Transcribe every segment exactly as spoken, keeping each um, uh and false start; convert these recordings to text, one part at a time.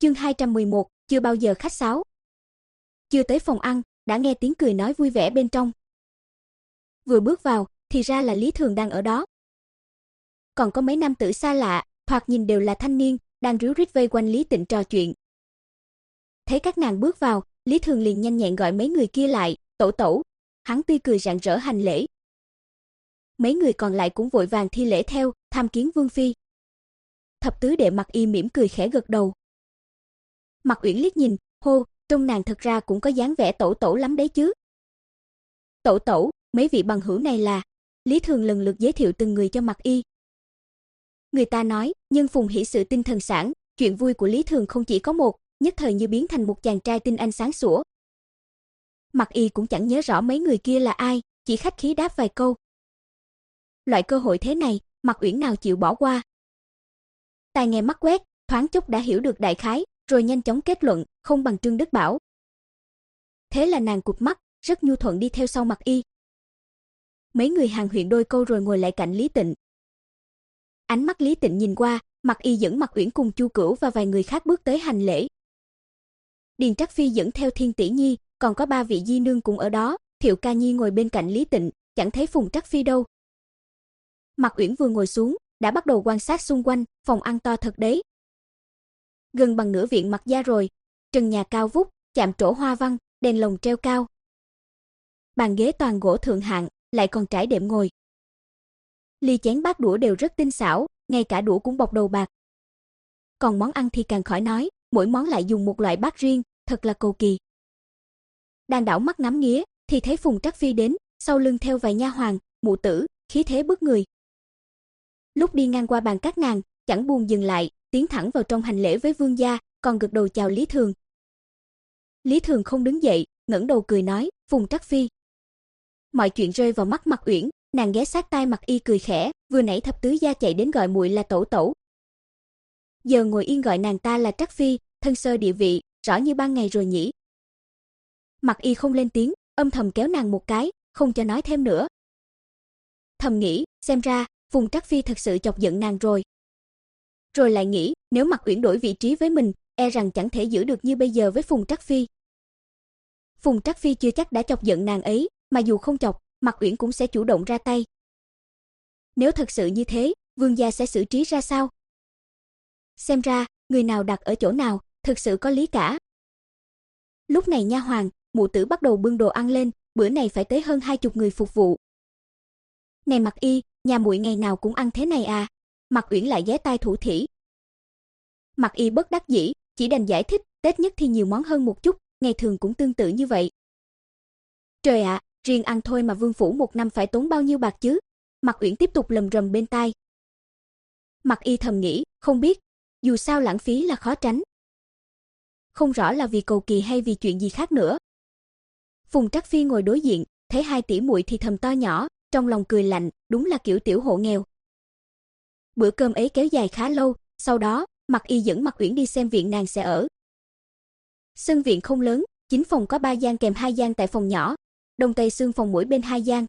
Chương hai trăm mười một, chưa bao giờ khách sáo. Chưa tới phòng ăn, đã nghe tiếng cười nói vui vẻ bên trong. Vừa bước vào, thì ra là Lý Thường đang ở đó. Còn có mấy nam tử xa lạ, thoạt nhìn đều là thanh niên, đang ríu rít vây quanh Lý Tịnh trò chuyện. Thấy các nàng bước vào, Lý Thường liền nhanh nhẹn gọi mấy người kia lại, "Tẩu tẩu." Hắn tươi cười rạng rỡ hành lễ. Mấy người còn lại cũng vội vàng thi lễ theo, tham kiến vương phi. Thập tứ đệ Mặc Y mỉm cười khẽ gật đầu. Mặc Uyển liếc nhìn, hô, trông nàng thật ra cũng có dáng vẻ tẩu tẩu lắm đấy chứ. Tẩu tẩu, mấy vị bằng hữu này là... Lý Thường lần lượt giới thiệu từng người cho Mặc Y. Người ta nói, nhân phùng hỷ sự tinh thần sản, chuyện vui của Lý Thường không chỉ có một, nhất thời như biến thành một chàng trai tinh anh sáng sủa. Mặc Y cũng chẳng nhớ rõ mấy người kia là ai, chỉ khách khí đáp vài câu. Loại cơ hội thế này, Mặc Uyển nào chịu bỏ qua. Tai nghe mắt quét, thoáng chốc đã hiểu được đại khái, rồi nhanh chóng kết luận, không bằng Trương Đức Bảo. Thế là nàng cụp mắt, rất nhu thuận đi theo sau Mặc Y. Mấy người hàng huyện đôi câu rồi ngồi lại cạnh Lý Tịnh. Ánh mắt Lý Tịnh nhìn qua, Mặc Y dẫn Mặc Uyển cùng Chu Cửu và vài người khác bước tới hành lễ. Điền Trắc Phi dẫn theo Thiên Tỷ Nhi, còn có ba vị di nương cũng ở đó, Thiệu Ca Nhi ngồi bên cạnh Lý Tịnh, chẳng thấy Phùng Trắc Phi đâu. Mặc Uyển vừa ngồi xuống, đã bắt đầu quan sát xung quanh, phòng ăn to thật đấy. Gần bằng nửa viện Mặc gia rồi, trần nhà cao vút, chạm trổ hoa văn, đèn lồng treo cao. Bàn ghế toàn gỗ thượng hạng, lại còn trải đệm ngồi. Ly chén bát đũa đều rất tinh xảo, ngay cả đũa cũng bọc đầu bạc. Còn món ăn thì càng khỏi nói, mỗi món lại dùng một loại bát riêng, thật là cầu kỳ. Đang đảo mắt ngắm nghía, thì thấy Phùng Trắc Phi đến, sau lưng theo vài nha hoàn, mụ tử, khí thế bức người. Lúc đi ngang qua bàn các nàng, chẳng buồn dừng lại, tiến thẳng vào trong hành lễ với vương gia, còn gật đầu chào Lý Thường. Lý Thường không đứng dậy, ngẩng đầu cười nói, Phùng Trắc Phi. Mọi chuyện rơi vào mắt Mặc Uyển, nàng ghé sát tai Mặc Y cười khẽ, vừa nãy thập tứ gia chạy đến gọi muội là tẩu tẩu. Giờ ngồi yên gọi nàng ta là Trắc Phi, thân sơ địa vị, rõ như ban ngày rồi nhỉ. Mặc Y không lên tiếng, âm thầm kéo nàng một cái, không cho nói thêm nữa. Thầm nghĩ, xem ra, Phùng Trắc Phi thật sự chọc giận nàng rồi. Rồi lại nghĩ, nếu Mặc Uyển đổi vị trí với mình, e rằng chẳng thể giữ được như bây giờ với Phùng Trắc Phi. Phùng Trắc Phi chưa chắc đã chọc giận nàng ấy, mà dù không chọc, Mặc Uyển cũng sẽ chủ động ra tay. Nếu thật sự như thế, vương gia sẽ xử trí ra sao? Xem ra, người nào đặt ở chỗ nào, thực sự có lý cả. Lúc này nha hoàn, mụ tử bắt đầu bưng đồ ăn lên, bữa này phải tới hơn hai chục người phục vụ. Này Mặc Y, nhà muội ngày nào cũng ăn thế này à? Mặc Uyển lại ghé tai thủ thỉ. Mặc Y bất đắc dĩ, chỉ đành giải thích, Tết nhất thì nhiều món hơn một chút, ngày thường cũng tương tự như vậy. Trời ạ, à, riêng ăn thôi mà vương phủ một năm phải tốn bao nhiêu bạc chứ? Mặc Uyển tiếp tục lầm rầm bên tai. Mặc Y thầm nghĩ, không biết, dù sao lãng phí là khó tránh. Không rõ là vì cầu kỳ hay vì chuyện gì khác nữa. Phùng Trắc Phi ngồi đối diện, thấy hai tỷ muội thì thầm to nhỏ, trong lòng cười lạnh, đúng là kiểu tiểu hộ nghèo. Bữa cơm ấy kéo dài khá lâu, sau đó, Mặc Y dẫn Mặc Uyển đi xem viện nàng sẽ ở. Sân viện không lớn, chính phòng có ba gian kèm hai gian tại phòng nhỏ, đông tây xương phòng mỗi bên hai gian.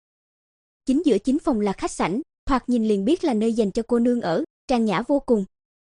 Chính giữa chính phòng là khách sảnh, thoạt nhìn liền biết là nơi dành cho cô nương ở, trang nhã vô cùng.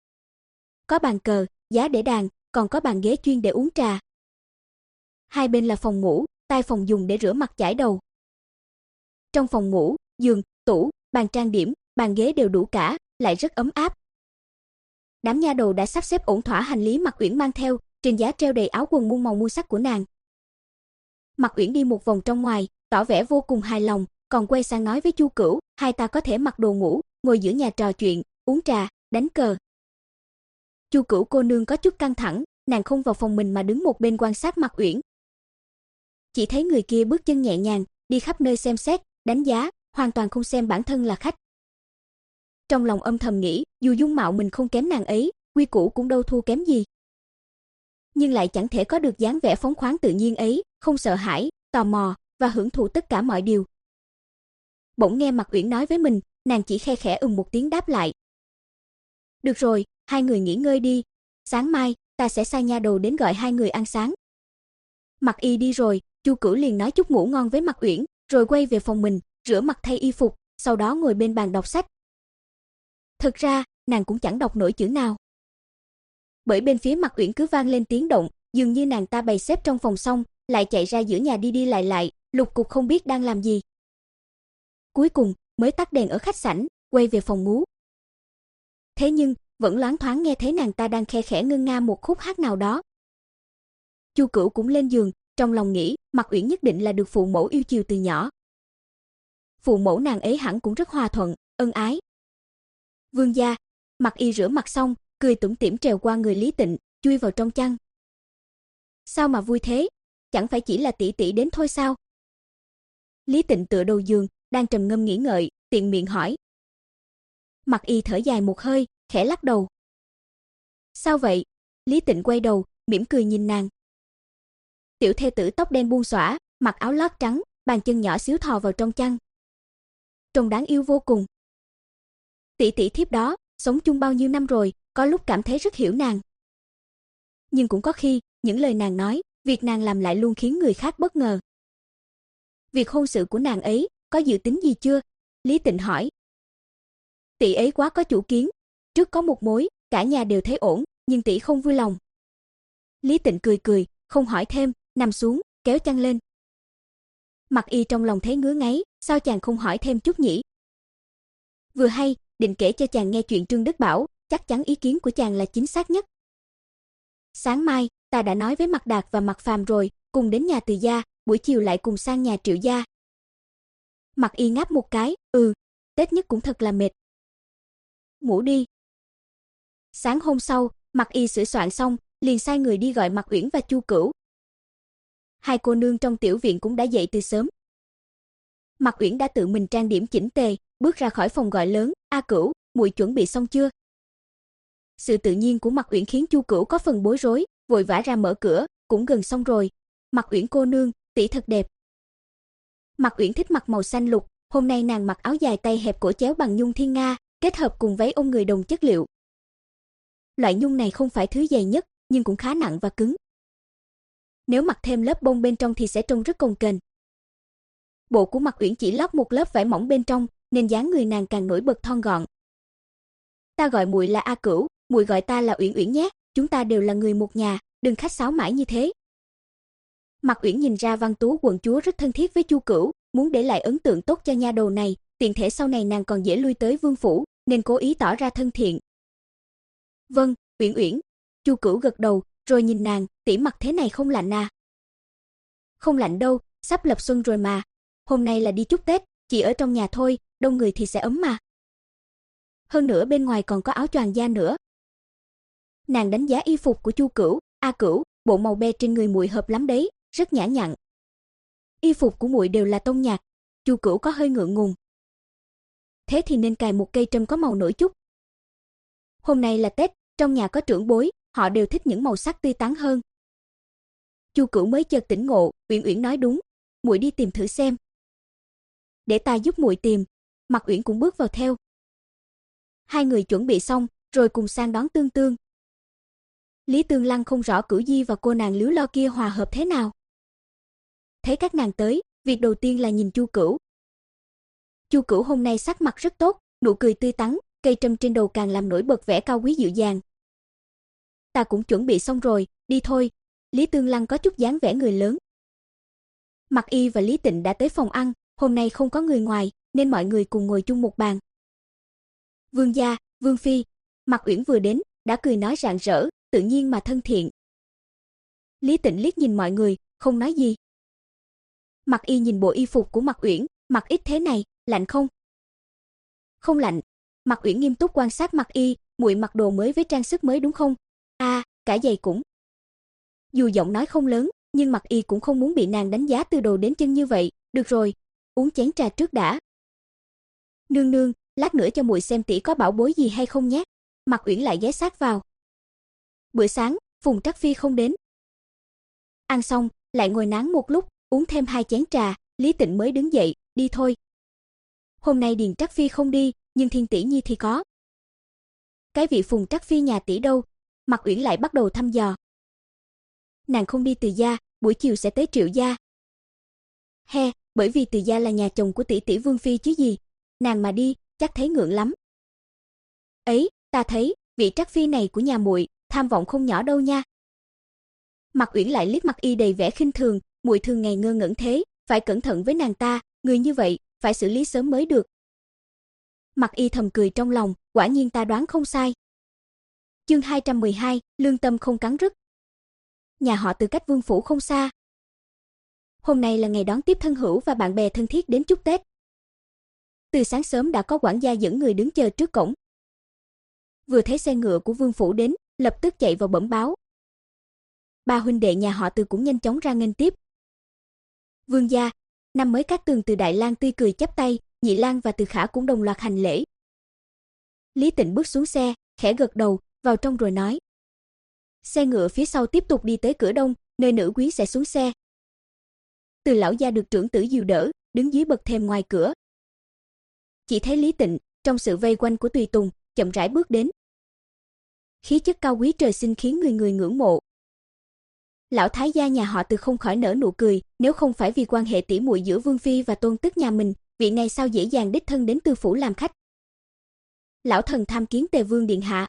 Có bàn cờ, giá để đàn, còn có bàn ghế chuyên để uống trà. Hai bên là phòng ngủ, tai phòng dùng để rửa mặt chải đầu. Trong phòng ngủ, giường, tủ, bàn trang điểm, bàn ghế đều đủ cả, lại rất ấm áp. Đám nha đầu đã sắp xếp ổn thỏa hành lý Mặc Uyển mang theo, trên giá treo đầy áo quần muôn màu muôn sắc của nàng. Mặc Uyển đi một vòng trong ngoài, tỏ vẻ vô cùng hài lòng, còn quay sang nói với Chu Cửu, hai ta có thể mặc đồ ngủ, ngồi giữa nhà trò chuyện, uống trà, đánh cờ. Chu Cửu cô nương có chút căng thẳng, nàng không vào phòng mình mà đứng một bên quan sát Mặc Uyển. Chỉ thấy người kia bước chân nhẹ nhàng, đi khắp nơi xem xét, đánh giá, hoàn toàn không xem bản thân là khách. Trong lòng âm thầm nghĩ, dù dung mạo mình không kém nàng ấy, quy củ cũng đâu thua kém gì. Nhưng lại chẳng thể có được dáng vẻ phóng khoáng tự nhiên ấy, không sợ hãi, tò mò và hưởng thụ tất cả mọi điều. Bỗng nghe Mặc Uyển nói với mình, nàng chỉ khe khẽ ừm một tiếng đáp lại. Được rồi, hai người nghỉ ngơi đi, sáng mai ta sẽ sai nha đầu đến gọi hai người ăn sáng. Mặc Y đi rồi, Chu Cửu liền nói chúc ngủ ngon với Mặc Uyển, rồi quay về phòng mình, rửa mặt thay y phục, sau đó ngồi bên bàn đọc sách. Thực ra, nàng cũng chẳng đọc nổi chữ nào. bởi bên phía Mạc Uyển cứ vang lên tiếng động, dường như nàng ta bày xếp trong phòng xong, lại chạy ra giữa nhà đi đi lại lại, lục cục không biết đang làm gì. Cuối cùng, mới tắt đèn ở khách sảnh, quay về phòng ngủ. Thế nhưng, vẫn loáng thoáng nghe thấy nàng ta đang khe khẽ ngân nga một khúc hát nào đó. Chu Cửu cũng lên giường, trong lòng nghĩ, Mạc Uyển nhất định là được phụ mẫu yêu chiều từ nhỏ. Phụ mẫu nàng ấy hẳn cũng rất hòa thuận, ân ái. Vương gia, Mạc Y rửa mặt xong, cười tủm tỉm trèo qua người Lý Tịnh, chui vào trong chăn. Sao mà vui thế? Chẳng phải chỉ là tỷ tỷ đến thôi sao? Lý Tịnh tựa đầu giường, đang trầm ngâm nghĩ ngợi, tiện miệng hỏi. Mạc Y thở dài một hơi, khẽ lắc đầu. Sao vậy? Lý Tịnh quay đầu, mỉm cười nhìn nàng. Tiểu thê tử tóc đen buông xõa, mặc áo lót trắng, bàn chân nhỏ xíu thò vào trong chăn. Trông đáng yêu vô cùng. Tỷ tỷ thiếp đó, sống chung bao nhiêu năm rồi, có lúc cảm thấy rất hiểu nàng. Nhưng cũng có khi, những lời nàng nói, việc nàng làm lại luôn khiến người khác bất ngờ. Việc hôn sự của nàng ấy, có dự tính gì chưa? Lý Tịnh hỏi. Tỷ ấy quá có chủ kiến. Trước có một mối, cả nhà đều thấy ổn, nhưng tỷ không vui lòng. Lý Tịnh cười cười, không hỏi thêm, nằm xuống, kéo chăn lên. Mạc Y trong lòng thấy ngứa ngáy, sao chàng không hỏi thêm chút nhỉ? Vừa hay, định kể cho chàng nghe chuyện Trương Đức Bảo, chắc chắn ý kiến của chàng là chính xác nhất. Sáng mai, ta đã nói với Mạc Đạt và Mạc Phàm rồi, cùng đến nhà Từ gia, buổi chiều lại cùng sang nhà Triệu gia. Mạc Y ngáp một cái, ừ, Tết nhất cũng thật là mệt. Ngủ đi. Sáng hôm sau, Mạc Y sửa soạn xong, liền sai người đi gọi Mạc Uyển và Chu Cửu. Hai cô nương trong tiểu viện cũng đã dậy từ sớm. Mạc Uyển đã tự mình trang điểm chỉnh tề, bước ra khỏi phòng gọi lớn, "A Cửu, muội chuẩn bị xong chưa?" Sự tự nhiên của Mạc Uyển khiến Chu Cửu có phần bối rối, vội vã ra mở cửa, "Cũng gần xong rồi. Mạc Uyển cô nương, tỷ thật đẹp." Mạc Uyển thích mặc màu xanh lục, hôm nay nàng mặc áo dài tay hẹp cổ chéo bằng nhung thiên nga, kết hợp cùng váy ôm người đồng chất liệu. Loại nhung này không phải thứ dày nhất, nhưng cũng khá nặng và cứng. Nếu mặc thêm lớp bông bên trong thì sẽ trông rất cồng kềnh. Bộ của Mạc Uyển chỉ lót một lớp vải mỏng bên trong, nên dáng người nàng càng nổi bật thon gọn. "Ta gọi muội là A Cửu, muội gọi ta là Uyển Uyển nhé, chúng ta đều là người một nhà, đừng khách sáo mãi như thế." Mạc Uyển nhìn ra Văn Tú quận chúa rất thân thiết với Chu Cửu, muốn để lại ấn tượng tốt cho nha đầu này, tiện thể sau này nàng còn dễ lui tới vương phủ, nên cố ý tỏ ra thân thiện. "Vâng, Uyển Uyển." Chu Cửu gật đầu, rồi nhìn nàng, "Tỷ mặc thế này không lạnh à?" "Không lạnh đâu, sắp lập xuân rồi mà. Hôm nay là đi chúc Tết, chỉ ở trong nhà thôi, đông người thì sẽ ấm mà. Hơn nữa bên ngoài còn có áo choàng da nữa." Nàng đánh giá y phục của Chu Cửu, "A Cửu, bộ màu be trên người muội hợp lắm đấy, rất nhã nhặn." "Y phục của muội đều là tông nhạt." Chu Cửu có hơi ngượng ngùng. "Thế thì nên cài một cây trâm có màu nổi chút. Hôm nay là Tết, trong nhà có trưởng bối, họ đều thích những màu sắc tươi tắn hơn." Chu Cửu mới chợt tỉnh ngộ, Uyển Uyển nói đúng, muội đi tìm thử xem. "Để ta giúp muội tìm." Mạc Uyển cũng bước vào theo. Hai người chuẩn bị xong, rồi cùng sang đón Tương Tương. Lý Tương Lăng không rõ Cửu Di và cô nàng líu lo kia hòa hợp thế nào. Thấy các nàng tới, việc đầu tiên là nhìn Chu Cửu. Chu Cửu hôm nay sắc mặt rất tốt, nụ cười tươi tắn, cây trâm trên đầu càng làm nổi bật vẻ cao quý dịu dàng. "Ta cũng chuẩn bị xong rồi, đi thôi." Lý Tương Lăng có chút dáng vẻ người lớn. Mạc Y và Lý Tịnh đã tới phòng ăn, hôm nay không có người ngoài, nên mọi người cùng ngồi chung một bàn. "Vương gia, Vương phi." Mạc Uyển vừa đến, đã cười nói rạng rỡ, tự nhiên mà thân thiện. Lý Tịnh liếc nhìn mọi người, không nói gì. Mạc Y nhìn bộ y phục của Mạc Uyển, "Mặc ít thế này, lạnh không?" "Không lạnh." Mạc Uyển nghiêm túc quan sát Mạc Y, "Muội mặc đồ mới với trang sức mới đúng không?" "A, à, cả giày cũng." Dù giọng nói không lớn, nhưng Mạc Y cũng không muốn bị nàng đánh giá từ đầu đến chân như vậy. "Được rồi, uống chén trà trước đã." "Nương nương, lát nữa cho muội xem tỷ có bảo bối gì hay không nhé." Mạc Uyển lại ghé sát vào. Bữa sáng, Phùng Trắc Phi không đến. Ăn xong, lại ngồi nán một lúc, uống thêm hai chén trà, Lý Tịnh mới đứng dậy, "Đi thôi." Hôm nay Điền Trắc Phi không đi, nhưng Thiên tỷ nhi thì có. "Cái vị Phùng Trắc Phi nhà tỷ đâu?" Mạc Uyển lại bắt đầu thăm dò. "Nàng không đi Từ gia, buổi chiều sẽ tới Triệu gia." "He, bởi vì Từ gia là nhà chồng của tỷ tỷ Vương phi chứ gì, nàng mà đi, chắc thấy ngượng lắm." "Ấy, ta thấy, vị Trắc Phi này của nhà muội, tham vọng không nhỏ đâu nha. Mạc Uyển lại liếc Mạc Y đầy vẻ khinh thường, muội thường ngày ngơ ngẩn thế, phải cẩn thận với nàng ta, người như vậy, phải xử lý sớm mới được. Mạc Y thầm cười trong lòng, quả nhiên ta đoán không sai. Chương hai trăm mười hai, lương tâm không cắn rứt. Nhà họ Từ cách Vương phủ không xa. Hôm nay là ngày đón tiếp thân hữu và bạn bè thân thiết đến chúc Tết. Từ sáng sớm đã có quản gia dẫn người đứng chờ trước cổng. Vừa thấy xe ngựa của Vương phủ đến, lập tức chạy vào bẩm báo. Ba huynh đệ nhà họ Từ cũng nhanh chóng ra nghênh tiếp. Vương gia, năm mới Cát Tường Từ Đại Lang tươi cười chắp tay, Nhị Lang và Từ Khả cũng đồng loạt hành lễ. Lý Tịnh bước xuống xe, khẽ gật đầu, vào trong rồi nói: Xe ngựa phía sau tiếp tục đi tới cửa đông, nơi nữ quyến sẽ xuống xe. Từ lão gia được trưởng tử dìu đỡ, đứng dưới bậc thềm ngoài cửa. Chỉ thấy Lý Tịnh, trong sự vây quanh của tùy tùng, chậm rãi bước đến. Khí chất cao quý trời sinh khiến người người ngưỡng mộ. Lão thái gia nhà họ Từ không khỏi nở nụ cười, nếu không phải vì quan hệ tỉ muội giữa Vương phi và tôn tức nhà mình, vị này sao dễ dàng đích thân đến Từ phủ làm khách. Lão thần tham kiến Tề Vương điện hạ.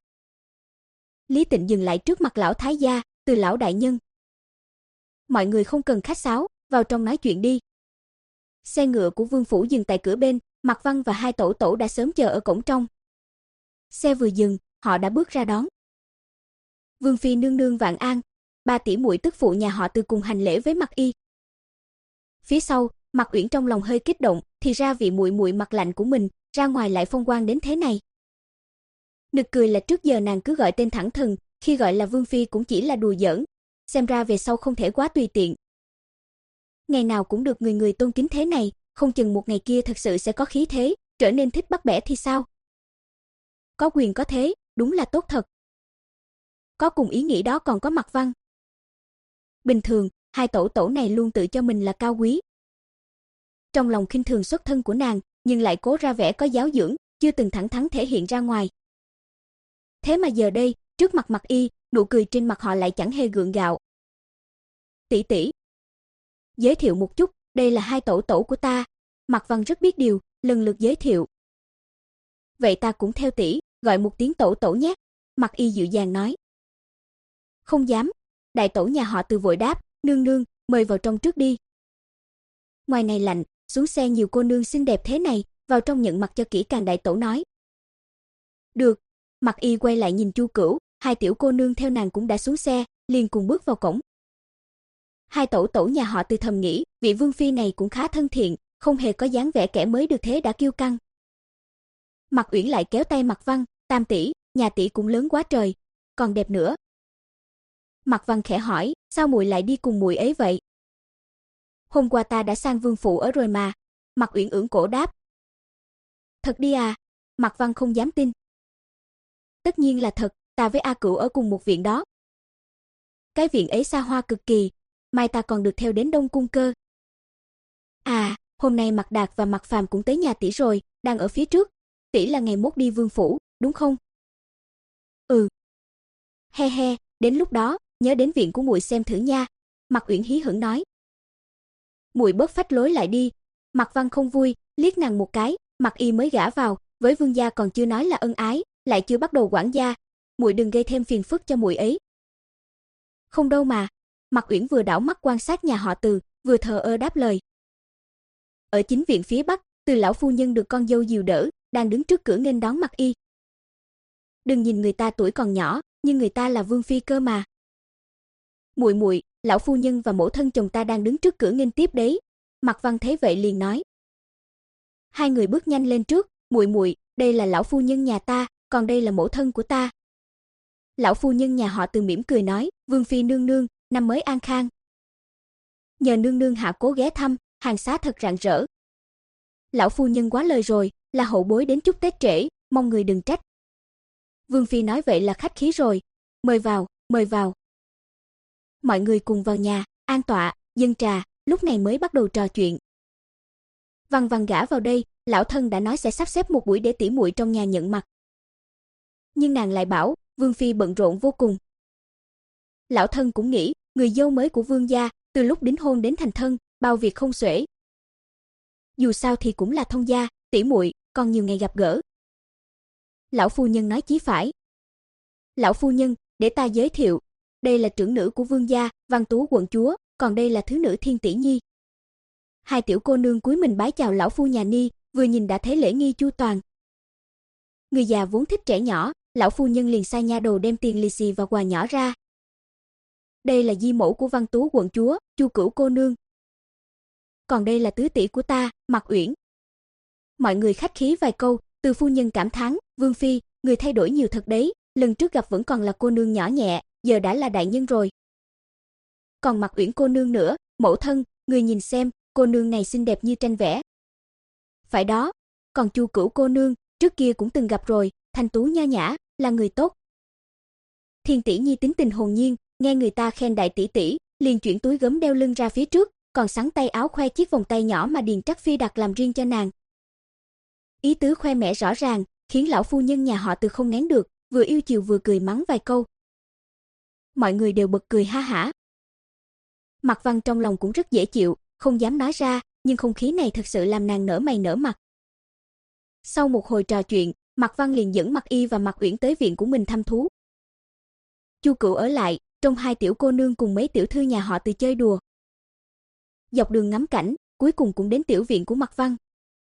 Lý Tịnh dừng lại trước mặt lão thái gia, Từ lão đại nhân. Mọi người không cần khách sáo, vào trong nói chuyện đi. Xe ngựa của Vương phủ dừng tại cửa bên, Mạc Văn và hai tổ tổ đã sớm chờ ở cổng trong. Xe vừa dừng, họ đã bước ra đón. Vương phi nương nương vạn an. Ba tỷ muội tức phụ nhà họ Từ cùng hành lễ với Mạc Y. Phía sau, Mạc Uyển trong lòng hơi kích động, thì ra vị muội muội mặt lạnh của mình, ra ngoài lại phong quang đến thế này. Nực cười là trước giờ nàng cứ gọi tên thẳng thừng, khi gọi là Vương phi cũng chỉ là đùa giỡn, xem ra về sau không thể quá tùy tiện. Ngày nào cũng được người người tôn kính thế này, không chừng một ngày kia thật sự sẽ có khí thế, trở nên thích bắt bẻ thì sao? Có quyền có thế, đúng là tốt thật. Có cùng ý nghĩ đó còn có Mạc Văn. Bình thường, hai tổ tổ này luôn tự cho mình là cao quý. Trong lòng khinh thường xuất thân của nàng, nhưng lại cố ra vẻ có giáo dưỡng, chưa từng thẳng thắn thể hiện ra ngoài. Thế mà giờ đây, trước mặt Mạc Y, nụ cười trên mặt họ lại chẳng hề gượng gạo. Tỷ tỷ, giới thiệu một chút, đây là hai tổ tổ của ta. Mạc Văn rất biết điều, lần lượt giới thiệu. Vậy ta cũng theo tỷ, gọi một tiếng tổ tổ nhé. Mạc Y dịu dàng nói. Không dám. Đại tổ nhà họ Từ vội đáp, nương nương, mời vào trong trước đi. Ngoài này lạnh, xuống xe nhiều cô nương xinh đẹp thế này, vào trong nhận mặt cho kỹ càng. Đại tổ nói. Được. Mạc Y quay lại nhìn Chu Cửu, hai tiểu cô nương theo nàng cũng đã xuống xe, liền cùng bước vào cổng. Hai tổ tổ nhà họ Từ thầm nghĩ, vị vương phi này cũng khá thân thiện, không hề có dáng vẻ kẻ mới được thế đã kiêu căng. Mạc Uyển lại kéo tay Mạc Văn, tam tỷ, nhà tỷ cũng lớn quá trời, còn đẹp nữa. Mạc Văn khẽ hỏi, sao muội lại đi cùng muội ấy vậy? Hôm qua ta đã sang Vương phủ ở rồi mà. Mạc Uyển ưỡn cổ đáp. Thật đi à? Mạc Văn không dám tin. Tất nhiên là thật, ta với A Cửu ở cùng một viện đó. Cái viện ấy xa hoa cực kỳ, mai ta còn được theo đến Đông Cung cơ. À, hôm nay Mạc Đạt và Mạc Phàm cũng tới nhà tỷ rồi, đang ở phía trước. Tỷ là ngày mốt đi Vương phủ, đúng không? Ừ. He he, đến lúc đó, nhớ đến viện của muội xem thử nha. Mạc Uyển hí hửng nói. Muội bớt phách lối lại đi. Mạc Văn không vui, liếc nàng một cái. Mạc Y mới gả vào, với vương gia còn chưa nói là ân ái, lại chưa bắt đầu quản gia. Muội đừng gây thêm phiền phức cho muội ấy. Không đâu mà. Mạc Uyển vừa đảo mắt quan sát nhà họ Từ, vừa thờ ơ đáp lời. Ở chính viện phía bắc, Từ lão phu nhân được con dâu dìu đỡ, đang đứng trước cửa nghênh đón Mạc Y. Đừng nhìn người ta tuổi còn nhỏ, nhưng người ta là vương phi cơ mà. Muội muội, lão phu nhân và mẫu thân chồng ta đang đứng trước cửa nghênh tiếp đấy. Mạc Văn thấy vậy liền nói. Hai người bước nhanh lên trước, muội muội, đây là lão phu nhân nhà ta, còn đây là mẫu thân của ta. Lão phu nhân nhà họ Từ mỉm cười nói, vương phi nương nương, năm mới an khang. Nhờ nương nương hạ cố ghé thăm, hàng xá thật rạng rỡ. Lão phu nhân quá lời rồi, là hậu bối đến chúc Tết trễ, mong người đừng trách. Vương phi nói vậy là khách khí rồi, mời vào, mời vào. Mọi người cùng vào nhà, an tọa, dâng trà, lúc này mới bắt đầu trò chuyện. Văn Văn gả vào đây, lão thân đã nói sẽ sắp xếp một buổi để tỉ muội trong nhà nhận mặt. Nhưng nàng lại bảo, vương phi bận rộn vô cùng. Lão thân cũng nghĩ, người dâu mới của vương gia, từ lúc đính hôn đến thành thân, bao việc không xuể. Dù sao thì cũng là thông gia, tỉ muội, còn nhiều ngày gặp gỡ. Lão phu nhân nói chí phải. Lão phu nhân, để ta giới thiệu, đây là trưởng nữ của vương gia, Văn Tú quận chúa, còn đây là thứ nữ Thiên tỷ nhi. Hai tiểu cô nương cúi mình bái chào lão phu nhà Ni, vừa nhìn đã thấy lễ nghi chu toàn. Người già vốn thích trẻ nhỏ, lão phu nhân liền sai nha đầu đem tiền lì xì và quà nhỏ ra. Đây là di mẫu của Văn Tú quận chúa, Chu Cửu cô nương. Còn đây là tứ tỷ của ta, Mạc Uyển. Mọi người khách khí vài câu, Từ phu nhân cảm thán, Vương phi, người thay đổi nhiều thật đấy, lần trước gặp vẫn còn là cô nương nhỏ nhẹ, giờ đã là đại nhân rồi. Còn Mạc Uyển cô nương nữa, mẫu thân, người nhìn xem, cô nương này xinh đẹp như tranh vẽ. Phải đó, còn Chu Cửu cô nương, trước kia cũng từng gặp rồi, thanh tú nho nhã, là người tốt. Thiên tỷ nhi tính tình hồn nhiên, nghe người ta khen đại tỷ tỷ, liền chuyển túi gấm đeo lưng ra phía trước, còn sắn tay áo khoe chiếc vòng tay nhỏ mà Điền Trắc Phi đặt làm riêng cho nàng. Ý tứ khoe mẽ rõ ràng, khiến lão phu nhân nhà họ Từ không nén được, vừa yêu chiều vừa cười mắng vài câu. Mọi người đều bật cười ha hả. Mạc Văn trong lòng cũng rất dễ chịu, không dám nói ra, nhưng không khí này thật sự làm nàng nở mày nở mặt. Sau một hồi trò chuyện, Mạc Văn liền dẫn Mạc Y và Mạc Uyển tới viện của mình thăm thú. Chu Cửu ở lại, trông hai tiểu cô nương cùng mấy tiểu thư nhà họ Từ chơi đùa. Dọc đường ngắm cảnh, cuối cùng cũng đến tiểu viện của Mạc Văn.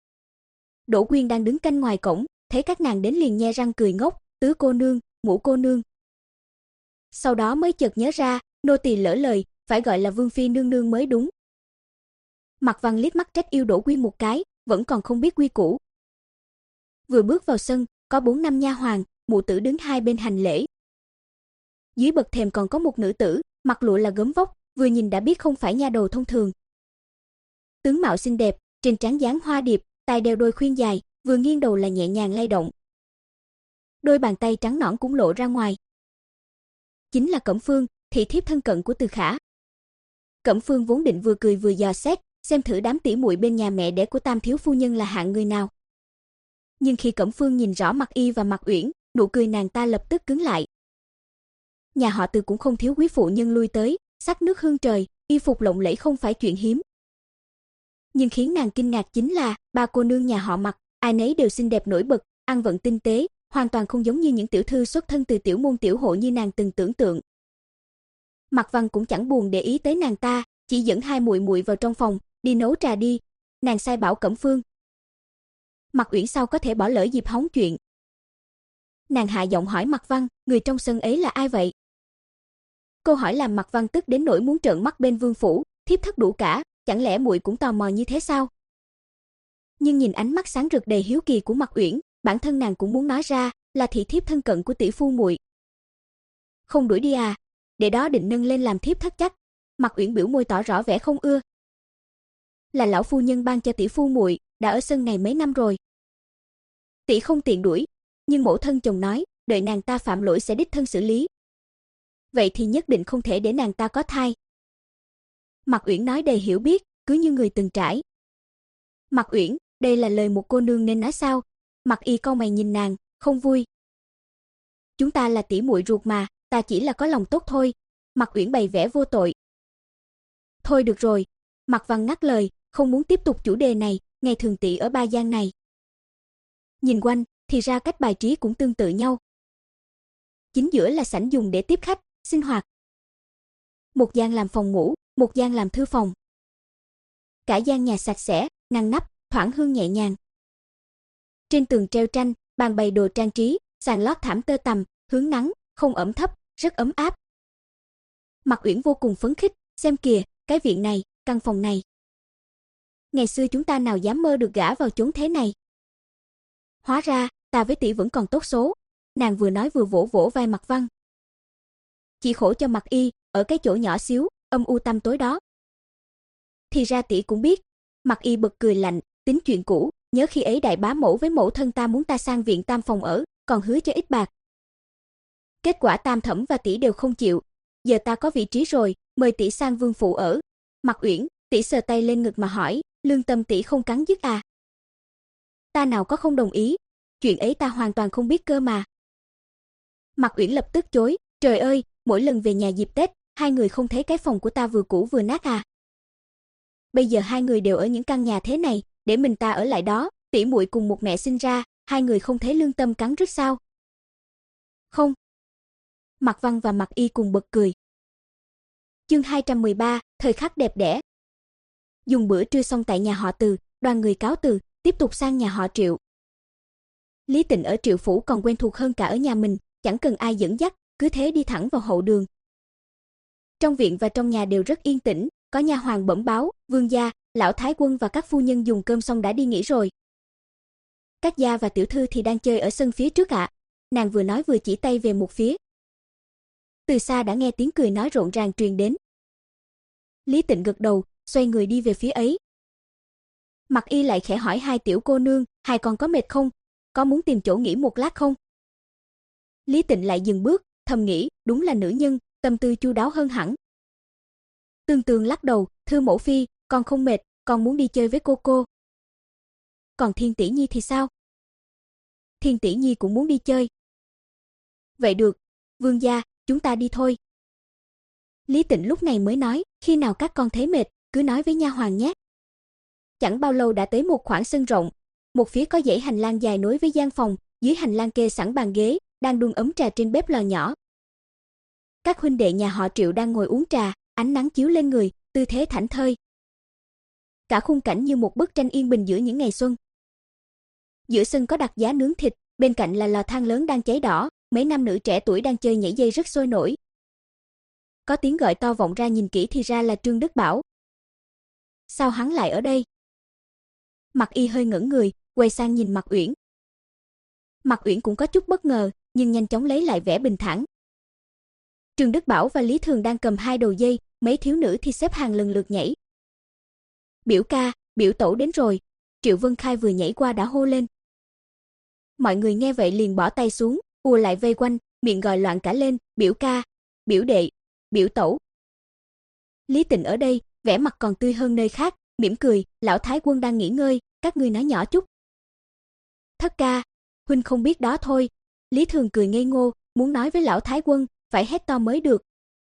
Đỗ Quyên đang đứng canh ngoài cổng, thấy các nàng đến liền nhe răng cười ngốc, tứ cô nương, ngũ cô nương. Sau đó mới chợt nhớ ra, nô tỳ lỡ lời, phải gọi là Vương phi nương nương mới đúng. Mạc Văn liếc mắt trách yêu Đỗ Quyên một cái, vẫn còn không biết quy củ. Vừa bước vào sân, có bốn năm nha hoàn, mụ tử đứng hai bên hành lễ. Dưới bậc thềm còn có một nữ tử, mặc lụa là gấm vóc, vừa nhìn đã biết không phải nha đầu thông thường. Tướng mạo xinh đẹp, trên trán dáng hoa điệp, tai đeo đôi khuyên dài, vừa nghiêng đầu là nhẹ nhàng lay động. Đôi bàn tay trắng nõn cũng lộ ra ngoài. Chính là Cẩm Phương, thị thiếp thân cận của Từ Khả. Cẩm Phương vốn định vừa cười vừa dò xét, xem thử đám tỷ muội bên nhà mẹ đẻ của Tam thiếu phu nhân là hạng người nào. Nhưng khi Cẩm Phương nhìn rõ Mạc Y và Mạc Uyển, nụ cười nàng ta lập tức cứng lại. Nhà họ Từ cũng không thiếu quý phụ nhân lui tới, sắc nước hương trời, y phục lộng lẫy không phải chuyện hiếm. Nhưng khiến nàng kinh ngạc chính là, ba cô nương nhà họ Mạc, ai nấy đều xinh đẹp nổi bật, ăn vận tinh tế, hoàn toàn không giống như những tiểu thư xuất thân từ tiểu môn tiểu hộ như nàng từng tưởng tượng. Mạc Văn cũng chẳng buồn để ý tới nàng ta, chỉ dẫn hai muội muội vào trong phòng, đi nấu trà đi. Nàng sai bảo Cẩm Phương. Mạc Uyển sao có thể bỏ lỡ dịp hóng chuyện. Nàng hạ giọng hỏi Mạc Văn, người trong sân ấy là ai vậy? Câu hỏi làm Mạc Văn tức đến nỗi muốn trợn mắt bên vương phủ, thiếp thất đủ cả, chẳng lẽ muội cũng tò mò như thế sao? Nhưng nhìn ánh mắt sáng rực đầy hiếu kỳ của Mạc Uyển, bản thân nàng cũng muốn nói ra, là thị thiếp thân cận của tỷ phu muội. Không đuổi đi à? Để đó định nâng lên làm thiếp thất chắc. Mạc Uyển biểu môi tỏ rõ vẻ không ưa. Là lão phu nhân ban cho tỷ phu muội, đã ở sân này mấy năm rồi. Tỷ không tiện đuổi, nhưng mẫu thân chồng nói, đợi nàng ta phạm lỗi sẽ đích thân xử lý. Vậy thì nhất định không thể để nàng ta có thai. Mạc Uyển nói đầy hiểu biết, cứ như người từng trải. Mạc Uyển, đây là lời một cô nương nên nói sao? Mạc Y cau mày nhìn nàng, không vui. Chúng ta là tỷ muội ruột mà, ta chỉ là có lòng tốt thôi. Mạc Uyển bày vẻ vô tội. Thôi được rồi, Mạc Văn ngắt lời, không muốn tiếp tục chủ đề này, ngày thường tỷ ở Ba Giang này. Nhìn quanh, thì ra cách bài trí cũng tương tự nhau. Chính giữa là sảnh dùng để tiếp khách, sinh hoạt. Một gian làm phòng ngủ, một gian làm thư phòng. Cả gian nhà sạch sẽ, ngăn nắp, thoảng hương nhẹ nhàng. Trên tường treo tranh, bàn bày đồ trang trí, sàn lót thảm tơ tằm, hướng nắng, không ẩm thấp, rất ấm áp. Mạc Uyển vô cùng phấn khích, xem kìa, cái viện này, căn phòng này. Ngày xưa chúng ta nào dám mơ được gả vào chốn thế này. Hóa ra, ta với tỷ vẫn còn tốt số. Nàng vừa nói vừa vỗ vỗ vai Mạc Văn. Chỉ khổ cho Mạc Y, ở cái chỗ nhỏ xíu, âm u tăm tối đó. Thì ra tỷ cũng biết. Mạc Y bật cười lạnh, tính chuyện cũ, nhớ khi ấy đại bá mẫu với mẫu thân ta muốn ta sang viện tam phòng ở, còn hứa cho ít bạc. Kết quả tam thẩm và tỷ đều không chịu. Giờ ta có vị trí rồi, mời tỷ sang vương phủ ở. Mạc Uyển, tỷ sờ tay lên ngực mà hỏi, lương tâm tỷ không cắn dứt à? Ta nào có không đồng ý, chuyện ấy ta hoàn toàn không biết cơ mà. Mạc Uyển lập tức chối, trời ơi, mỗi lần về nhà dịp Tết, hai người không thấy cái phòng của ta vừa cũ vừa nát à? Bây giờ hai người đều ở những căn nhà thế này, để mình ta ở lại đó, tỷ muội cùng một mẹ sinh ra, hai người không thấy lương tâm cắn rứt sao? Không. Mạc Văn và Mạc Y cùng bật cười. Chương hai trăm mười ba, thời khắc đẹp đẽ. Dùng bữa trưa xong tại nhà họ Từ, đoàn người cáo từ, tiếp tục sang nhà họ Triệu. Lý Tịnh ở Triệu phủ còn quen thuộc hơn cả ở nhà mình, chẳng cần ai dẫn dắt, cứ thế đi thẳng vào hậu đường. Trong viện và trong nhà đều rất yên tĩnh, có nha hoàn bẩm báo, vương gia, lão thái quân và các phu nhân dùng cơm xong đã đi nghỉ rồi. Các gia và tiểu thư thì đang chơi ở sân phía trước ạ. Nàng vừa nói vừa chỉ tay về một phía. Từ xa đã nghe tiếng cười nói rộn ràng truyền đến. Lý Tịnh gật đầu, xoay người đi về phía ấy. Mạc Y lại khẽ hỏi hai tiểu cô nương, hai con có mệt không? Có muốn tìm chỗ nghỉ một lát không? Lý Tịnh lại dừng bước, thầm nghĩ, đúng là nữ nhân, tâm tư chu đáo hơn hẳn. Tương Tương lắc đầu, thưa mẫu phi, con không mệt, con muốn đi chơi với cô cô. Còn Thiên tỷ nhi thì sao? Thiên tỷ nhi cũng muốn đi chơi. Vậy được, vương gia, chúng ta đi thôi. Lý Tịnh lúc này mới nói, khi nào các con thấy mệt, cứ nói với nha hoàn nhé. Chẳng bao lâu đã tới một khoảng sân rộng, một phía có dãy hành lang dài nối với gian phòng, dưới hành lang kê sẵn bàn ghế, đang đun ấm trà trên bếp lò nhỏ. Các huynh đệ nhà họ Triệu đang ngồi uống trà, ánh nắng chiếu lên người, tư thế thảnh thơi. Cả khung cảnh như một bức tranh yên bình giữa những ngày xuân. Giữa sân có đặt giá nướng thịt, bên cạnh là lò than lớn đang cháy đỏ, mấy nam nữ trẻ tuổi đang chơi nhảy dây rất sôi nổi. Có tiếng gọi to vọng ra, nhìn kỹ thì ra là Trương Đức Bảo. Sao hắn lại ở đây? Mạc Y hơi ngẩn người, quay sang nhìn Mạc Uyển. Mạc Uyển cũng có chút bất ngờ, nhưng nhanh chóng lấy lại vẻ bình thản. Trương Đức Bảo và Lý Thường đang cầm hai đầu dây, mấy thiếu nữ thì xếp hàng lần lượt nhảy. Biểu ca, biểu tẩu đến rồi. Triệu Vân Khai vừa nhảy qua đã hô lên. Mọi người nghe vậy liền bỏ tay xuống, ùa lại vây quanh, miệng gọi loạn cả lên, biểu ca, biểu đệ, biểu tẩu. Lý Tịnh ở đây, vẻ mặt còn tươi hơn nơi khác, mỉm cười, lão thái quân đang nghỉ ngơi, các ngươi nói nhỏ chút. Thất ca, huynh không biết đó thôi. Lý Thường cười ngây ngô, muốn nói với lão thái quân, phải hét to mới được.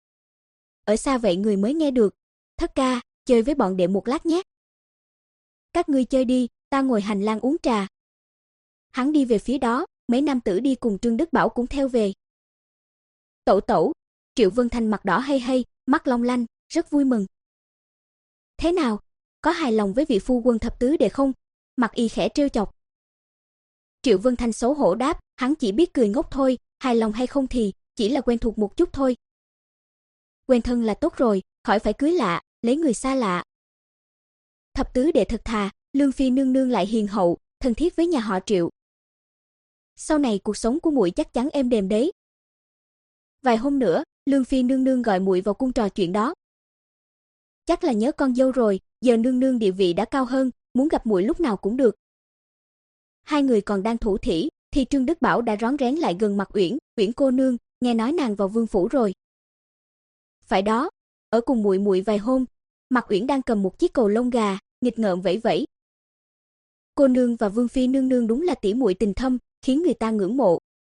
Ở xa vậy người mới nghe được. Thất ca, chơi với bọn đệ một lát nhé. Các ngươi chơi đi, ta ngồi hành lang uống trà. Hắn đi về phía đó, mấy nam tử đi cùng Trương Đức Bảo cũng theo về. Tẩu tẩu, Triệu Vân Thanh mặt đỏ hay hay, mắt long lanh, rất vui mừng. Thế nào, có hài lòng với vị phu quân thập tứ đệ không? Mạc Y khẽ trêu chọc. Triệu Vân Thanh xấu hổ đáp, hắn chỉ biết cười ngốc thôi, hài lòng hay không thì chỉ là quen thuộc một chút thôi. Quen thân là tốt rồi, khỏi phải cưới lạ, lấy người xa lạ. Thập tứ đệ thật thà, Lương phi nương nương lại hiền hậu, thân thiết với nhà họ Triệu. Sau này cuộc sống của muội chắc chắn êm đềm đấy. Vài hôm nữa, Lương phi nương nương gọi muội vào cung trò chuyện đó. Chắc là nhớ con dâu rồi, giờ nương nương địa vị đã cao hơn, muốn gặp muội lúc nào cũng được. Hai người còn đang thủ thỉ, thì Trương Đức Bảo đã rón rén lại gần Mạc Uyển, "Uyển cô nương, nghe nói nàng vào vương phủ rồi." "Phải đó, ở cùng muội muội vài hôm." Mạc Uyển đang cầm một chiếc cầu lông gà, nghịch ngợm vẫy vẫy. "Cô nương và vương phi nương nương đúng là tỉ muội tình thâm, khiến người ta ngưỡng mộ.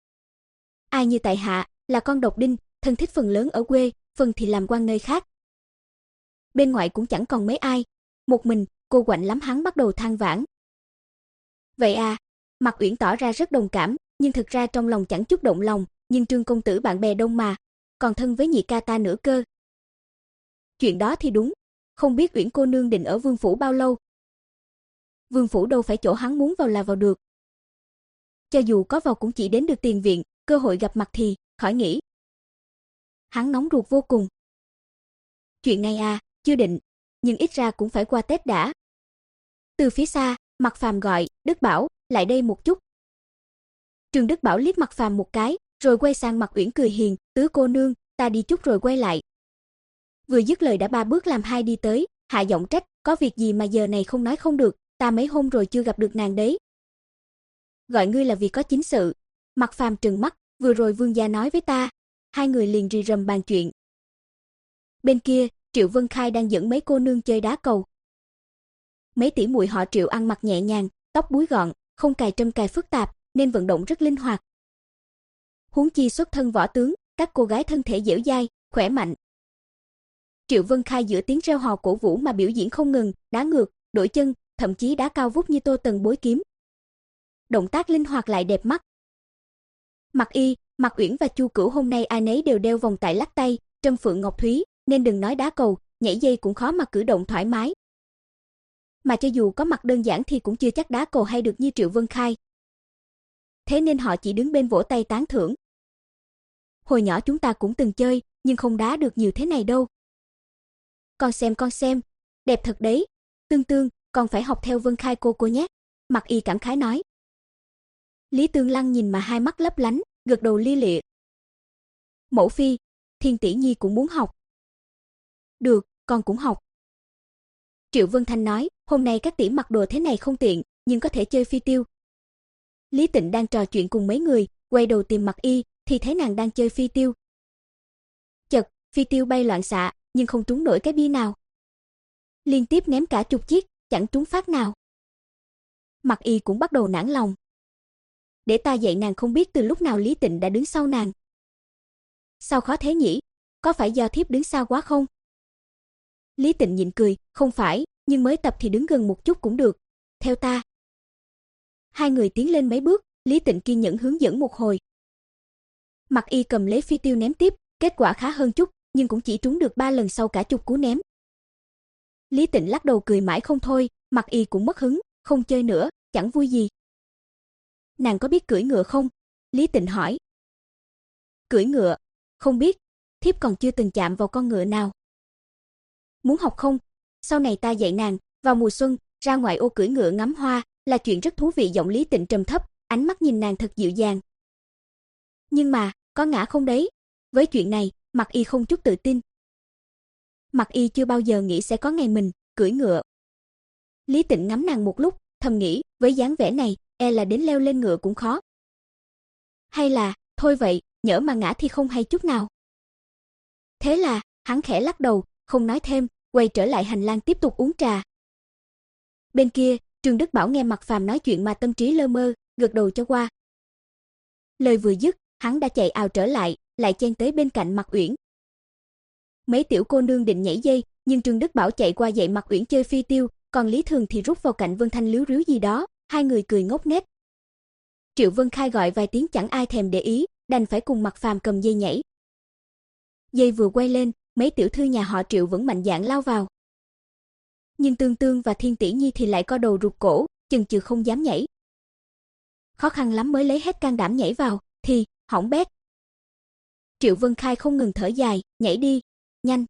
Ai như tại hạ, là con độc đinh, thân thích phần lớn ở quê, phần thì làm quan nơi khác. Bên ngoài cũng chẳng còn mấy ai, một mình, cô quạnh lắm." Hắn bắt đầu than vãn. "Vậy à?" Mạc Uyển tỏ ra rất đồng cảm, nhưng thực ra trong lòng chẳng chút động lòng, nhưng Trương công tử bạn bè đông mà, còn thân với nhị ca ta nữa cơ. Chuyện đó thì đúng, không biết Uyển cô nương định ở vương phủ bao lâu? Vương phủ đâu phải chỗ hắn muốn vào là vào được. Cho dù có vào cũng chỉ đến được tiền viện, cơ hội gặp mặt thì khỏi nghĩ. Hắn nóng ruột vô cùng. Chuyện này à, chưa định, nhưng ít ra cũng phải qua Tết đã. Từ phía xa, Mạc Phàm gọi, "Đức Bảo, lại đây một chút." Trương Đức Bảo liếc Mạc Phàm một cái, rồi quay sang Mạc Uyển cười hiền, "Tứ cô nương, ta đi chút rồi quay lại." Vừa dứt lời đã ba bước làm hai đi tới, hạ giọng trách, "Có việc gì mà giờ này không nói không được, ta mấy hôm rồi chưa gặp được nàng đấy." "Gọi ngươi là vì có chính sự." Mạc Phàm trừng mắt, "Vừa rồi vương gia nói với ta." Hai người liền rì rầm bàn chuyện. Bên kia, Triệu Vân Khai đang dẫn mấy cô nương chơi đá cầu. Mấy tỷ muội họ Triệu ăn mặc nhẹ nhàng, tóc búi gọn, không cài trâm cài phức tạp, nên vận động rất linh hoạt. Huống chi xuất thân võ tướng, các cô gái thân thể dẻo dai, khỏe mạnh. Triệu Vân Khai giữa tiếng reo hò cổ vũ mà biểu diễn không ngừng, đá ngược, đổi chân, thậm chí đá cao vút như tô tần bối kiếm. Động tác linh hoạt lại đẹp mắt. Mạc Y, Mạc Uyển và Chu Cửu hôm nay ai nấy đều đeo vòng tại lắc tay, trâm phượng ngọc thúy, nên đừng nói đá cầu, nhảy dây cũng khó mà cử động thoải mái. Mà cho dù có mặt đơn giản thì cũng chưa chắc đá cầu hay được như Triệu Vân Khai. Thế nên họ chỉ đứng bên vỗ tay tán thưởng. Hồi nhỏ chúng ta cũng từng chơi, nhưng không đá được nhiều thế này đâu. Con xem con xem, đẹp thật đấy. Tương Tương, con phải học theo Vân Khai cô cô nhé. Mạc Y cảm khái nói. Lý Tương Lăng nhìn mà hai mắt lấp lánh, gật đầu lia lịa. Mẫu phi, Thiên tỷ nhi cũng muốn học. Được, con cũng học. Triệu Vân Thanh nói, hôm nay các tỷ mặc đồ thế này không tiện, nhưng có thể chơi phi tiêu. Lý Tịnh đang trò chuyện cùng mấy người, quay đầu tìm Mạc Y, thì thấy nàng đang chơi phi tiêu. Chật, phi tiêu bay loạn xạ, nhưng không trúng nổi cái bi nào. Liên tiếp ném cả chục chiếc, chẳng trúng phát nào. Mạc Y cũng bắt đầu nản lòng. Để ta dạy nàng, không biết từ lúc nào Lý Tịnh đã đứng sau nàng. Sao khó thế nhỉ? Có phải do thiếp đứng xa quá không? Lý Tịnh nhịn cười, không phải, nhưng mới tập thì đứng gần một chút cũng được. Theo ta. Hai người tiến lên mấy bước, Lý Tịnh kiên nhẫn hướng dẫn một hồi. Mạc Y cầm lấy phi tiêu ném tiếp, kết quả khá hơn chút, nhưng cũng chỉ trúng được ba lần sau cả chục cú ném. Lý Tịnh lắc đầu cười mãi không thôi, Mạc Y cũng mất hứng, không chơi nữa, chẳng vui gì. Nàng có biết cưỡi ngựa không? Lý Tịnh hỏi. Cưỡi ngựa? Không biết, thiếp còn chưa từng chạm vào con ngựa nào. Muốn học không? Sau này ta dạy nàng, vào mùa xuân, ra ngoại ô cưỡi ngựa ngắm hoa, là chuyện rất thú vị. Giọng Lý Tịnh trầm thấp, ánh mắt nhìn nàng thật dịu dàng. Nhưng mà, có ngã không đấy? Với chuyện này, Mạc Y không chút tự tin. Mạc Y chưa bao giờ nghĩ sẽ có ngày mình cưỡi ngựa. Lý Tịnh ngắm nàng một lúc, thầm nghĩ, với dáng vẻ này, e là đến leo lên ngựa cũng khó. Hay là, thôi vậy, nhỡ mà ngã thì không hay chút nào. Thế là, hắn khẽ lắc đầu, không nói thêm, quay trở lại hành lang tiếp tục uống trà. Bên kia, Trương Đức Bảo nghe Mạc Phàm nói chuyện mà tâm trí lơ mơ, gật đầu cho qua. Lời vừa dứt, hắn đã chạy ào trở lại, lại chen tới bên cạnh Mạc Uyển. Mấy tiểu cô nương định nhảy dây, nhưng Trương Đức Bảo chạy qua dạy Mạc Uyển chơi phi tiêu, còn Lý Thường thì rút vào cạnh Vân Thanh líu ríu gì đó, hai người cười ngốc nghếch. Triệu Vân Khai gọi vài tiếng chẳng ai thèm để ý, đành phải cùng Mạc Phàm cầm dây nhảy. Dây vừa quay lên, mấy tiểu thư nhà họ Triệu vẫn mạnh dạn lao vào. Nhưng Tương Tương và Thiên tỷ nhi thì lại co đầu rụt cổ, chần chừ không dám nhảy. Khó khăn lắm mới lấy hết can đảm nhảy vào, thì hỏng bét. Triệu Vân Khai không ngừng thở dài, nhảy đi, nhanh.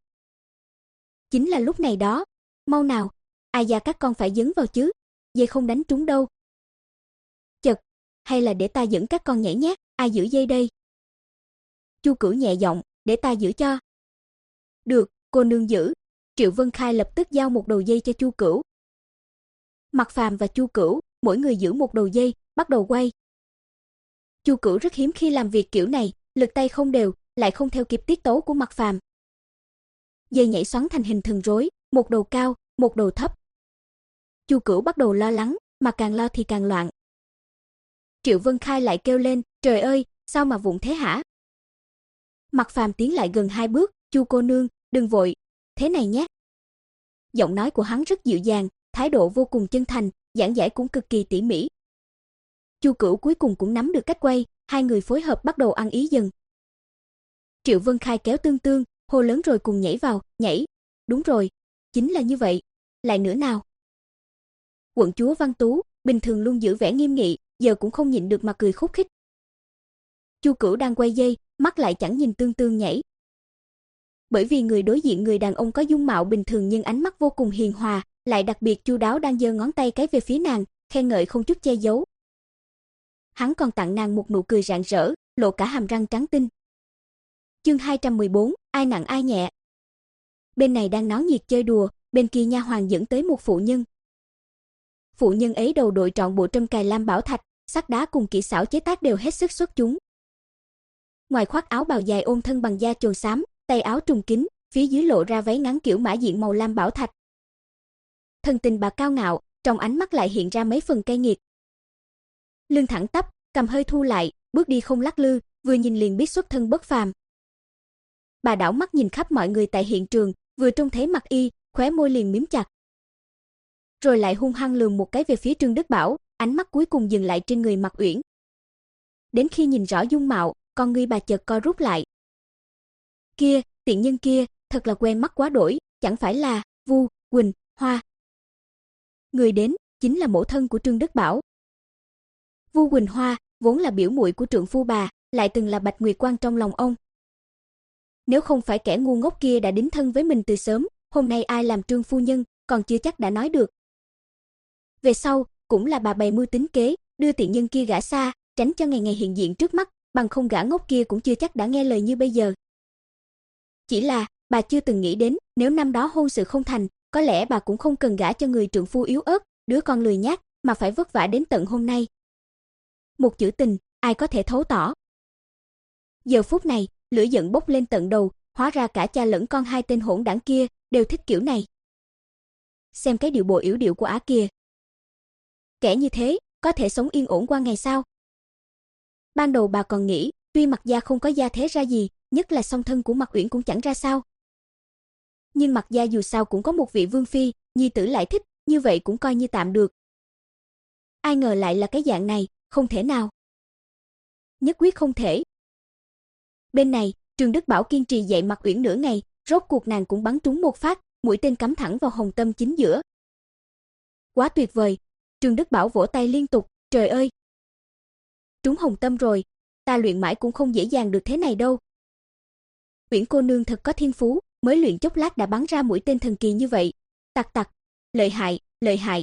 Chính là lúc này đó, mau nào, ai da các con phải dấn vào chứ, dây không đánh trúng đâu. Chật, hay là để ta dẫn các con nhảy nhé, ai giữ dây đây? Chu Cửu nhẹ giọng, để ta giữ cho. Được, cô nương giữ. Triệu Vân Khai lập tức giao một đầu dây cho Chu Cửu. Mạc Phàm và Chu Cửu, mỗi người giữ một đầu dây, bắt đầu quay. Chu Cửu rất hiếm khi làm việc kiểu này, lực tay không đều, lại không theo kịp tiết tấu của Mạc Phàm. Dây nhảy xoắn thành hình thần rối, một đầu cao, một đầu thấp. Chu Cửu bắt đầu lo lắng, mà càng lo thì càng loạn. Triệu Vân Khai lại kêu lên, trời ơi, sao mà vụng thế hả? Mạc Phàm tiến lại gần hai bước, Chu cô nương, đừng vội, thế này nhé. Giọng nói của hắn rất dịu dàng, thái độ vô cùng chân thành, giảng giải cũng cực kỳ tỉ mỉ. Chu Cửu cuối cùng cũng nắm được cách quay, hai người phối hợp bắt đầu ăn ý dần. Triệu Vân Khai kéo Tương Tương, hô lớn rồi cùng nhảy vào, nhảy. Đúng rồi, chính là như vậy. Lại nữa nào. Quận chúa Văn Tú, bình thường luôn giữ vẻ nghiêm nghị, giờ cũng không nhịn được mà cười khúc khích. Chu Cửu đang quay dây, mắt lại chẳng nhìn Tương Tương nhảy. Bởi vì người đối diện người đàn ông có dung mạo bình thường nhưng ánh mắt vô cùng hiền hòa, lại đặc biệt chu đáo đang giơ ngón tay cái về phía nàng, khen ngợi không chút che giấu. Hắn còn tặng nàng một nụ cười rạng rỡ, lộ cả hàm răng trắng tinh. Chương hai trăm mười bốn, ai nặng ai nhẹ. Bên này đang náo nhiệt chơi đùa, bên kia nha hoàn dẫn tới một phụ nhân. Phụ nhân ấy đầu đội trọn bộ trâm cài lam bảo thạch, sắt đá cùng kỹ xảo chế tác đều hết sức xuất chúng. Ngoài khoác áo bào dài ôm thân bằng da trồn xám, tay áo trùng kín, phía dưới lộ ra váy ngắn kiểu mã diện màu lam bảo thạch. Thân tình bà cao ngạo, trong ánh mắt lại hiện ra mấy phần cay nghiệt. Lưng thẳng tắp, cằm hơi thu lại, bước đi không lắc lư, vừa nhìn liền biết xuất thân bất phàm. Bà đảo mắt nhìn khắp mọi người tại hiện trường, vừa trông thấy Mạc Y, khóe môi liền mím chặt. Rồi lại hung hăng lườm một cái về phía Trương Đức Bảo, ánh mắt cuối cùng dừng lại trên người Mạc Uyển. Đến khi nhìn rõ dung mạo, con ngươi bà chợt co rút lại. Kia, tiện nhân kia, thật là quen mắt quá đổi, chẳng phải là Vu Quỳnh Hoa. Người đến chính là mẫu thân của Trương Đức Bảo. Vu Quỳnh Hoa vốn là biểu muội của trượng phu bà, lại từng là Bạch Nguyệt Quan trong lòng ông. Nếu không phải kẻ ngu ngốc kia đã đính thân với mình từ sớm, hôm nay ai làm Trương phu nhân còn chưa chắc đã nói được. Về sau, cũng là bà bày mưu tính kế, đưa tiện nhân kia gả xa, tránh cho ngày ngày hiện diện trước mắt, bằng không gã ngốc kia cũng chưa chắc đã nghe lời như bây giờ. Chỉ là, bà chưa từng nghĩ đến, nếu năm đó hôn sự không thành, có lẽ bà cũng không cần gả cho người trượng phu yếu ớt, đứa con lười nhác, mà phải vất vả đến tận hôm nay. Một chữ tình, ai có thể thấu tỏ. Giờ phút này, lửa giận bốc lên tận đầu, hóa ra cả cha lẫn con hai tên hỗn đảng kia đều thích kiểu này. Xem cái điệu bộ yểu điệu của ả kia. Kẻ như thế, có thể sống yên ổn qua ngày sao? Ban đầu bà còn nghĩ, tuy Mạc gia không có gia thế ra gì, nhất là song thân của Mạc Uyển cũng chẳng ra sao. Nhưng Mạc gia dù sao cũng có một vị vương phi, nhi tử lại thích, như vậy cũng coi như tạm được. Ai ngờ lại là cái dạng này, không thể nào. Nhất quyết không thể. Bên này, Trương Đức Bảo kiên trì dạy Mạc Uyển nửa ngày, rốt cuộc nàng cũng bắn trúng một phát, mũi tên cắm thẳng vào hồng tâm chính giữa. Quá tuyệt vời, Trương Đức Bảo vỗ tay liên tục, trời ơi. Trúng hồng tâm rồi, ta luyện mãi cũng không dễ dàng được thế này đâu. Uyển cô nương thật có thiên phú, mới luyện chốc lát đã bắn ra mũi tên thần kỳ như vậy. Tặc tặc, lợi hại, lợi hại.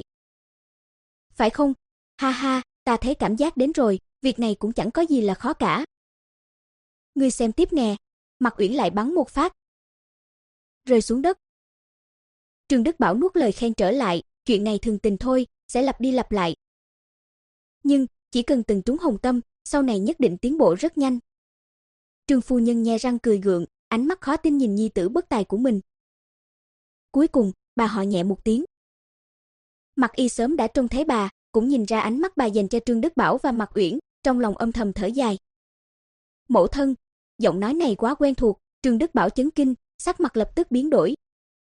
Phải không? Ha ha, ta thấy cảm giác đến rồi, việc này cũng chẳng có gì là khó cả. Ngươi xem tiếp nè, Mạc Uyển lại bắn một phát. Rơi xuống đất. Trương Đức Bảo nuốt lời khen trở lại, chuyện này thường tình thôi, sẽ lặp đi lặp lại. Nhưng, chỉ cần từng trúng hồng tâm, sau này nhất định tiến bộ rất nhanh. Trương phu nhân nhe răng cười gượng, ánh mắt khó tin nhìn nhi tử bất tài của mình. Cuối cùng, bà họ nhẹ một tiếng. Mạc Y sớm đã trông thấy bà, cũng nhìn ra ánh mắt bà dành cho Trương Đức Bảo và Mạc Uyển, trong lòng âm thầm thở dài. Mẫu thân, giọng nói này quá quen thuộc, Trương Đức Bảo chấn kinh, sắc mặt lập tức biến đổi.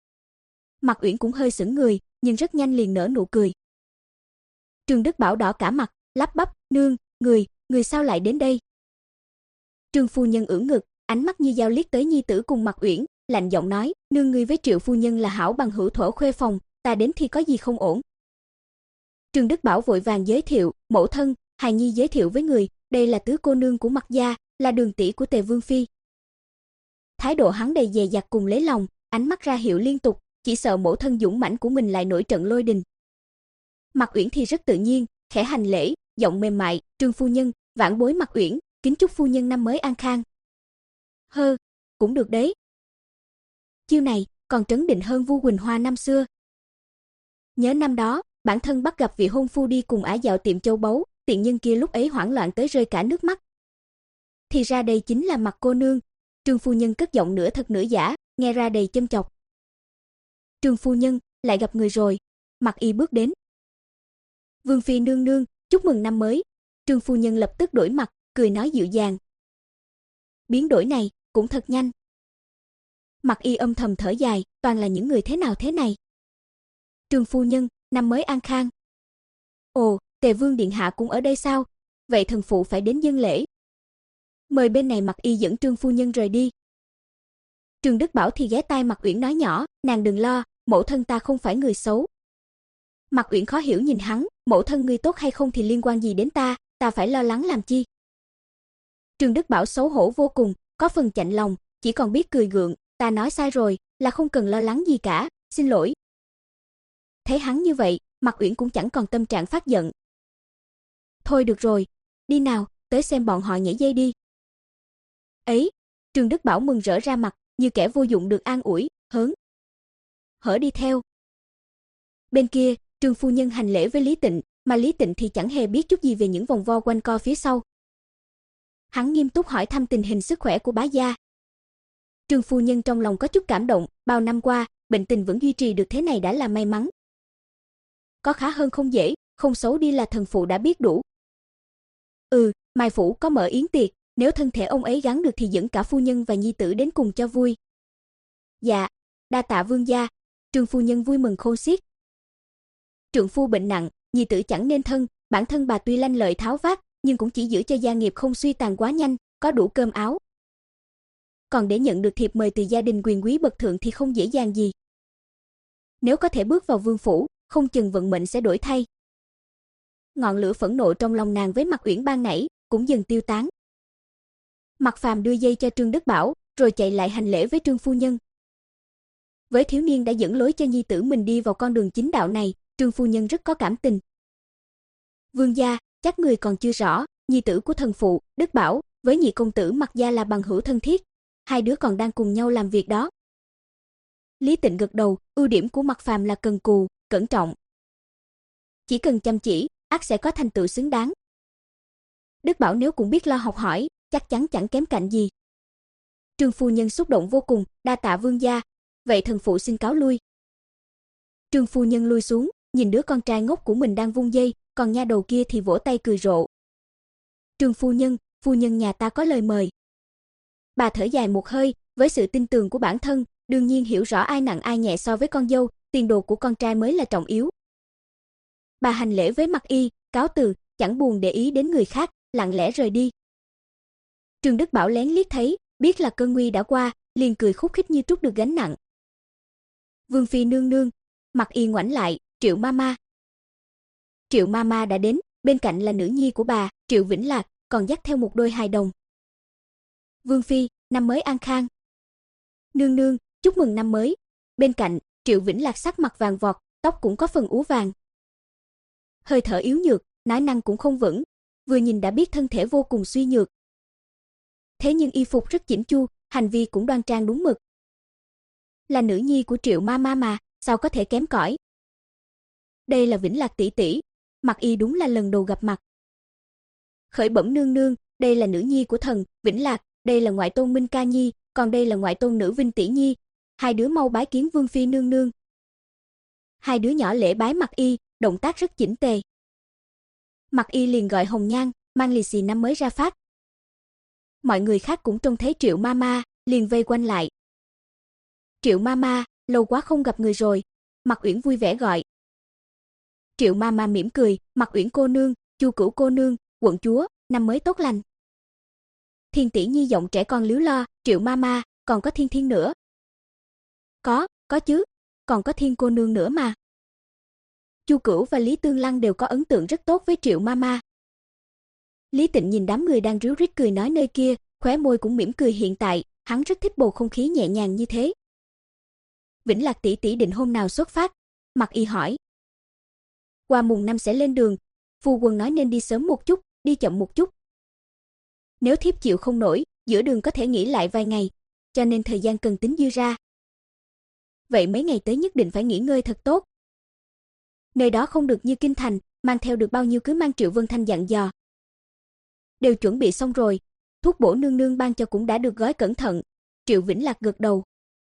Mạc Uyển cũng hơi sững người, nhưng rất nhanh liền nở nụ cười. Trương Đức Bảo đỏ cả mặt, lắp bắp, nương, người, người sao lại đến đây? Trương phu nhân ưỡn ngực, ánh mắt như dao liếc tới nhi tử cùng Mạc Uyển, lạnh giọng nói, nương ngươi với Triệu phu nhân là hảo bằng hữu thuở khuê phòng, ta đến thì có gì không ổn. Trương Đức Bảo vội vàng giới thiệu, mẫu thân, hài nhi giới thiệu với người, đây là tứ cô nương của Mạc gia, là đường tỷ của Tề vương phi. Thái độ hắn đầy dè dặt cùng lấy lòng, ánh mắt ra hiệu liên tục, chỉ sợ mẫu thân dũng mãnh của mình lại nổi trận lôi đình. Mạc Uyển thì rất tự nhiên, khẽ hành lễ, giọng mềm mại, Trương phu nhân, vãn bối Mạc Uyển, kính chúc phu nhân năm mới an khang. Hơ, cũng được đấy. Chiêu này còn trấn định hơn Vu Quỳnh Hoa năm xưa. Nhớ năm đó, bản thân bắt gặp vị hôn phu đi cùng ả dạo tiệm châu báu, tiện nhân kia lúc ấy hoảng loạn tới rơi cả nước mắt. Thì ra đây chính là Mạc cô nương. Trương phu nhân cất giọng nửa thật nửa giả, nghe ra đầy châm chọc. Trương phu nhân, lại gặp người rồi. Mạc Y bước đến. Vương phi nương nương, chúc mừng năm mới. Trương phu nhân lập tức đổi mặt, cười nói dịu dàng. Biến đổi này cũng thật nhanh. Mạc Y âm thầm thở dài, toàn là những người thế nào thế này. Trương phu nhân, năm mới an khang. Ồ, Tề vương điện hạ cũng ở đây sao? Vậy thần phụ phải đến dâng lễ. Mời bên này Mạc Y dẫn Trương phu nhân rời đi. Trương Đức Bảo thì ghé tai Mạc Uyển nói nhỏ, nàng đừng lo, mẫu thân ta không phải người xấu. Mạc Uyển khó hiểu nhìn hắn, mẫu thân ngươi tốt hay không thì liên quan gì đến ta, ta phải lo lắng làm chi? Trương Đức Bảo xấu hổ vô cùng, có phần chạnh lòng, chỉ còn biết cười gượng, ta nói sai rồi, là không cần lo lắng gì cả, xin lỗi. Thấy hắn như vậy, Mạc Uyển cũng chẳng còn tâm trạng phát giận. Thôi được rồi, đi nào, tới xem bọn họ nhảy dây đi. Ấy, Trương Đức Bảo mừng rỡ ra mặt, như kẻ vô dụng được an ủi, hớn hở đi theo. Bên kia, Trương phu nhân hành lễ với Lý Tịnh, mà Lý Tịnh thì chẳng hề biết chút gì về những vòng vo quanh co phía sau. Hắn nghiêm túc hỏi thăm tình hình sức khỏe của bá gia. Trương phu nhân trong lòng có chút cảm động, bao năm qua, bệnh tình vẫn duy trì được thế này đã là may mắn. Có khá hơn không dễ, không xấu đi là thần phụ đã biết đủ. Ừ, Mai phủ có mở yến tiệc, nếu thân thể ông ấy gắng được thì dẫn cả phu nhân và nhi tử đến cùng cho vui. Dạ, đa tạ vương gia. Trương phu nhân vui mừng khôn xiết. Trượng phu bệnh nặng, nhi tử chẳng nên thân, bản thân bà tuy lanh lợi tháo vát, nhưng cũng chỉ giữ cho gia nghiệp không suy tàn quá nhanh, có đủ cơm áo. Còn để nhận được thiệp mời từ gia đình quyền quý bậc thượng thì không dễ dàng gì. Nếu có thể bước vào vương phủ, không chừng vận mệnh sẽ đổi thay. Ngọn lửa phẫn nộ trong lòng nàng với Mạc Uyển ban nãy cũng dần tiêu tán. Mạc Phàm đưa dây cho Trương Đức Bảo, rồi chạy lại hành lễ với Trương phu nhân. Với thiếu niên đã dẫn lối cho nhi tử mình đi vào con đường chính đạo này, Trương phu nhân rất có cảm tình. Vương gia, chắc người còn chưa rõ, nhi tử của thần phụ, Đức Bảo, với nhị công tử Mạc gia là bằng hữu thân thiết, hai đứa còn đang cùng nhau làm việc đó. Lý Tịnh gật đầu, ưu điểm của Mạc Phàm là cần cù, cẩn trọng. Chỉ cần chăm chỉ, ắt sẽ có thành tựu xứng đáng. Đức Bảo nếu cũng biết lo học hỏi, chắc chắn chẳng kém cạnh gì. Trương phu nhân xúc động vô cùng, đa tạ vương gia, vậy thần phụ xin cáo lui. Trương phu nhân lui xuống, nhìn đứa con trai ngốc của mình đang vung dây, còn nha đầu kia thì vỗ tay cười rộ. Trương phu nhân, phu nhân nhà ta có lời mời. Bà thở dài một hơi, với sự tin tưởng của bản thân, đương nhiên hiểu rõ ai nặng ai nhẹ so với con dâu, tiền đồ của con trai mới là trọng yếu. Bà hành lễ với Mạc Y, cáo từ, chẳng buồn để ý đến người khác, lặng lẽ rời đi. Trương Đức Bảo lén liếc thấy, biết là cơn nguy đã qua, liền cười khúc khích như trút được gánh nặng. Vương phi nương nương, Mạc Y ngoảnh lại, Triệu mama. Triệu mama đã đến, bên cạnh là nữ nhi của bà, Triệu Vĩnh Lạc, còn dắt theo một đôi hài đồng. Vương phi, năm mới an khang. Nương nương, chúc mừng năm mới. Bên cạnh, Triệu Vĩnh Lạc sắc mặt vàng vọt, tóc cũng có phần úa vàng. Hơi thở yếu nhược, nói năng cũng không vững, vừa nhìn đã biết thân thể vô cùng suy nhược. Thế nhưng y phục rất chỉnh chu, hành vi cũng đoan trang đúng mực. Là nữ nhi của Triệu mama mà, sao có thể kém cỏi. Đây là Vĩnh Lạc tỷ tỷ, Mạc Y đúng là lần đầu gặp mặt. Khởi bẩm nương nương, đây là nữ nhi của thần, Vĩnh Lạc, đây là ngoại tôn Minh Ca nhi, còn đây là ngoại tôn nữ Vinh tỷ nhi, hai đứa mau bái kiến vương phi nương nương. Hai đứa nhỏ lễ bái Mạc Y, động tác rất chỉnh tề. Mạc Y liền gọi Hồng Nhan, mang lì xì năm mới ra phát. Mọi người khác cũng trông thấy Triệu mama, liền vây quanh lại. Triệu mama, lâu quá không gặp người rồi, Mạc Uyển vui vẻ gọi. Triệu mama mỉm cười, Mạc Uyển cô nương, Chu Cửu cô nương, quận chúa, năm mới tốt lành. Thiên tỷ nhi giọng trẻ con líu lo, Triệu mama, còn có Thiên Thiên nữa. Có, có chứ, còn có Thiên cô nương nữa mà. Chu Cửu và Lý Tương Lăng đều có ấn tượng rất tốt với Triệu mama. Lý Tịnh nhìn đám người đang ríu rít cười nói nơi kia, khóe môi cũng mỉm cười, hiện tại, hắn rất thích bầu không khí nhẹ nhàng như thế. Vĩnh Lạc tỷ tỷ định hôm nào xuất phát? Mạc Y hỏi. Qua mùng năm sẽ lên đường, phu quân nói nên đi sớm một chút, đi chậm một chút. Nếu thiếp chịu không nổi, giữa đường có thể nghỉ lại vài ngày, cho nên thời gian cần tính dư ra. Vậy mấy ngày tới nhất định phải nghỉ ngơi thật tốt. Nơi đó không được như kinh thành, mang theo được bao nhiêu cứ mang, Triệu Vân Thanh dặn dò. Đều chuẩn bị xong rồi, thuốc bổ nương nương ban cho cũng đã được gói cẩn thận. Triệu Vĩnh Lạc gật đầu.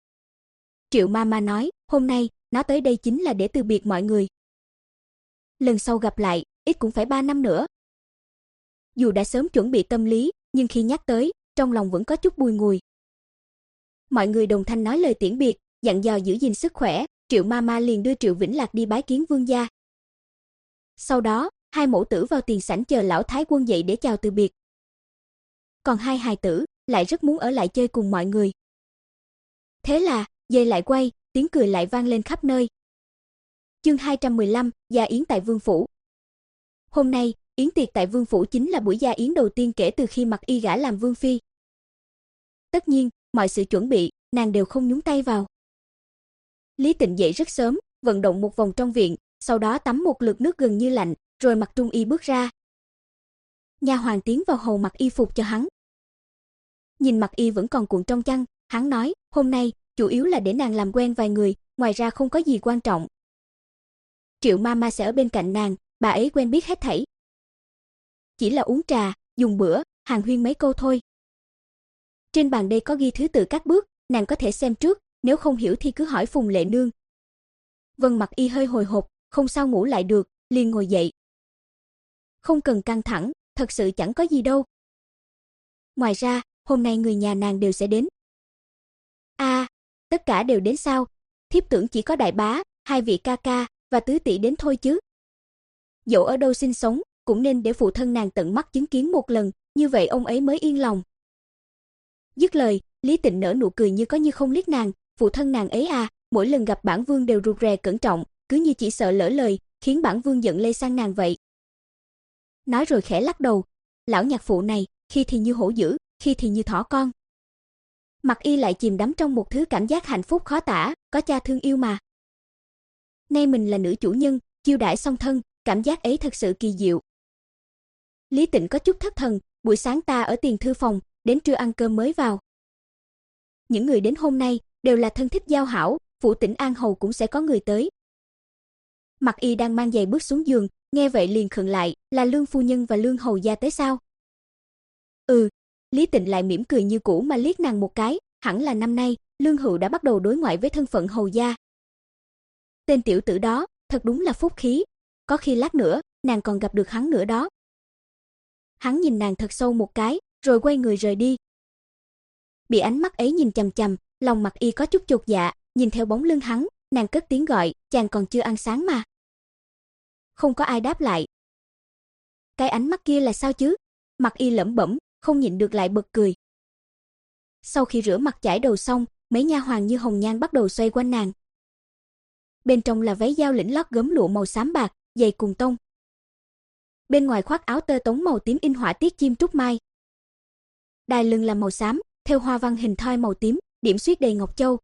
Triệu mama nói, hôm nay, nó tới đây chính là để từ biệt mọi người. Lần sau gặp lại, ít cũng phải ba năm nữa. Dù đã sớm chuẩn bị tâm lý, nhưng khi nhắc tới, trong lòng vẫn có chút bùi ngùi. Mọi người đồng thanh nói lời tiễn biệt, dặn dò giữ gìn sức khỏe, Triệu mama liền đưa Triệu Vĩnh Lạc đi bái kiến vương gia. Sau đó, hai mẫu tử vào tiền sảnh chờ lão thái quân dậy để chào từ biệt. Còn hai hài tử lại rất muốn ở lại chơi cùng mọi người. Thế là, dây lại quay, tiếng cười lại vang lên khắp nơi. Chương hai trăm mười lăm, gia yến tại vương phủ. Hôm nay, yến tiệc tại vương phủ chính là buổi gia yến đầu tiên kể từ khi Mạc Y gả làm vương phi. Tất nhiên, mọi sự chuẩn bị, nàng đều không nhúng tay vào. Lý Tịnh dậy rất sớm, vận động một vòng trong viện, sau đó tắm một lượt nước gần như lạnh, rồi mặc trung y bước ra. Nha hoàn tiến vào hầu mặc y phục cho hắn. Nhìn Mạc Y vẫn còn cuộn trong chăn, hắn nói, hôm nay, chủ yếu là để nàng làm quen vài người, ngoài ra không có gì quan trọng. Triệu mama sẽ ở bên cạnh nàng, bà ấy quen biết hết thảy. Chỉ là uống trà, dùng bữa, hàn huyên mấy câu thôi. Trên bàn đây có ghi thứ tự các bước, nàng có thể xem trước, nếu không hiểu thì cứ hỏi Phùng Lệ Nương. Vân Mạc Y hơi hồi hộp, không sao ngủ lại được, liền ngồi dậy. Không cần căng thẳng, thật sự chẳng có gì đâu. Ngoài ra, hôm nay người nhà nàng đều sẽ đến. A, à, tất cả đều đến sao? Thiếp tưởng chỉ có đại bá, hai vị ca ca và tứ tỷ đến thôi chứ. Dẫu ở đâu sinh sống, cũng nên để phụ thân nàng tận mắt chứng kiến một lần, như vậy ông ấy mới yên lòng. Dứt lời, Lý Tịnh nở nụ cười như có như không liếc nàng, phụ thân nàng ấy à, mỗi lần gặp bản vương đều rụt rè cẩn trọng, cứ như chỉ sợ lỡ lời, khiến bản vương giận lây sang nàng vậy. Nói rồi khẽ lắc đầu, lão nhạc phụ này, khi thì như hổ dữ, khi thì như thỏ con. Mặc Y lại chìm đắm trong một thứ cảm giác hạnh phúc khó tả, có cha thương yêu mà. Nay mình là nữ chủ nhân, chiêu đãi song thân, cảm giác ấy thật sự kỳ diệu. Lý Tịnh có chút thất thần, buổi sáng ta ở tiền thư phòng, đến trưa ăn cơm mới vào. Những người đến hôm nay đều là thân thích giao hảo, phủ Tĩnh An hầu cũng sẽ có người tới. Mặc Y đang mang giày bước xuống giường, nghe vậy liền khựng lại, là Lương phu nhân và Lương hầu gia tới sao? Ừ, Lý Tịnh lại mỉm cười như cũ mà liếc nàng một cái, hẳn là năm nay, Lương Hữu đã bắt đầu đối ngoại với thân phận hầu gia. Tên tiểu tử đó, thật đúng là phúc khí, có khi lát nữa, nàng còn gặp được hắn nữa đó. Hắn nhìn nàng thật sâu một cái, rồi quay người rời đi. Bị ánh mắt ấy nhìn chằm chằm, lòng Mặc Y có chút chột dạ, nhìn theo bóng lưng hắn, nàng cất tiếng gọi, chàng còn chưa ăn sáng mà. Không có ai đáp lại. Cái ánh mắt kia là sao chứ? Mặc Y lẩm bẩm, không nhịn được lại bật cười. Sau khi rửa mặt chải đầu xong, mấy nha hoàn như hồng nhan bắt đầu xoay quanh nàng. Bên trong là váy giao lĩnh lót gấm lụa màu xám bạc, giày cùng tông. Bên ngoài khoác áo tơ tống màu tím in họa tiết chim trúc mai. Đai lưng là màu xám, theo hoa văn hình thoi màu tím, điểm xuyết đầy ngọc châu.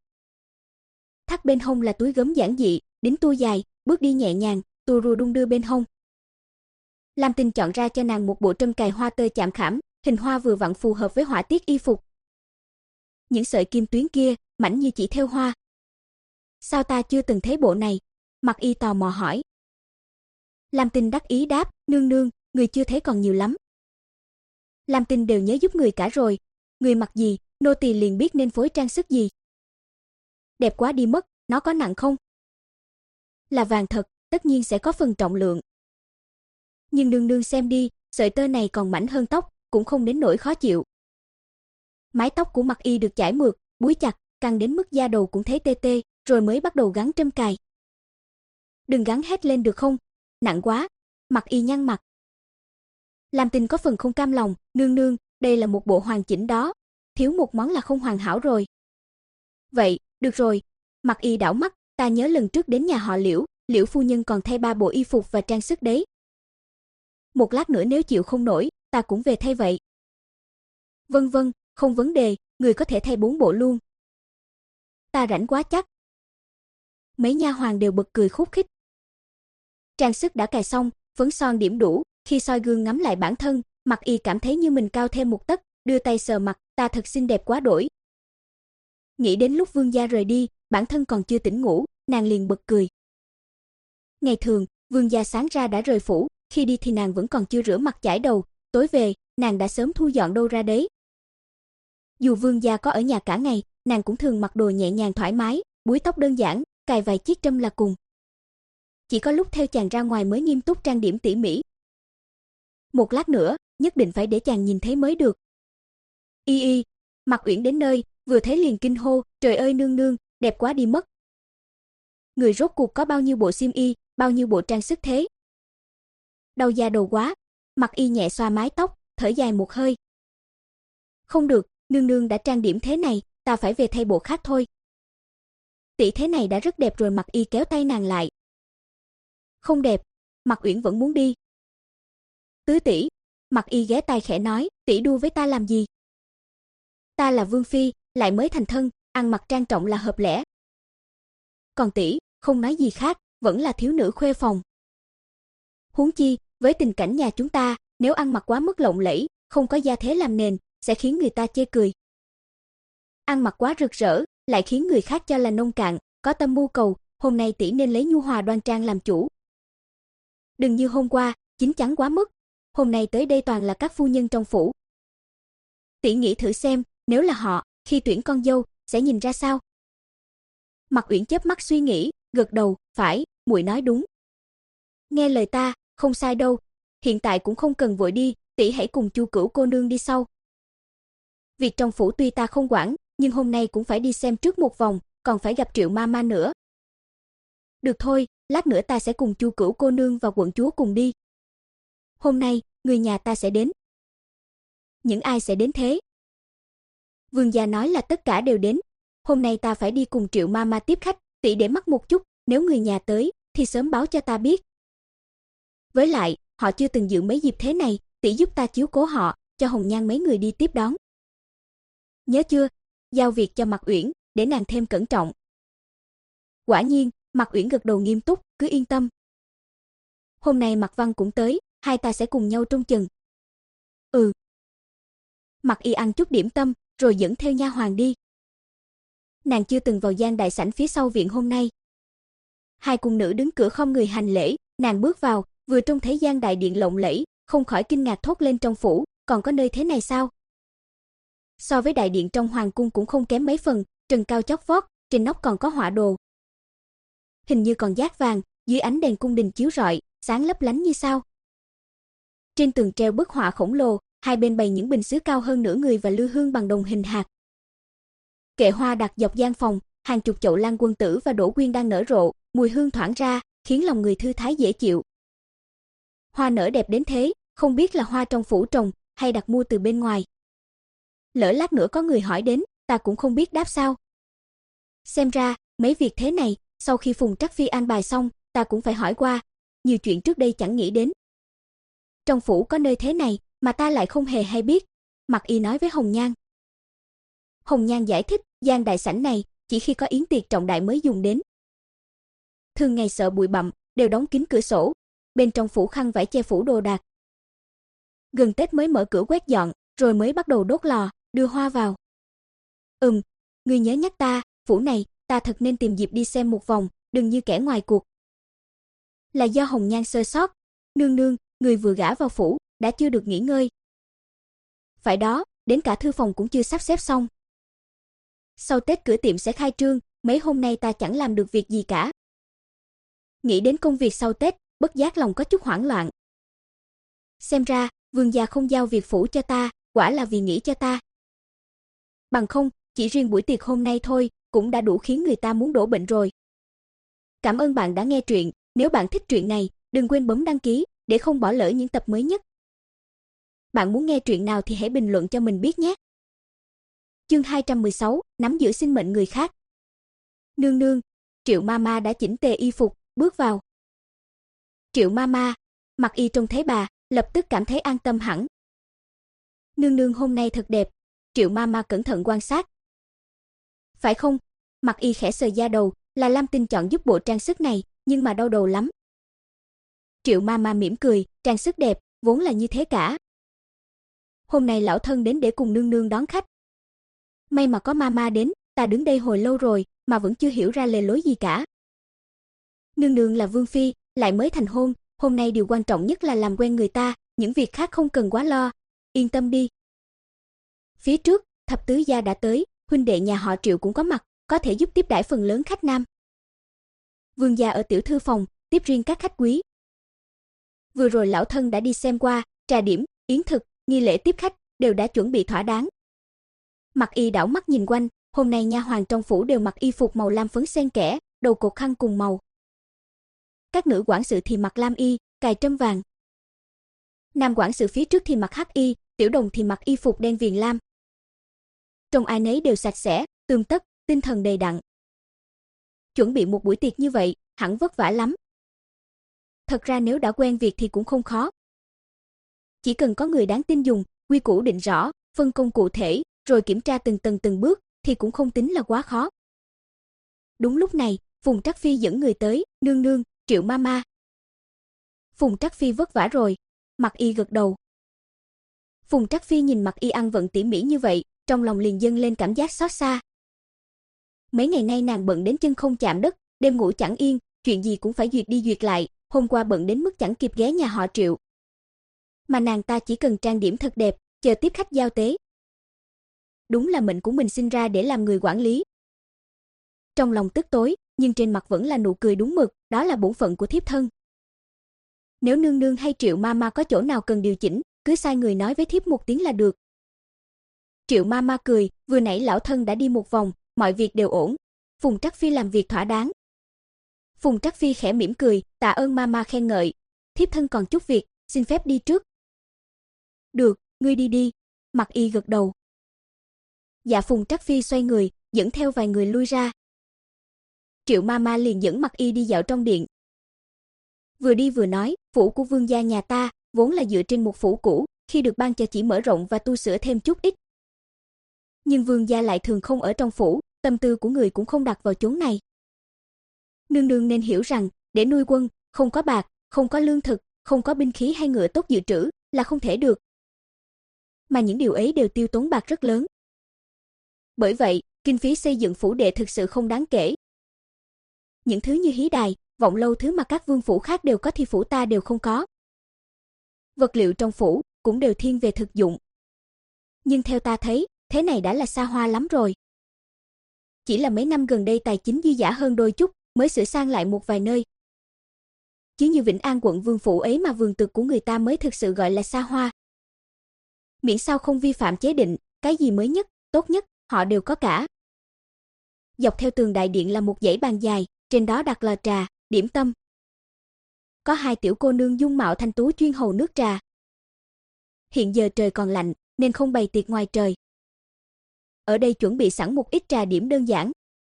Thắt bên hông là túi gấm giản dị, đính tua dài, bước đi nhẹ nhàng, tua rùa đung đưa bên hông. Lam Tinh chọn ra cho nàng một bộ trâm cài hoa tơ chạm khảm, hình hoa vừa vặn phù hợp với họa tiết y phục. Những sợi kim tuyến kia, mảnh như chỉ thêu hoa. Sao ta chưa từng thấy bộ này? Mặc Y tò mò hỏi. Lam Tinh đắc ý đáp, nương nương, người chưa thấy còn nhiều lắm. Lam Tinh đều nhớ giúp người cả rồi, người mặc gì, nô tỳ liền biết nên phối trang sức gì. Đẹp quá đi mất, nó có nặng không? Là vàng thật, tất nhiên sẽ có phần trọng lượng. Nhưng nương nương xem đi, sợi tơ này còn mảnh hơn tóc, cũng không đến nỗi khó chịu. Mái tóc của Mặc Y được chải mượt, búi chặt, căng đến mức da đầu cũng thấy tê tê, rồi mới bắt đầu gắn trâm cài. Đừng gắn hết lên được không? Nặng quá. Mặc Y nhăn mặt. Lam Tinh có phần không cam lòng, nương nương, đây là một bộ hoàn chỉnh đó, thiếu một món là không hoàn hảo rồi. Vậy, được rồi. Mặc Y đảo mắt, ta nhớ lần trước đến nhà họ Liễu, Liễu phu nhân còn thay ba bộ y phục và trang sức đấy. Một lát nữa nếu chịu không nổi, ta cũng về thay vậy. Vâng vâng, không vấn đề, người có thể thay bốn bộ luôn. Ta rảnh quá chắc. Mấy nha hoàn đều bật cười khúc khích. Trang sức đã cài xong, phấn son điểm đủ, khi soi gương ngắm lại bản thân, Mặc Y cảm thấy như mình cao thêm một tấc, đưa tay sờ mặt, ta thật xinh đẹp quá đổi. Nghĩ đến lúc vương gia rời đi, bản thân còn chưa tỉnh ngủ, nàng liền bật cười. Ngày thường, vương gia sáng ra đã rời phủ, khi đi thì nàng vẫn còn chưa rửa mặt chải đầu, tối về, nàng đã sớm thu dọn đâu ra đấy. Dù vương gia có ở nhà cả ngày, nàng cũng thường mặc đồ nhẹ nhàng thoải mái, búi tóc đơn giản, cài vài chiếc trâm là cùng. Chỉ có lúc theo chàng ra ngoài mới nghiêm túc trang điểm tỉ mỉ. Một lát nữa, nhất định phải để chàng nhìn thấy mới được. Y y, Mặc Uyển đến nơi, vừa thấy liền kinh hô, trời ơi nương nương, đẹp quá đi mất. Người rốt cuộc có bao nhiêu bộ xiêm y, bao nhiêu bộ trang sức thế? Đau da đầu quá. Mặc Y nhẹ xoa mái tóc, thở dài một hơi. Không được, nương nương đã trang điểm thế này, ta phải về thay bộ khác thôi. Tỷ thế này đã rất đẹp rồi. Mặc Y kéo tay nàng lại. Không đẹp, Mặc Uyển vẫn muốn đi. Tứ tỷ, Mặc Y ghé tai khẽ nói, tỷ đua với ta làm gì? Ta là vương phi, lại mới thành thân, ăn mặc trang trọng là hợp lẽ. Còn tỷ, không nói gì khác, vẫn là thiếu nữ khuê phòng. Huống chi, với tình cảnh nhà chúng ta, nếu ăn mặc quá mức lộng lẫy, không có gia thế làm nền, sẽ khiến người ta chê cười. Ăn mặc quá rực rỡ, lại khiến người khác cho là nông cạn, có tâm mưu cầu, hôm nay tỷ nên lấy nhu hòa đoan trang làm chủ. Đừng như hôm qua, chín chắn quá mức, hôm nay tới đây toàn là các phu nhân trong phủ. Tỷ nghĩ thử xem, nếu là họ, khi tuyển con dâu, sẽ nhìn ra sao? Mặc Uyển chớp mắt suy nghĩ, gật đầu, phải, muội nói đúng. Nghe lời ta, không sai đâu, hiện tại cũng không cần vội đi, tỷ hãy cùng Chu Cửu cô nương đi sau. Việc trong phủ tuy ta không quản, nhưng hôm nay cũng phải đi xem trước một vòng, còn phải gặp Triệu Mama nữa. Được thôi, lát nữa ta sẽ cùng Chu Cửu cô nương và quận chúa cùng đi. Hôm nay, người nhà ta sẽ đến. Những ai sẽ đến thế? Vương gia nói là tất cả đều đến. Hôm nay ta phải đi cùng Triệu Mama tiếp khách, tỷ để mắt một chút, nếu người nhà tới thì sớm báo cho ta biết. Với lại, họ chưa từng dự mấy dịp thế này, tỷ giúp ta chiếu cố họ, cho Hồng Nhan mấy người đi tiếp đón. Nhớ chưa? Giao việc cho Mạc Uyển, để nàng thêm cẩn trọng. Quả nhiên, Mạc Uyển gật đầu nghiêm túc, cứ yên tâm. Hôm nay Mạc Văn cũng tới, hai ta sẽ cùng nhau trông chừng. Ừ. Mạc Y ăn chút điểm tâm, rồi dẫn theo nha hoàn đi. Nàng chưa từng vào gian đại sảnh phía sau viện hôm nay. Hai cung nữ đứng cửa không người hành lễ, nàng bước vào, vừa trông thấy gian đại điện lộng lẫy, không khỏi kinh ngạc thốt lên, trong phủ còn có nơi thế này sao? So với đại điện trong hoàng cung cũng không kém mấy phần, trần cao chót vót, trên nóc còn có họa đồ. Hình như còn dát vàng, dưới ánh đèn cung đình chiếu rọi, sáng lấp lánh như sao. Trên tường treo bức họa khổng lồ, hai bên bày những bình sứ cao hơn nửa người và lư hương bằng đồng hình hạt. Kệ hoa đặt dọc gian phòng, hàng chục chậu lan quân tử và đỗ quyên đang nở rộ, mùi hương thoảng ra, khiến lòng người thư thái dễ chịu. Hoa nở đẹp đến thế, không biết là hoa trong phủ trồng hay đặt mua từ bên ngoài. Lỡ lát nữa có người hỏi đến, ta cũng không biết đáp sao. Xem ra, mấy việc thế này, sau khi Phùng Trắc Phi an bài xong, ta cũng phải hỏi qua, nhiều chuyện trước đây chẳng nghĩ đến. Trong phủ có nơi thế này, mà ta lại không hề hay biết, Mạc Y nói với Hồng Nhan. Hồng Nhan giải thích, gian đại sảnh này, chỉ khi có yến tiệc trọng đại mới dùng đến. Thường ngày sợ bụi bặm, đều đóng kín cửa sổ, bên trong phủ khăn vải che phủ đồ đạc. Gần Tết mới mở cửa quét dọn, rồi mới bắt đầu đốt lò, đưa hoa vào. Ừm, ngươi nhớ nhắc ta, phủ này, ta thật nên tìm dịp đi xem một vòng, đừng như kẻ ngoài cuộc. Là do Hồng Nhan sơ sót, nương nương, người vừa gả vào phủ, đã chưa được nghỉ ngơi. Phải đó, đến cả thư phòng cũng chưa sắp xếp xong. Sau Tết cửa tiệm sẽ khai trương, mấy hôm nay ta chẳng làm được việc gì cả. Nghĩ đến công việc sau Tết, bất giác lòng có chút hoảng loạn. Xem ra, vương gia không giao việc phủ cho ta, quả là vì nghĩ cho ta. Bằng không, chỉ riêng buổi tiệc hôm nay thôi, cũng đã đủ khiến người ta muốn đổ bệnh rồi. Cảm ơn bạn đã nghe truyện, nếu bạn thích truyện này, đừng quên bấm đăng ký, để không bỏ lỡ những tập mới nhất. Bạn muốn nghe truyện nào thì hãy bình luận cho mình biết nhé. Chương hai trăm mười sáu, nắm giữ sinh mệnh người khác. Nương nương, Triệu Mama đã chỉnh tề y phục, bước vào. Triệu Mama, Mạc Y trông thấy bà, lập tức cảm thấy an tâm hẳn. Nương nương hôm nay thật đẹp, Triệu Mama cẩn thận quan sát. Phải không? Mạc Y khẽ sờ da đầu, là Lam Tinh chọn giúp bộ trang sức này, nhưng mà đau đầu lắm. Triệu Mama mỉm cười, trang sức đẹp, vốn là như thế cả. Hôm nay lão thân đến để cùng nương nương đón khách. May mà có Mama đến, ta đứng đây hồi lâu rồi, mà vẫn chưa hiểu ra lề lối gì cả. Nương nương là vương phi, lại mới thành hôn, hôm nay điều quan trọng nhất là làm quen người ta, những việc khác không cần quá lo. Yên tâm đi. Phía trước, thập tứ gia đã tới, huynh đệ nhà họ Triệu cũng có mặt, có thể giúp tiếp đãi phần lớn khách nam. Vương gia ở tiểu thư phòng, tiếp riêng các khách quý. Vừa rồi lão thân đã đi xem qua, trà điểm, yến thực, nghi lễ tiếp khách đều đã chuẩn bị thỏa đáng. Mạc Y đảo mắt nhìn quanh, hôm nay nha hoàn trong phủ đều mặc y phục màu lam phấn xen kẽ, đầu cột khăn cùng màu. Các nữ quản sự thì mặc lam y, cài trâm vàng. Nam quản sự phía trước thì mặc hắc y, tiểu đồng thì mặc y phục đen viền lam. Trông ai nấy đều sạch sẽ, tươm tất, tinh thần đầy đặn. Chuẩn bị một buổi tiệc như vậy, hẳn vất vả lắm. Thật ra nếu đã quen việc thì cũng không khó. Chỉ cần có người đáng tin dùng, quy củ định rõ, phân công cụ thể, rồi kiểm tra từng tầng từng bước, thì cũng không tính là quá khó. Đúng lúc này, Phùng Trắc Phi dẫn người tới, nương nương, Triệu Mama. Phùng Trắc Phi vất vả rồi, Mạc Y gật đầu. Phùng Trắc Phi nhìn Mạc Y ăn vận tỉ mỉ như vậy, trong lòng liền dâng lên cảm giác xót xa. Mấy ngày nay nàng bận đến chân không chạm đất, đêm ngủ chẳng yên, chuyện gì cũng phải duyệt đi duyệt lại, hôm qua bận đến mức chẳng kịp ghé nhà họ Triệu. Mà nàng ta chỉ cần trang điểm thật đẹp, chờ tiếp khách giao tế. Đúng là mệnh của mình sinh ra để làm người quản lý. Trong lòng tức tối, nhưng trên mặt vẫn là nụ cười đúng mực, đó là bổn phận của thiếp thân. Nếu nương nương hay Triệu Mama có chỗ nào cần điều chỉnh, cứ sai người nói với thiếp một tiếng là được. Triệu Mama cười, vừa nãy lão thân đã đi một vòng, mọi việc đều ổn. Phùng Trắc Phi làm việc thỏa đáng. Phùng Trắc Phi khẽ mỉm cười, tạ ơn Mama khen ngợi. Thiếp thân còn chút việc, xin phép đi trước. Được, ngươi đi đi. Mạc Y gật đầu. Dạ Phùng Trắc Phi xoay người, dẫn theo vài người lui ra. Triệu Mama liền dẫn Mặc Y đi dạo trong điện. Vừa đi vừa nói, phủ của vương gia nhà ta vốn là dựa trên một phủ cũ, khi được ban cho chỉ mở rộng và tu sửa thêm chút ít. Nhưng vương gia lại thường không ở trong phủ, tâm tư của người cũng không đặt vào chốn này. Nương nương nên hiểu rằng, để nuôi quân, không có bạc, không có lương thực, không có binh khí hay ngựa tốt dự trữ là không thể được. Mà những điều ấy đều tiêu tốn bạc rất lớn. Bởi vậy, kinh phí xây dựng phủ đệ thực sự không đáng kể. Những thứ như hí đài, vọng lâu thứ mà các vương phủ khác đều có thì phủ ta đều không có. Vật liệu trong phủ cũng đều thiên về thực dụng. Nhưng theo ta thấy, thế này đã là xa hoa lắm rồi. Chỉ là mấy năm gần đây tài chính dư dả hơn đôi chút, mới sửa sang lại một vài nơi. Chứ như Vĩnh An quận vương phủ ấy mà vườn tược của người ta mới thực sự gọi là xa hoa. Miễn sao không vi phạm chế định, cái gì mới nhất, tốt nhất, họ đều có cả. Dọc theo tường đại điện là một dãy bàn dài, trên đó đặt lò trà, điểm tâm. Có hai tiểu cô nương dung mạo thanh tú chuyên hầu nước trà. Hiện giờ trời còn lạnh, nên không bày tiệc ngoài trời. Ở đây chuẩn bị sẵn một ít trà điểm đơn giản.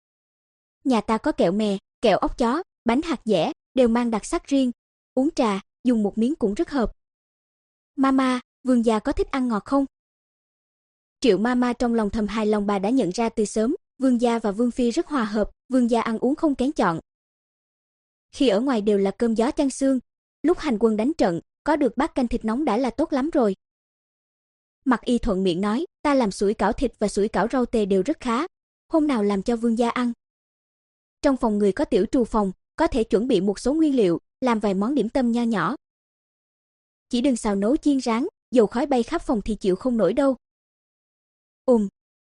Nhà ta có kẹo mè, kẹo ốc chó, bánh hạt dẻ, đều mang đặc sắc riêng. Uống trà, dùng một miếng cũng rất hợp. Mama, vương gia có thích ăn ngọt không? Triệu Mama trong lòng thầm hài lòng, bà đã nhận ra từ sớm, vương gia và vương phi rất hòa hợp, vương gia ăn uống không kén chọn. Khi ở ngoài đều là cơm gió chan xương, lúc hành quân đánh trận, có được bát canh thịt nóng đã là tốt lắm rồi. Mặc Y thuận miệng nói, ta làm sủi cảo thịt và sủi cảo rau tề đều rất khá, hôm nào làm cho vương gia ăn. Trong phòng người có tiểu trù phòng, có thể chuẩn bị một số nguyên liệu, làm vài món điểm tâm nho nhỏ. Chỉ đừng xào nấu chiên rán, dầu khói bay khắp phòng thì chịu không nổi đâu. Ừm.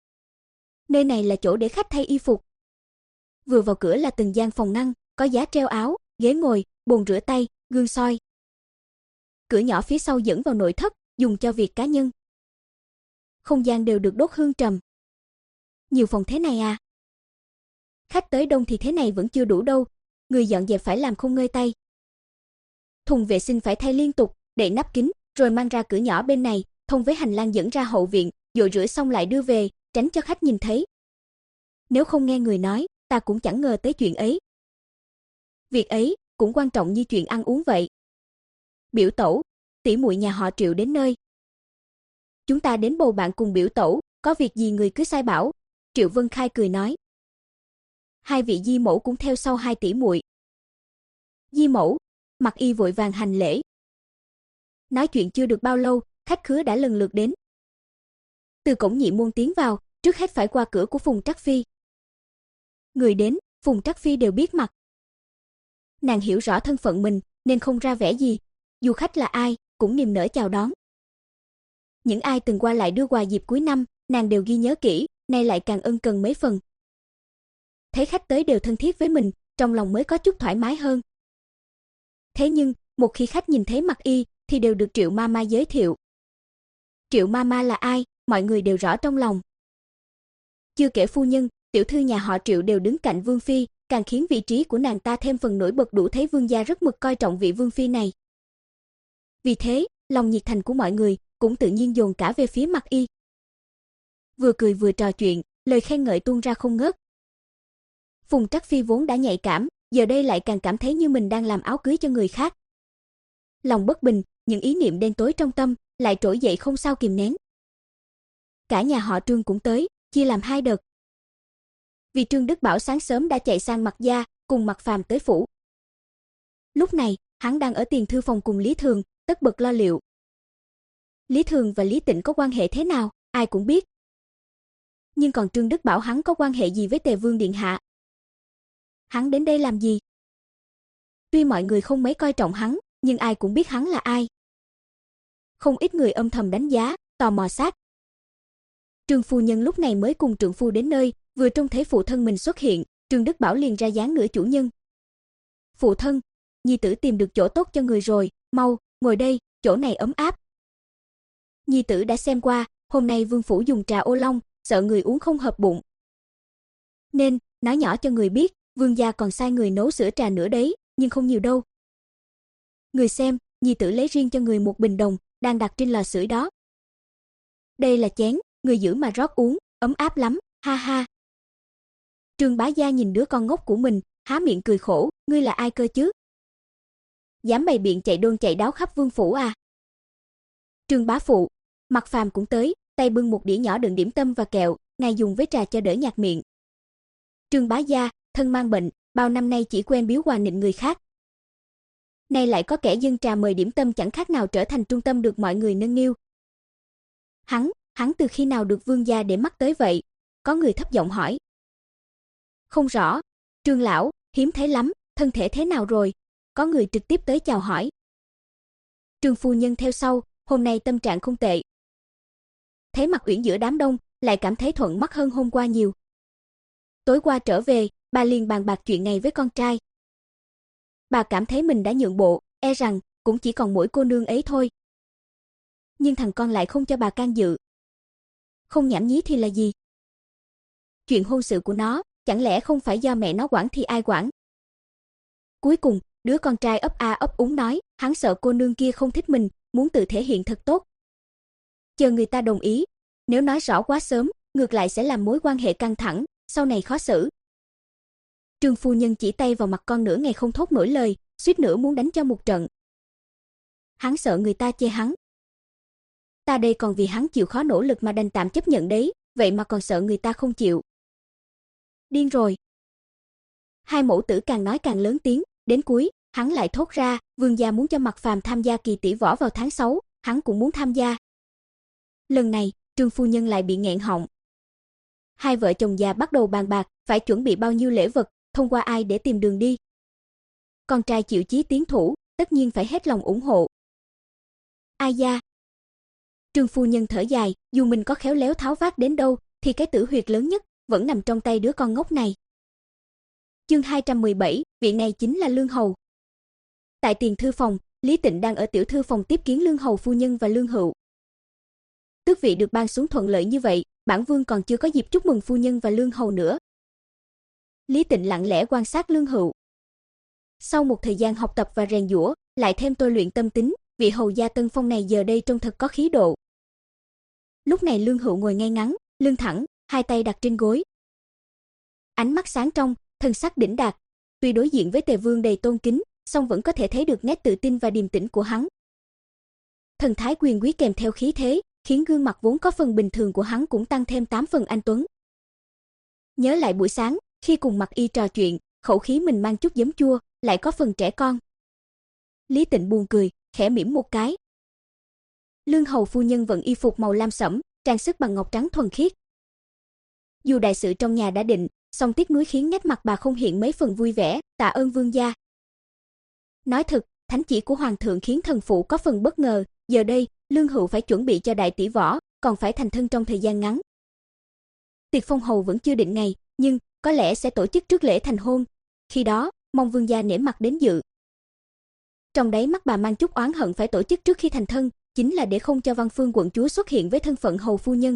Nơi này là chỗ để khách thay y phục. Vừa vào cửa là từng gian phòng ngăn, có giá treo áo, ghế ngồi, bồn rửa tay, gương soi. Cửa nhỏ phía sau dẫn vào nội thất, dùng cho việc cá nhân. Không gian đều được đốt hương trầm. Nhiều phòng thế này à? Khách tới đông thì thế này vẫn chưa đủ đâu, người dọn dẹp phải làm không ngơi tay. Thùng vệ sinh phải thay liên tục, đậy nắp kín, rồi mang ra cửa nhỏ bên này, thông với hành lang dẫn ra hậu viện, dội rửa xong lại đưa về, tránh cho khách nhìn thấy. Nếu không nghe người nói, ta cũng chẳng ngờ tới chuyện ấy. Việc ấy cũng quan trọng như chuyện ăn uống vậy. Biểu tẩu, tỷ muội nhà họ Triệu đến nơi. Chúng ta đến bầu bạn cùng biểu tẩu, có việc gì người cứ sai bảo. Triệu Vân Khai cười nói. Hai vị di mẫu cũng theo sau hai tỷ muội. Di mẫu, Mặc Y vội vàng hành lễ. Nói chuyện chưa được bao lâu, khách khứa đã lần lượt đến. Từ cổng nhị môn tiến vào, trước hết phải qua cửa của Phùng Trắc Phi. Người đến, Phùng Trắc Phi đều biết mặt. Nàng hiểu rõ thân phận mình, nên không ra vẻ gì. Dù khách là ai, cũng niềm nở chào đón. Những ai từng qua lại đưa quà dịp cuối năm, nàng đều ghi nhớ kỹ, nay lại càng ân cần mấy phần. Thấy khách tới đều thân thiết với mình, trong lòng mới có chút thoải mái hơn. Thế nhưng, một khi khách nhìn thấy Mặc Y, thì đều được Triệu Mama giới thiệu. Triệu Mama là ai, mọi người đều rõ trong lòng. Chưa kể phu nhân, tiểu thư nhà họ Triệu đều đứng cạnh vương phi, càng khiến vị trí của nàng ta thêm phần nổi bật, đủ thấy vương gia rất mực coi trọng vị vương phi này. Vì thế, lòng nhiệt thành của mọi người cũng tự nhiên dồn cả về phía Mặc Y. Vừa cười vừa trò chuyện, lời khen ngợi tuôn ra không ngớt. Phùng Trắc Phi vốn đã nhạy cảm, giờ đây lại càng cảm thấy như mình đang làm áo cưới cho người khác. Lòng bất bình, những ý niệm đen tối trong tâm lại trỗi dậy không sao kìm nén. Cả nhà họ Trương cũng tới, chia làm hai đợt. Vì Trương Đức Bảo sáng sớm đã chạy sang Mặc gia, cùng Mặc Phàm tới phủ. Lúc này, hắn đang ở tiền thư phòng cùng Lý Thường, tất bật lo liệu. Lý Thường và Lý Tịnh có quan hệ thế nào, ai cũng biết. Nhưng còn Trương Đức Bảo hắn có quan hệ gì với Tề Vương điện hạ? Hắn đến đây làm gì? Tuy mọi người không mấy coi trọng hắn, nhưng ai cũng biết hắn là ai. Không ít người âm thầm đánh giá, tò mò sát. Trương phu nhân lúc này mới cùng trượng phu đến nơi, vừa trông thấy phụ thân mình xuất hiện, Trương Đức Bảo liền ra dáng nửa chủ nhân. Phụ thân, nhi tử tìm được chỗ tốt cho người rồi, mau, ngồi đây, chỗ này ấm áp. Nhi tử đã xem qua, hôm nay vương phủ dùng trà ô long, sợ người uống không hợp bụng. Nên, nói nhỏ cho người biết, vương gia còn sai người nấu sữa trà nữa đấy, nhưng không nhiều đâu. Người xem, nhi tử lấy riêng cho người một bình đồng, đang đặt trên lò sưởi đó. Đây là chén, người giữ mà rót uống, ấm áp lắm, ha ha. Trương Bá Gia nhìn đứa con ngốc của mình, há miệng cười khổ, ngươi là ai cơ chứ? Dám bày biện chạy đôn chạy đáo khắp vương phủ à? Trương bá phụ, Mạc Phàm cũng tới, tay bưng một đĩa nhỏ đựng điểm tâm và kẹo, ngài dùng với trà cho đỡ nhạt miệng. Trương Bá Gia, thân mang bệnh, bao năm nay chỉ quen biếu quà nịnh người khác. Nay lại có kẻ dâng trà mời điểm tâm chẳng khác nào trở thành trung tâm được mọi người nâng niu. Hắn, hắn từ khi nào được vương gia để mắt tới vậy? Có người thấp giọng hỏi. Không rõ, Trương lão, hiếm thấy lắm, thân thể thế nào rồi? Có người trực tiếp tới chào hỏi. Trương phu nhân theo sau, hôm nay tâm trạng không tệ. Thấy Mạc Uyển giữa đám đông, lại cảm thấy thuận mắt hơn hôm qua nhiều. Tối qua trở về, bà liền bàn bạc chuyện này với con trai. Bà cảm thấy mình đã nhượng bộ, e rằng cũng chỉ còn mỗi cô nương ấy thôi. Nhưng thằng con lại không cho bà can dự. Không nhảm nhí thì là gì? Chuyện hôn sự của nó, chẳng lẽ không phải do mẹ nó quản thì ai quản? Cuối cùng, đứa con trai ấp a ấp úng nói, hắn sợ cô nương kia không thích mình, muốn tự thể hiện thật tốt. Chờ người ta đồng ý, nếu nói rõ quá sớm, ngược lại sẽ làm mối quan hệ căng thẳng, sau này khó xử. Trương phu nhân chỉ tay vào mặt con nửa ngày không thốt nổi lời, suýt nữa muốn đánh cho một trận. Hắn sợ người ta chê hắn. Ta đây còn vì hắn chịu khó nỗ lực mà đành tạm chấp nhận đấy, vậy mà còn sợ người ta không chịu. Điên rồi. Hai mẫu tử càng nói càng lớn tiếng, đến cuối, hắn lại thốt ra, vương gia muốn cho Mạc Phàm tham gia kỳ tỷ võ vào tháng sáu, hắn cũng muốn tham gia. Lần này, Trương phu nhân lại bị nghẹn họng. Hai vợ chồng già bắt đầu bàn bạc, phải chuẩn bị bao nhiêu lễ vật, thông qua ai để tìm đường đi. Con trai chịu chí tiến thủ, tất nhiên phải hết lòng ủng hộ. Ai da? Trương phu nhân thở dài, dù mình có khéo léo tháo vát đến đâu, thì cái tử huyệt lớn nhất vẫn nằm trong tay đứa con ngốc này. Chương hai trăm mười bảy, vị này chính là Lương Hầu. Tại tiền thư phòng, Lý Tịnh đang ở tiểu thư phòng tiếp kiến Lương Hầu phu nhân và Lương Hựu. Tước vị được ban xuống thuận lợi như vậy, bản vương còn chưa có dịp chúc mừng phu nhân và Lương Hầu nữa. Lý Tịnh lặng lẽ quan sát Lương Hựu. Sau một thời gian học tập và rèn giũa, lại thêm tôi luyện tâm tính, vị hầu gia tân phong này giờ đây trông thật có khí độ. Lúc này Lương Hựu ngồi ngay ngắn, lưng thẳng, hai tay đặt trên gối. Ánh mắt sáng trong, thân sắc đỉnh đạt, tuy đối diện với Tề Vương đầy tôn kính, song vẫn có thể thấy được nét tự tin và điềm tĩnh của hắn. Thần thái quyền quý kèm theo khí thế, khiến gương mặt vốn có phần bình thường của hắn cũng tăng thêm tám phần anh tuấn. Nhớ lại buổi sáng, khi cùng Mặc Y trò chuyện, khẩu khí mình mang chút giấm chua, lại có phần trẻ con. Lý Tịnh buồn cười, khẽ mỉm một cái. Lương Hầu phu nhân vận y phục màu lam sẫm, trang sức bằng ngọc trắng thuần khiết. Dù đại sự trong nhà đã định, song tiếc nuối khiến nét mặt bà không hiện mấy phần vui vẻ, tạ ơn vương gia. Nói thật, thánh chỉ của hoàng thượng khiến thần phụ có phần bất ngờ, giờ đây, Lương Hựu phải chuẩn bị cho đại tỷ võ, còn phải thành thân trong thời gian ngắn. Tiệc phong hầu vẫn chưa định ngày, nhưng có lẽ sẽ tổ chức trước lễ thành hôn, khi đó, mong vương gia nể mặt đến dự. Trong đáy mắt bà mang chút oán hận phải tổ chức trước khi thành thân, chính là để không cho Văn Phương quận chúa xuất hiện với thân phận hầu phu nhân.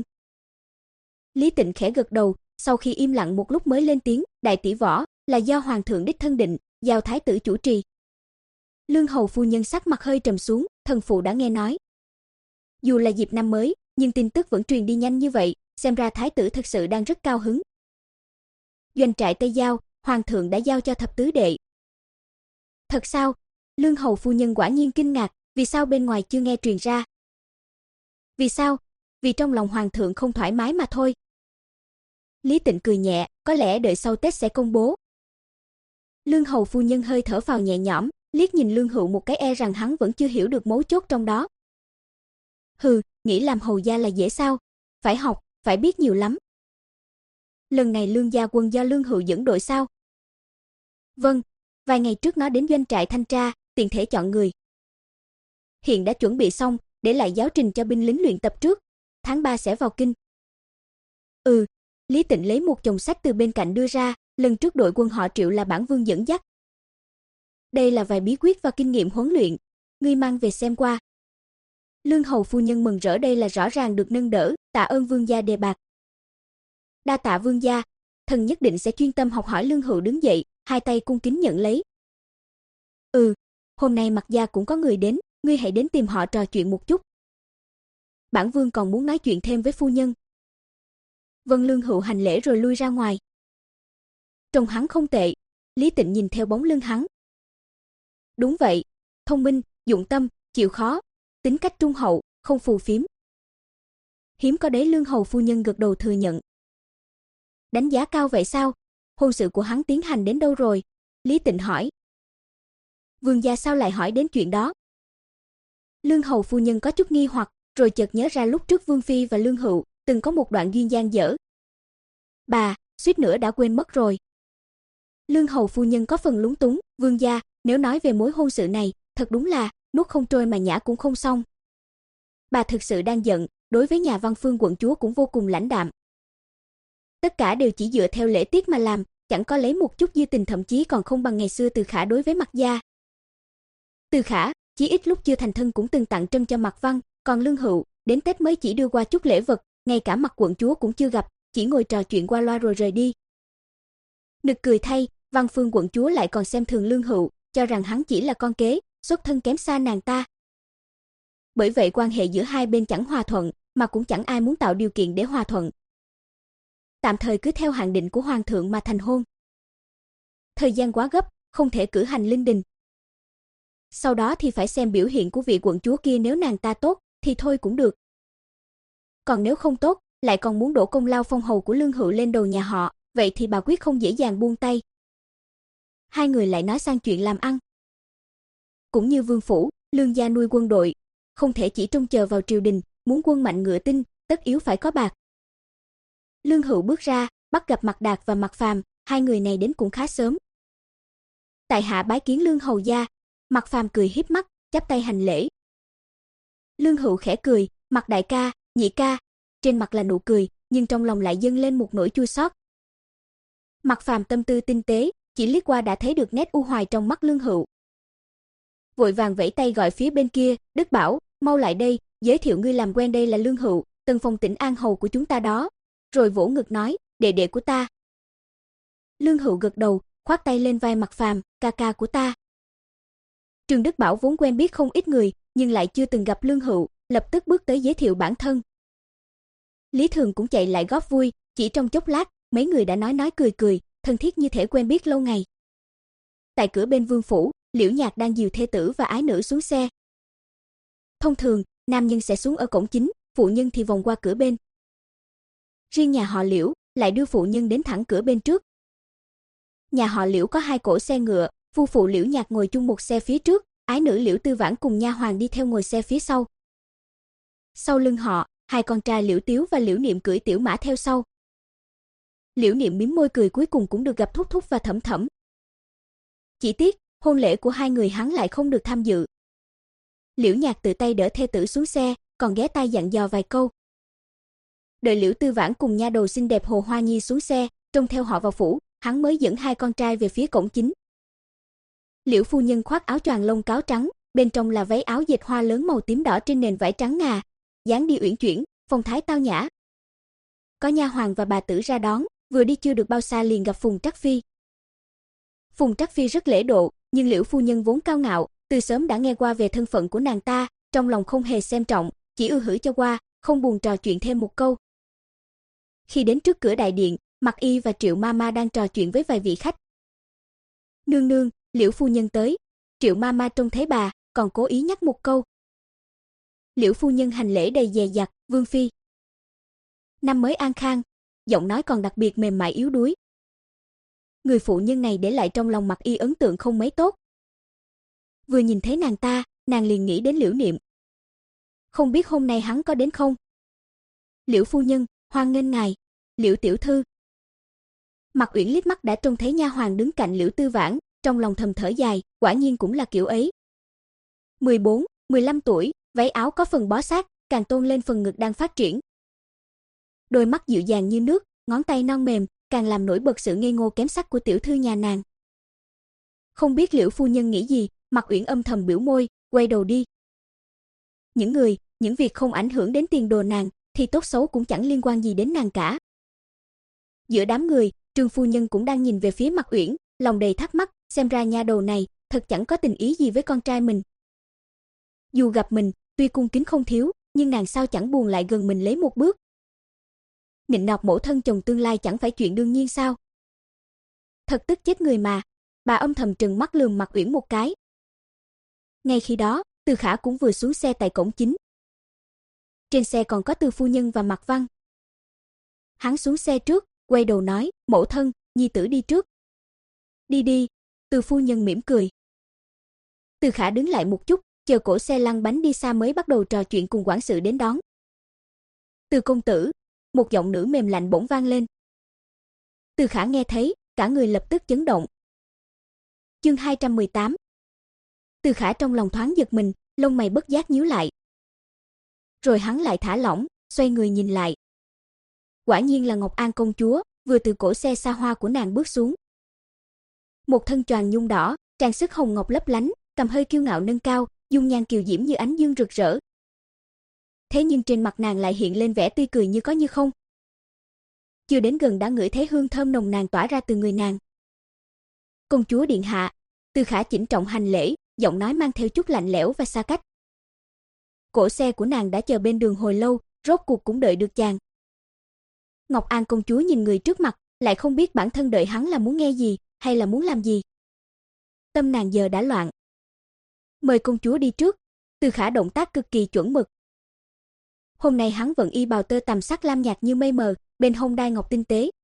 Lý Tịnh khẽ gật đầu, sau khi im lặng một lúc mới lên tiếng, đại tỷ võ là do hoàng thượng đích thân định, giao thái tử chủ trì. Lương Hầu phu nhân sắc mặt hơi trầm xuống, thần phụ đã nghe nói. Dù là dịp năm mới, nhưng tin tức vẫn truyền đi nhanh như vậy, xem ra thái tử thực sự đang rất cao hứng. Doanh trại Tây Giao, hoàng thượng đã giao cho thập tứ đệ. Thật sao? Lương Hầu phu nhân quả nhiên kinh ngạc, vì sao bên ngoài chưa nghe truyền ra? Vì sao? Vì trong lòng hoàng thượng không thoải mái mà thôi. Lý Tịnh cười nhẹ, có lẽ đợi sau Tết sẽ công bố. Lương Hầu phu nhân hơi thở phào nhẹ nhõm, liếc nhìn Lương Hựu một cái e rằng hắn vẫn chưa hiểu được mấu chốt trong đó. Hừ, nghĩ làm hầu gia là dễ sao? Phải học, phải biết nhiều lắm. Lần này Lương gia quân do Lương Hựu dẫn đội sao? Vâng, vài ngày trước nó đến doanh trại thanh tra, tiện thể chọn người. Hiện đã chuẩn bị xong, để lại giáo trình cho binh lính luyện tập trước, tháng ba sẽ vào kinh. Ừ, Lý Tịnh lấy một chồng sách từ bên cạnh đưa ra, lần trước đội quân họ Triệu là bản vương dẫn dắt. Đây là vài bí quyết và kinh nghiệm huấn luyện, ngươi mang về xem qua. Lương Hầu phu nhân mừng rỡ, đây là rõ ràng được nâng đỡ, tạ ơn vương gia đề bạt. Đa tạ vương gia, thần nhất định sẽ chuyên tâm học hỏi. Lương Hựu đứng dậy, hai tay cung kính nhận lấy. Ừ, hôm nay Mặc gia cũng có người đến, ngươi hãy đến tìm họ trò chuyện một chút. Bản vương còn muốn nói chuyện thêm với phu nhân. Vân Lương Hữu hành lễ rồi lui ra ngoài. Trông hắn không tệ, Lý Tịnh nhìn theo bóng lưng hắn. Đúng vậy, thông minh, dụng tâm, chịu khó, tính cách trung hậu, không phù phiếm. Hiếm có đấy, Lương hầu phu nhân gật đầu thừa nhận. Đánh giá cao vậy sao? Hôn sự của hắn tiến hành đến đâu rồi? Lý Tịnh hỏi. Vương gia sao lại hỏi đến chuyện đó? Lương hầu phu nhân có chút nghi hoặc, rồi chợt nhớ ra lúc trước Vương phi và Lương Hữu từng có một đoạn duyên dang dở. Bà, suýt nữa đã quên mất rồi. Lương hầu phu nhân có phần lúng túng, vương gia, nếu nói về mối hôn sự này, thật đúng là nuốt không trôi mà nhả cũng không xong. Bà thực sự đang giận, đối với nhà Văn Phương quận chúa cũng vô cùng lãnh đạm. Tất cả đều chỉ dựa theo lễ tiết mà làm, chẳng có lấy một chút dư tình, thậm chí còn không bằng ngày xưa Từ Khả đối với Mạc gia. Từ Khả, chí ít lúc chưa thành thân cũng từng tặng trân cho Mạc Văn, còn Lương Hữu, đến Tết mới chỉ đưa qua chút lễ vật, ngay cả Mạc quận chúa cũng chưa gặp, chỉ ngồi trò chuyện qua loa rồi rời đi. Nực cười thay, Văn Phương quận chúa lại còn xem thường Lương Hữu, cho rằng hắn chỉ là con kế, xuất thân kém xa nàng ta. Bởi vậy quan hệ giữa hai bên chẳng hòa thuận, mà cũng chẳng ai muốn tạo điều kiện để hòa thuận. Tạm thời cứ theo hạn định của hoàng thượng mà thành hôn. Thời gian quá gấp, không thể cử hành linh đình. Sau đó thì phải xem biểu hiện của vị quận chúa kia, nếu nàng ta tốt thì thôi cũng được. Còn nếu không tốt, lại còn muốn đổ công lao phong hầu của Lương Hữu lên đầu nhà họ, vậy thì bà quyết không dễ dàng buông tay. Hai người lại nói sang chuyện làm ăn. Cũng như Vương phủ, Lương gia nuôi quân đội, không thể chỉ trông chờ vào triều đình, muốn quân mạnh ngựa tinh, tất yếu phải có bạc. Lương Hữu bước ra, bắt gặp Mạc Đạt và Mạc Phàm, hai người này đến cũng khá sớm. Tại hạ bái kiến Lương hầu gia. Mạc Phàm cười híp mắt, chắp tay hành lễ. Lương Hữu khẽ cười, Mạc đại ca, nhị ca, trên mặt là nụ cười, nhưng trong lòng lại dâng lên một nỗi chua xót. Mạc Phàm tâm tư tinh tế, chỉ liếc qua đã thấy được nét u hoài trong mắt Lương Hữu. Vội vàng vẫy tay gọi phía bên kia, Đức Bảo, mau lại đây, giới thiệu ngươi làm quen, đây là Lương Hữu, Tân Phong Tỉnh An hầu của chúng ta đó. Rồi vỗ ngực nói, đệ đệ của ta. Lương Hữu gật đầu, khoác tay lên vai Mạc Phàm, ca ca của ta. Trương Đức Bảo vốn quen biết không ít người, nhưng lại chưa từng gặp Lương Hữu, lập tức bước tới giới thiệu bản thân. Lý Thường cũng chạy lại góp vui, chỉ trong chốc lát, mấy người đã nói nói cười cười, thân thiết như thể quen biết lâu ngày. Tại cửa bên Vương phủ, Liễu Nhạc đang dìu thê tử và ái nữ xuống xe. Thông thường, nam nhân sẽ xuống ở cổng chính, phụ nhân thì vòng qua cửa bên. Riêng nhà họ Liễu lại đưa phụ nhân đến thẳng cửa bên trước. Nhà họ Liễu có hai cỗ xe ngựa, phu phụ Liễu Nhạc ngồi chung một xe phía trước, ái nữ Liễu Tư Vãn cùng nha hoàn đi theo ngồi xe phía sau. Sau lưng họ, hai con trai Liễu Tiếu và Liễu Niệm cưỡi tiểu mã theo sau. Liễu Niệm mím môi cười, cuối cùng cũng được gặp Thúc Thúc và Thẩm Thẩm. Chỉ tiếc, hôn lễ của hai người hắn lại không được tham dự. Liễu Nhạc tự tay đỡ thê tử xuống xe, còn ghé tai dặn dò vài câu. Đợi Liễu Tư Vãn cùng nha đầu xinh đẹp Hồ Hoa Nhi xuống xe, trông theo họ vào phủ, hắn mới dẫn hai con trai về phía cổng chính. Liễu phu nhân khoác áo choàng lông cáo trắng, bên trong là váy áo dệt hoa lớn màu tím đỏ trên nền vải trắng ngà, dáng đi uyển chuyển, phong thái tao nhã. Có nha hoàn và bà tử ra đón, vừa đi chưa được bao xa liền gặp Phùng Trắc Phi. Phùng Trắc Phi rất lễ độ, nhưng Liễu phu nhân vốn cao ngạo, từ sớm đã nghe qua về thân phận của nàng ta, trong lòng không hề xem trọng, chỉ ư hử cho qua, không buồn trò chuyện thêm một câu. Khi đến trước cửa đại điện, Mạc Y và Triệu Mama đang trò chuyện với vài vị khách. Nương nương, Liễu phu nhân tới. Triệu Mama trông thấy bà, còn cố ý nhắc một câu. Liễu phu nhân hành lễ đầy dè dặt, Vương phi. Năm mới an khang, giọng nói còn đặc biệt mềm mại yếu đuối. Người phụ nhân này để lại trong lòng Mạc Y ấn tượng không mấy tốt. Vừa nhìn thấy nàng ta, nàng liền nghĩ đến Liễu Niệm. Không biết hôm nay hắn có đến không? Liễu phu nhân, hoan nghênh ngài. Liễu tiểu thư. Mạc Uyển liếc mắt đã trông thấy nha hoàn đứng cạnh Liễu Tư Vãn, trong lòng thầm thở dài, quả nhiên cũng là kiểu ấy. mười bốn, mười lăm tuổi, váy áo có phần bó sát, càng tôn lên phần ngực đang phát triển. Đôi mắt dịu dàng như nước, ngón tay non mềm, càng làm nổi bật sự ngây ngô kém sắc của tiểu thư nhà nàng. Không biết Liễu phu nhân nghĩ gì, Mạc Uyển âm thầm biểu môi, quay đầu đi. Những người, những việc không ảnh hưởng đến tiền đồ nàng, thì tốt xấu cũng chẳng liên quan gì đến nàng cả. Giữa đám người, Trương phu nhân cũng đang nhìn về phía Mạc Uyển, lòng đầy thắc mắc, xem ra nha đầu này thật chẳng có tình ý gì với con trai mình. Dù gặp mình, tuy cung kính không thiếu, nhưng nàng sao chẳng buồn lại gần mình lấy một bước. Nịnh nọt mẫu thân chồng tương lai chẳng phải chuyện đương nhiên sao? Thật tức chết người mà. Bà âm thầm trừng mắt lườm Mạc Uyển một cái. Ngay khi đó, Từ Khả cũng vừa xuống xe tại cổng chính. Trên xe còn có Từ phu nhân và Mạc Văn. Hắn xuống xe trước, quay đầu nói, mẫu thân, nhi tử đi trước. Đi đi, Từ phu nhân mỉm cười. Từ Khả đứng lại một chút, chờ cổ xe lăn bánh đi xa mới bắt đầu trò chuyện cùng quản sự đến đón. Từ công tử, một giọng nữ mềm lạnh bỗng vang lên. Từ Khả nghe thấy, cả người lập tức chấn động. Chương hai trăm mười tám. Từ Khả trong lòng thoáng giật mình, lông mày bất giác nhíu lại. Rồi hắn lại thả lỏng, xoay người nhìn lại. Quả nhiên là Ngọc An công chúa, vừa từ cổ xe xa hoa của nàng bước xuống. Một thân choàng nhung đỏ, trang sức hồng ngọc lấp lánh, cầm hơi kiêu ngạo nâng cao, dung nhan kiều diễm như ánh dương rực rỡ. Thế nhưng trên mặt nàng lại hiện lên vẻ tươi cười như có như không. Chưa đến gần đã ngửi thấy hương thơm nồng nàn tỏa ra từ người nàng. Công chúa điện hạ. Từ Khả chỉnh trọng hành lễ, giọng nói mang theo chút lạnh lẽo và xa cách. Cổ xe của nàng đã chờ bên đường hồi lâu, rốt cuộc cũng đợi được chàng. Ngọc An công chúa nhìn người trước mặt, lại không biết bản thân đợi hắn là muốn nghe gì, hay là muốn làm gì. Tâm nàng giờ đã loạn. Mời công chúa đi trước. Từ Khả động tác cực kỳ chuẩn mực. Hôm nay hắn vẫn y bào tơ tằm sắc lam nhạt như mây mờ, bên hông đai ngọc tinh tế.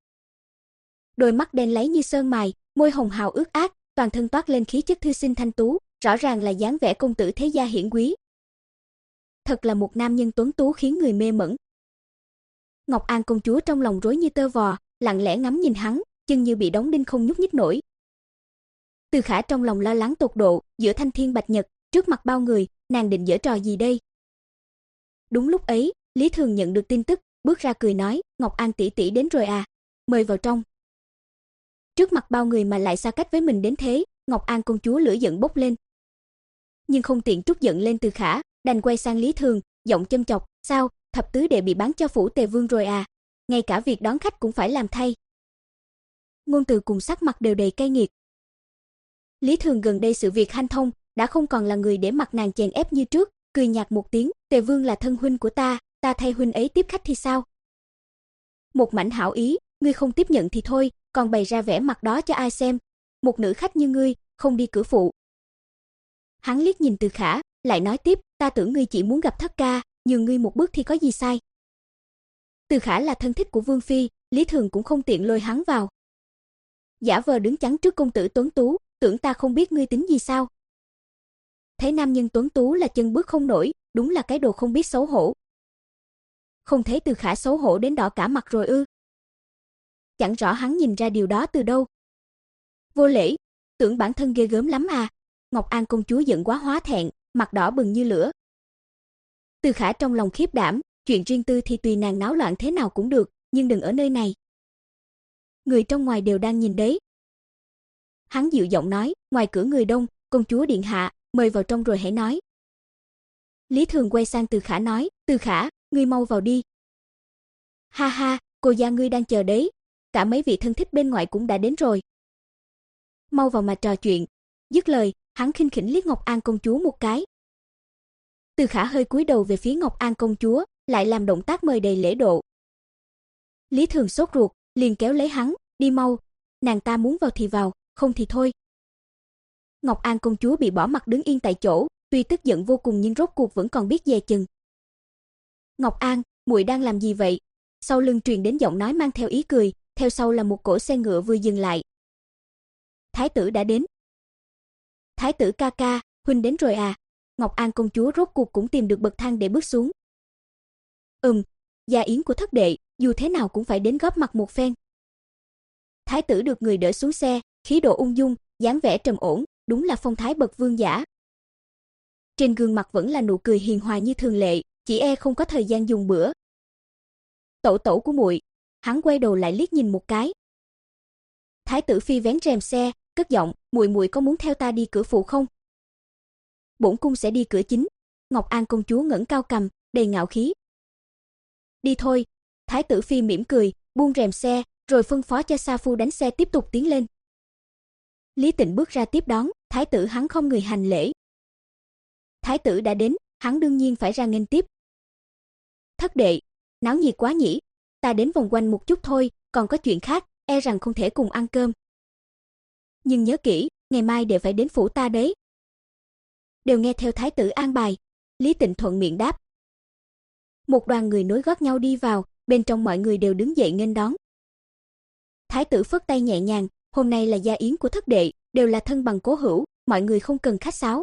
Đôi mắt đen láy như sơn mài, môi hồng hào ướt át, toàn thân toát lên khí chất thư sinh thanh tú, rõ ràng là dáng vẻ công tử thế gia hiển quý. Thật là một nam nhân tuấn tú khiến người mê mẩn. Ngọc An công chúa trong lòng rối như tơ vò, lặng lẽ ngắm nhìn hắn, chân như bị đóng đinh không nhúc nhích nổi. Từ Khả trong lòng lo lắng tột độ, giữa thanh thiên bạch nhật, trước mặt bao người, nàng định giở trò gì đây? Đúng lúc ấy, Lý Thường nhận được tin tức, bước ra cười nói, Ngọc An tỷ tỷ đến rồi à, mời vào trong. Trước mặt bao người mà lại xa cách với mình đến thế, Ngọc An công chúa lửa giận bốc lên. Nhưng không tiện trút giận lên Từ Khả, đành quay sang Lý Thường, giọng châm chọc, sao, thập tứ đệ bị bán cho phủ Tề Vương rồi à, ngay cả việc đón khách cũng phải làm thay. Ngôn từ cùng sắc mặt đều đầy cay nghiệt. Lý Thường gần đây sự việc hanh thông, đã không còn là người để mặt nàng chèn ép như trước, cười nhạt một tiếng, Tề Vương là thân huynh của ta, ta thay huynh ấy tiếp khách thì sao? Một mảnh hảo ý, ngươi không tiếp nhận thì thôi, còn bày ra vẻ mặt đó cho ai xem? Một nữ khách như ngươi, không đi cửa phụ. Hắn liếc nhìn Từ Khả, lại nói tiếp, ta tưởng ngươi chỉ muốn gặp thất ca, nhường ngươi một bước thì có gì sai? Từ Khả là thân thích của Vương phi, Lý Thường cũng không tiện lôi hắn vào. Giả vờ đứng chắn trước công tử tuấn tú, tưởng ta không biết ngươi tính gì sao? Thấy nam nhân tuấn tú là chân bước không nổi, đúng là cái đồ không biết xấu hổ. Không thấy Từ Khả xấu hổ đến đỏ cả mặt rồi ư? Chẳng rõ hắn nhìn ra điều đó từ đâu. Vô lễ, tưởng bản thân ghê gớm lắm à? Ngọc An công chúa giận quá hóa thẹn, mặt đỏ bừng như lửa. Từ Khả trong lòng khiếp đảm, chuyện riêng tư thì tùy nàng náo loạn thế nào cũng được, nhưng đừng ở nơi này. Người trong ngoài đều đang nhìn đấy. Hắn dịu giọng nói, ngoài cửa người đông, công chúa điện hạ, mời vào trong rồi hãy nói. Lý Thường quay sang Từ Khả nói, Từ Khả, ngươi mau vào đi. Ha ha, cô gia ngươi đang chờ đấy, cả mấy vị thân thích bên ngoài cũng đã đến rồi. Mau vào mà trò chuyện. Dứt lời, hắn khinh khỉnh liếc Ngọc An công chúa một cái. Từ Khả hơi cúi đầu về phía Ngọc An công chúa, lại làm động tác mời đầy lễ độ. Lý Thường sốt ruột, liền kéo lấy hắn, đi mau, nàng ta muốn vào thì vào, không thì thôi. Ngọc An công chúa bị bỏ mặc đứng yên tại chỗ, tuy tức giận vô cùng nhưng rốt cuộc vẫn còn biết dè chừng. Ngọc An, muội đang làm gì vậy? Sau lưng truyền đến giọng nói mang theo ý cười, theo sau là một cỗ xe ngựa vừa dừng lại. Thái tử đã đến. Thái tử ca ca, huynh đến rồi à? Ngọc An công chúa rốt cuộc cũng tìm được bậc thang để bước xuống. Ừm, gia yến của thất đệ, dù thế nào cũng phải đến góp mặt một phen. Thái tử được người đỡ xuống xe, khí độ ung dung, dáng vẻ trầm ổn, đúng là phong thái bậc vương giả. Trên gương mặt vẫn là nụ cười hiền hòa như thường lệ, chỉ e không có thời gian dùng bữa. Tẩu tẩu của muội. Hắn quay đầu lại liếc nhìn một cái. Thái tử phi vén rèm xe, cất giọng, muội muội có muốn theo ta đi cửa phụ không? Bổn cung sẽ đi cửa chính. Ngọc An công chúa ngẩng cao cằm, đầy ngạo khí. Đi thôi. Thái tử phi mỉm cười, buông rèm xe, rồi phân phó cho sa phu đánh xe tiếp tục tiến lên. Lý Tịnh bước ra tiếp đón, thái tử hắn không người hành lễ. Thái tử đã đến, hắn đương nhiên phải ra nghênh tiếp. Thất đệ, náo nhiệt quá nhỉ? ta đến vòng quanh một chút thôi, còn có chuyện khác, e rằng không thể cùng ăn cơm. Nhưng nhớ kỹ, ngày mai đều phải đến phủ ta đấy. Đều nghe theo thái tử an bài, Lý Tịnh thuận miệng đáp. Một đoàn người nối gót nhau đi vào, bên trong mọi người đều đứng dậy nghênh đón. Thái tử phất tay nhẹ nhàng, hôm nay là gia yến của thất đệ, đều là thân bằng cố hữu, mọi người không cần khách sáo.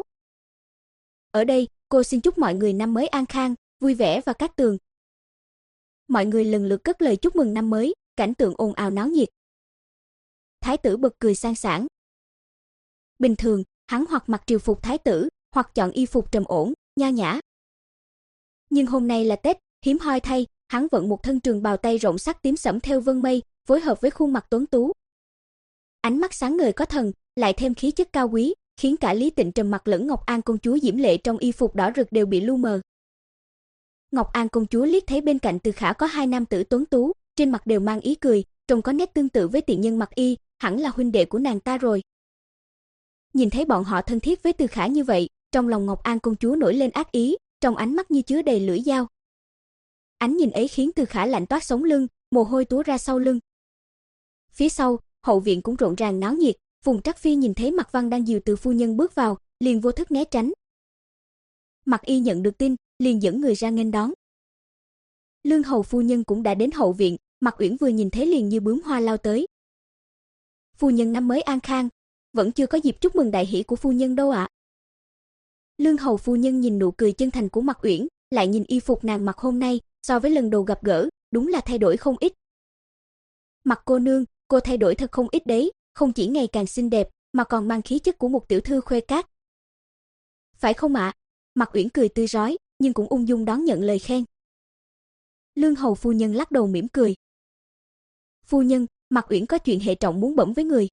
Ở đây, cô xin chúc mọi người năm mới an khang, vui vẻ và cát tường. Mọi người lần lượt cất lời chúc mừng năm mới, cảnh tượng ồn ào náo nhiệt. Thái tử bật cười sang sảng. Bình thường, hắn hoặc mặc triều phục thái tử, hoặc chọn y phục trầm ổn, nho nhã. Nhưng hôm nay là Tết, hiếm hoi thay, hắn vận một thân trường bào tay rộng sắc tím sẫm theo vân mây, phối hợp với khuôn mặt tuấn tú. Ánh mắt sáng ngời có thần, lại thêm khí chất cao quý, khiến cả Lý Tịnh trầm mặc lẫn Ngọc An công chúa diễm lệ trong y phục đỏ rực đều bị lu mờ. Ngọc An công chúa liếc thấy bên cạnh Từ Khả có hai nam tử tuấn tú, trên mặt đều mang ý cười, trông có nét tương tự với tiện nhân Mặc Y, hẳn là huynh đệ của nàng ta rồi. Nhìn thấy bọn họ thân thiết với Từ Khả như vậy, trong lòng Ngọc An công chúa nổi lên ác ý, trong ánh mắt như chứa đầy lưỡi dao. Ánh nhìn ấy khiến Từ Khả lạnh toát sống lưng, mồ hôi túa ra sau lưng. Phía sau, hậu viện cũng rộn ràng náo nhiệt, Phùng Trắc Phi nhìn thấy Mạc Văn đang dìu Từ phu nhân bước vào, liền vô thức né tránh. Mặc Y nhận được tin, liền dẫn người ra nghênh đón. Lương hầu phu nhân cũng đã đến hậu viện, Mạc Uyển vừa nhìn thấy liền như bướm hoa lao tới. Phu nhân năm mới an khang, vẫn chưa có dịp chúc mừng đại hỷ của phu nhân đâu ạ. Lương hầu phu nhân nhìn nụ cười chân thành của Mạc Uyển, lại nhìn y phục nàng mặc hôm nay, so với lần đầu gặp gỡ, đúng là thay đổi không ít. Mạc cô nương, cô thay đổi thật không ít đấy, không chỉ ngày càng xinh đẹp, mà còn mang khí chất của một tiểu thư khuê các. Phải không ạ? Mạc Uyển cười tươi rói, nhưng cũng ung dung đón nhận lời khen. Lương hầu phu nhân lắc đầu mỉm cười. Phu nhân, Mạc Uyển có chuyện hệ trọng muốn bẩm với người.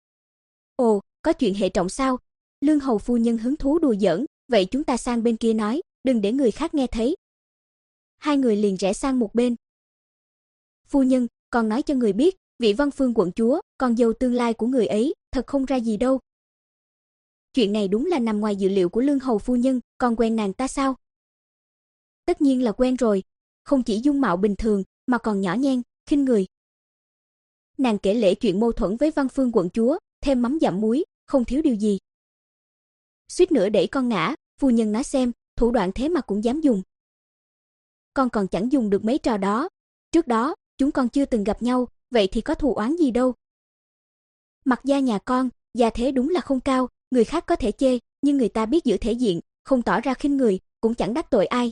Ồ, có chuyện hệ trọng sao? Lương hầu phu nhân hứng thú đùa giỡn, vậy chúng ta sang bên kia nói, đừng để người khác nghe thấy. Hai người liền rẽ sang một bên. Phu nhân, còn nói cho người biết, vị Văn Phương quận chúa, con dâu tương lai của người ấy, thật không ra gì đâu. Chuyện này đúng là nằm ngoài dự liệu của Lương hầu phu nhân, còn quen nàng ta sao? Tất nhiên là quen rồi, không chỉ dung mạo bình thường, mà còn nhỏ nhen, khinh người. Nàng kể lể chuyện mâu thuẫn với Văn Phương quận chúa, thêm mắm dặm muối, không thiếu điều gì. Suýt nữa đẩy con ngã, phu nhân nói xem, thủ đoạn thế mà cũng dám dùng. Con còn chẳng dùng được mấy trò đó. Trước đó, chúng con chưa từng gặp nhau, vậy thì có thù oán gì đâu. Mặc gia nhà con, gia thế đúng là không cao, người khác có thể chê, nhưng người ta biết giữ thể diện, không tỏ ra khinh người, cũng chẳng đắc tội ai.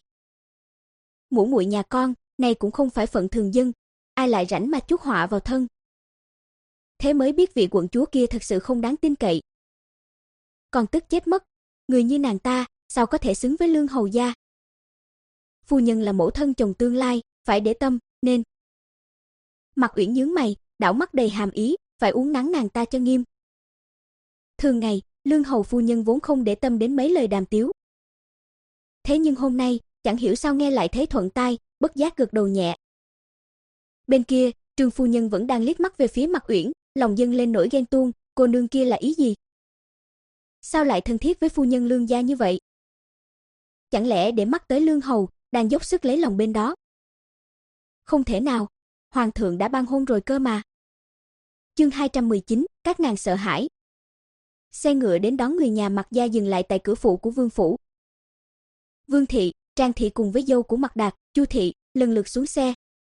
Muội muội nhà con, này cũng không phải phận thường dân, ai lại rảnh mà chuốc họa vào thân. Thế mới biết vị quận chúa kia thật sự không đáng tin cậy. Còn tức chết mất, người như nàng ta, sao có thể xứng với Lương hầu gia. Phu nhân là mẫu thân chồng tương lai, phải để tâm, nên. Mạc Uyển nhướng mày, đảo mắt đầy hàm ý, phải uốn nắn nàng ta cho nghiêm. Thường ngày, Lương hầu phu nhân vốn không để tâm đến mấy lời đàm tiếu. Thế nhưng hôm nay, chẳng hiểu sao nghe lại thấy thuận tai, bất giác gật đầu nhẹ. Bên kia, Trương phu nhân vẫn đang liếc mắt về phía Mạc Uyển, lòng dâng lên nỗi ghen tuông, cô nương kia là ý gì? Sao lại thân thiết với phu nhân Lương gia như vậy? Chẳng lẽ để mắt tới Lương hầu, đang dốc sức lấy lòng bên đó? Không thể nào, hoàng thượng đã ban hôn rồi cơ mà. Chương hai trăm mười chín, các nàng sợ hãi. Xe ngựa đến đón người nhà Mạc gia dừng lại tại cửa phụ của vương phủ. Vương thị, Trang thị cùng với dâu của Mạc Đạt, Chu thị, lần lượt xuống xe.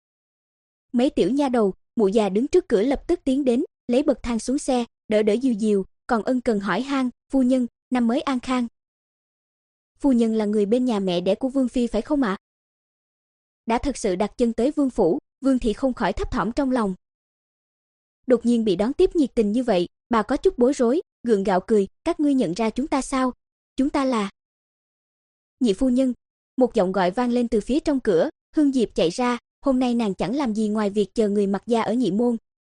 Mấy tiểu nha đầu, mụ già đứng trước cửa lập tức tiến đến, lấy bậc thang xuống xe, đỡ đỡ dìu dìu, còn ân cần hỏi han, phu nhân, năm mới an khang. Phu nhân là người bên nhà mẹ đẻ của Vương phi phải không ạ? Đã thật sự đặt chân tới vương phủ, Vương thị không khỏi thấp thỏm trong lòng. Đột nhiên bị đón tiếp nhiệt tình như vậy, bà có chút bối rối, gượng gạo cười, các ngươi nhận ra chúng ta sao? Chúng ta là Nhị phu nhân. Một giọng gọi vang lên từ phía trong cửa, Hương Diệp chạy ra, hôm nay nàng chẳng làm gì ngoài việc chờ người Mạc gia ở Nhị môn.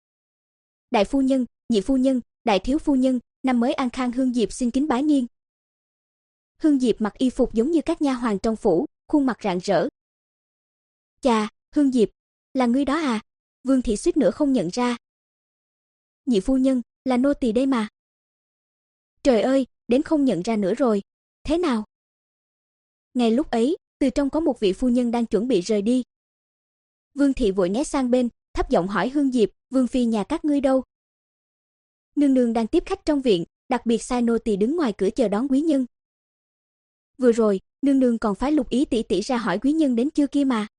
Đại phu nhân, nhị phu nhân, đại thiếu phu nhân, năm mới an khang. Hương Diệp xin kính bái nghiêng. Hương Diệp mặc y phục giống như các nha hoàn trong phủ, khuôn mặt rạng rỡ. Chà, Hương Diệp, là ngươi đó à? Vương thị suýt nữa không nhận ra. Nhị phu nhân, là nô tỳ đây mà. Trời ơi, đến không nhận ra nữa rồi. Thế nào? Ngay lúc ấy, từ trong có một vị phu nhân đang chuẩn bị rời đi. Vương thị vội né sang bên, thấp giọng hỏi Hương Diệp, Vương phi nhà các ngươi đâu? Nương nương đang tiếp khách trong viện, đặc biệt sai nô tỳ đứng ngoài cửa chờ đón quý nhân. Vừa rồi, nương nương còn phái Lục Ý tỷ tỷ ra hỏi quý nhân đến chưa kia mà.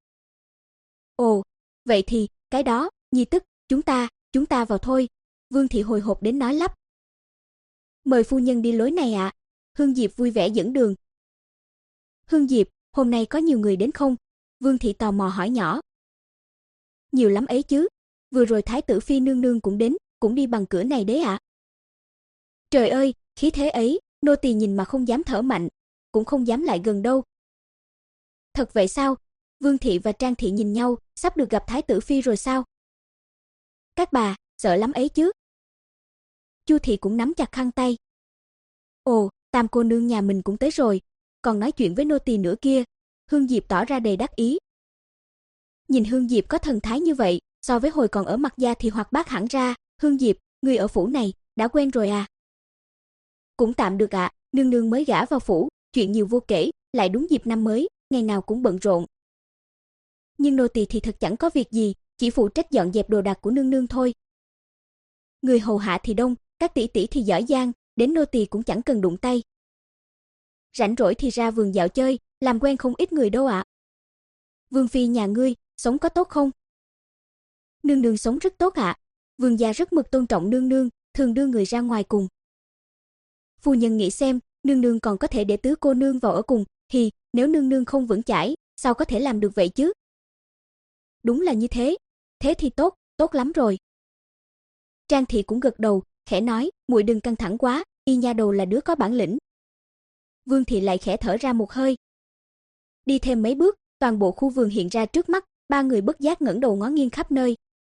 Ồ, vậy thì, cái đó, nhi tức, chúng ta, chúng ta vào thôi. Vương thị hồi hộp đến nói lắp. Mời phu nhân đi lối này ạ. À. Hương Diệp vui vẻ dẫn đường. Hương Diệp, hôm nay có nhiều người đến không? Vương thị tò mò hỏi nhỏ. Nhiều lắm ấy chứ. Vừa rồi thái tử phi nương nương cũng đến, cũng đi bằng cửa này đấy ạ. À. Trời ơi, khí thế ấy, nô tỳ nhìn mà không dám thở mạnh, cũng không dám lại gần đâu. Thật vậy sao? Vương thị và Trang thị nhìn nhau, sắp được gặp thái tử phi rồi sao? Các bà, sợ lắm ấy chứ. Chu thị cũng nắm chặt khăn tay. Ồ, Tam cô nương nhà mình cũng tới rồi, còn nói chuyện với nô tỳ nữa kia. Hương Diệp tỏ ra đầy đắc ý. Nhìn Hương Diệp có thần thái như vậy, so với hồi còn ở Mặc gia thì hoạt bát hẳn ra. Hương Diệp, người ở phủ này, đã quen rồi à? Cũng tạm được ạ, à, nương nương mới gả vào phủ, chuyện nhiều vô kể, lại đúng dịp năm mới, ngày nào cũng bận rộn. Nhưng nô tỳ thì thật chẳng có việc gì, chỉ phụ trách dọn dẹp đồ đạc của nương nương thôi. Người hầu hạ thì đông, các tỷ tỷ thì giỏi giang, đến nô tỳ cũng chẳng cần đụng tay. Rảnh rỗi thì ra vườn dạo chơi, làm quen không ít người đâu ạ. À. Vương phi nhà ngươi, sống có tốt không? Nương nương sống rất tốt ạ. À. Vương gia rất mực tôn trọng nương nương, thường đưa người ra ngoài cùng. Phu nhân nghĩ xem, nương nương còn có thể để tứ cô nương vào ở cùng, thì nếu nương nương không vững chãi, sao có thể làm được vậy chứ? Đúng là như thế, thế thì tốt, tốt lắm rồi. Trang thị cũng gật đầu, khẽ nói, muội đừng căng thẳng quá, y nha đầu là đứa có bản lĩnh. Vương thị lại khẽ thở ra một hơi. Đi thêm mấy bước, toàn bộ khu vườn hiện ra trước mắt, ba người bất giác ngẩng đầu ngó nghiêng khắp nơi.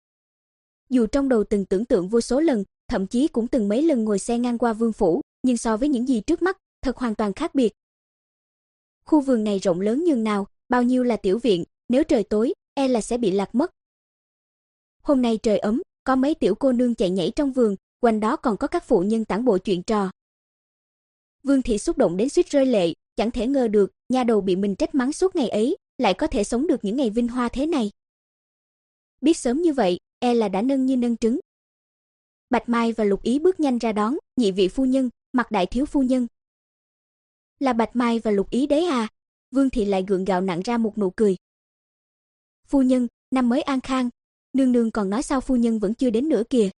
Dù trong đầu từng tưởng tượng vô số lần, thậm chí cũng từng mấy lần ngồi xe ngang qua vương phủ, nhưng so với những gì trước mắt, thật hoàn toàn khác biệt. Khu vườn này rộng lớn nhường nào, bao nhiêu là tiểu viện, nếu trời tối, e là sẽ bị lạc mất. Hôm nay trời ấm, có mấy tiểu cô nương chạy nhảy trong vườn, quanh đó còn có các phụ nhân tản bộ chuyện trò. Vương thị xúc động đến suýt rơi lệ, chẳng thể ngờ được, nha đầu bị mình trách mắng suốt ngày ấy, lại có thể sống được những ngày vinh hoa thế này. Biết sớm như vậy, e là đã nâng như nâng trứng. Bạch Mai và Lục Ý bước nhanh ra đón, nhị vị phu nhân, Mặc đại thiếu phu nhân. Là Bạch Mai và Lục Ý đấy à? Vương thị lại gượng gạo nặng ra một nụ cười. Phu nhân, năm mới an khang, nương nương còn nói sao phu nhân vẫn chưa đến nữa kìa.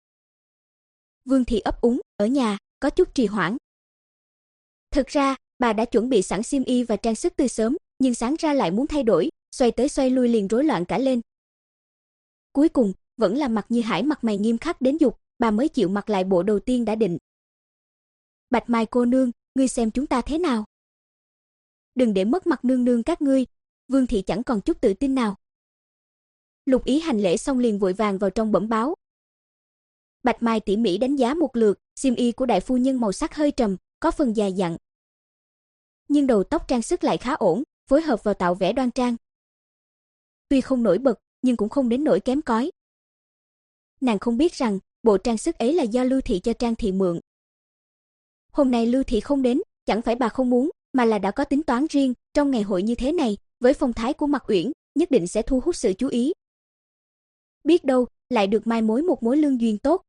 Vương thị ấp úng, ở nhà, có chút trì hoãn. Thực ra, bà đã chuẩn bị sẵn xiêm y và trang sức từ sớm, nhưng sáng ra lại muốn thay đổi, xoay tới xoay lui liền rối loạn cả lên. Cuối cùng, vẫn là Mặc Như Hải mặt mày nghiêm khắc đến dục, bà mới chịu mặc lại bộ đầu tiên đã định. Bạch Mai cô nương, ngươi xem chúng ta thế nào? Đừng để mất mặt nương nương các ngươi. Vương thị chẳng còn chút tự tin nào. Lục Ý hành lễ xong liền vội vàng vào trong bẩm báo. Bạch Mai tỉ mỉ đánh giá một lượt, xiêm y của đại phu nhân màu sắc hơi trầm, có phần dài dặn. Nhưng đầu tóc trang sức lại khá ổn, phối hợp vào tạo vẻ đoan trang. Tuy không nổi bật, nhưng cũng không đến nỗi kém cỏi. Nàng không biết rằng, bộ trang sức ấy là do Lưu thị cho Trang thị mượn. Hôm nay Lưu thị không đến, chẳng phải bà không muốn, mà là đã có tính toán riêng, trong ngày hội như thế này, với phong thái của Mặc Uyển, nhất định sẽ thu hút sự chú ý. Biết đâu, lại được mai mối một mối lương duyên tốt.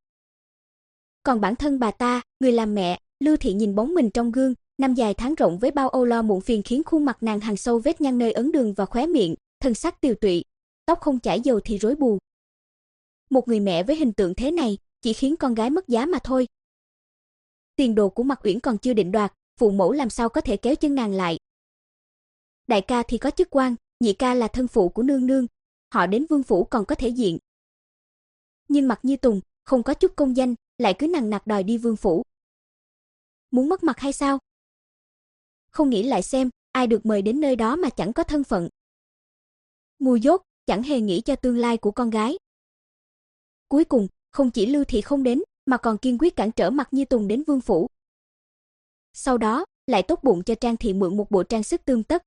Còn bản thân bà ta, người làm mẹ, Lưu thị nhìn bóng mình trong gương, năm dài tháng rộng với bao âu lo muộn phiền khiến khuôn mặt nàng hằn sâu vết nhăn nơi ấn đường và khóe miệng, thân sắc tiều tụy, tóc không chải dầu thì rối bù. Một người mẹ với hình tượng thế này, chỉ khiến con gái mất giá mà thôi. Tiền đồ của Mặc Uyển còn chưa định đoạt, phụ mẫu làm sao có thể kéo chân nàng lại. Đại ca thì có chức quan, nhị ca là thân phụ của nương nương, họ đến vương phủ còn có thể diện. Nhưng Mặc Như Tùng, không có chút công danh, lại cứ nằng nặc đòi đi vương phủ. Muốn mất mặt hay sao? Không nghĩ lại xem, ai được mời đến nơi đó mà chẳng có thân phận. Ngu dốt, chẳng hề nghĩ cho tương lai của con gái. Cuối cùng, không chỉ Lưu thị không đến, mà còn kiên quyết cản trở Mặc Như Tùng đến vương phủ. Sau đó, lại tốt bụng cho Trang thị mượn một bộ trang sức tươm tất.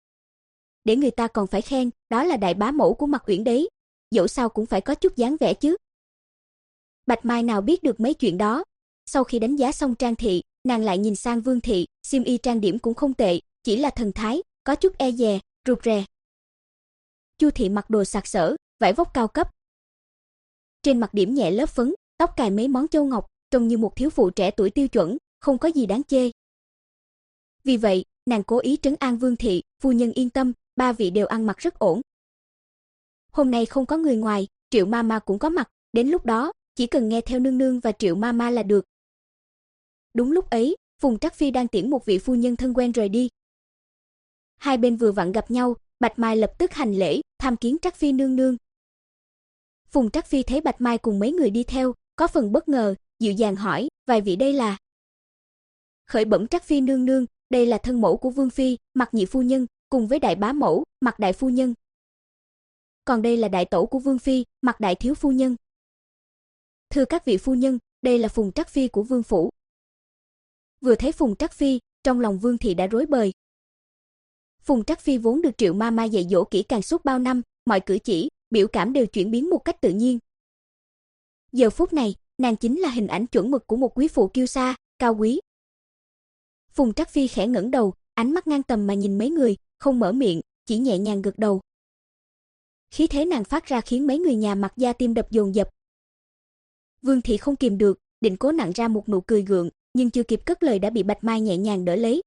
Để người ta còn phải khen, đó là đại bá mẫu của Mặc Uyển đấy, dẫu sao cũng phải có chút dáng vẻ chứ. Bạch Mai nào biết được mấy chuyện đó, sau khi đánh giá xong Trang thị, nàng lại nhìn sang Vương thị, xiêm y trang điểm cũng không tệ, chỉ là thần thái có chút e dè, rụt rè. Chu thị mặc đồ sặc sỡ, vải vóc cao cấp. Trên mặt điểm nhẹ lớp phấn, tóc cài mấy món châu ngọc, trông như một thiếu phụ trẻ tuổi tiêu chuẩn, không có gì đáng chê. Vì vậy, nàng cố ý trấn an Vương thị, phu nhân yên tâm, ba vị đều ăn mặc rất ổn. Hôm nay không có người ngoài, Triệu Mama cũng có mặt, đến lúc đó, chỉ cần nghe theo nương nương và Triệu Mama là được. Đúng lúc ấy, Phùng Trắc Phi đang tiễn một vị phu nhân thân quen rời đi. Hai bên vừa vặn gặp nhau, Bạch Mai lập tức hành lễ, tham kiến Trắc Phi nương nương. Phùng Trắc Phi thấy Bạch Mai cùng mấy người đi theo, có phần bất ngờ, dịu dàng hỏi, vài vị đây là? Khởi bẩm Trắc Phi nương nương, đây là thân mẫu của Vương phi, Mạc nhị phu nhân, cùng với đại bá mẫu, Mạc đại phu nhân. Còn đây là đại tẩu của Vương phi, Mạc đại thiếu phu nhân. Thưa các vị phu nhân, đây là Phùng Trắc Phi của Vương phủ. Vừa thấy Phùng Trắc Phi, trong lòng Vương thị đã rối bời. Phùng Trắc Phi vốn được Triệu Mama dạy dỗ kỹ càng suốt bao năm, mọi cử chỉ, biểu cảm đều chuyển biến một cách tự nhiên. Giờ phút này, nàng chính là hình ảnh chuẩn mực của một quý phụ kiêu sa, cao quý. Phùng Trắc Phi khẽ ngẩng đầu, ánh mắt ngang tầm mà nhìn mấy người, không mở miệng, chỉ nhẹ nhàng gật đầu. Khí thế nàng phát ra khiến mấy người nhà Mạc gia tim đập dồn dập. Vương thị không kìm được, định cố nặn ra một nụ cười gượng, nhưng chưa kịp cất lời đã bị Bạch Mai nhẹ nhàng đỡ lấy.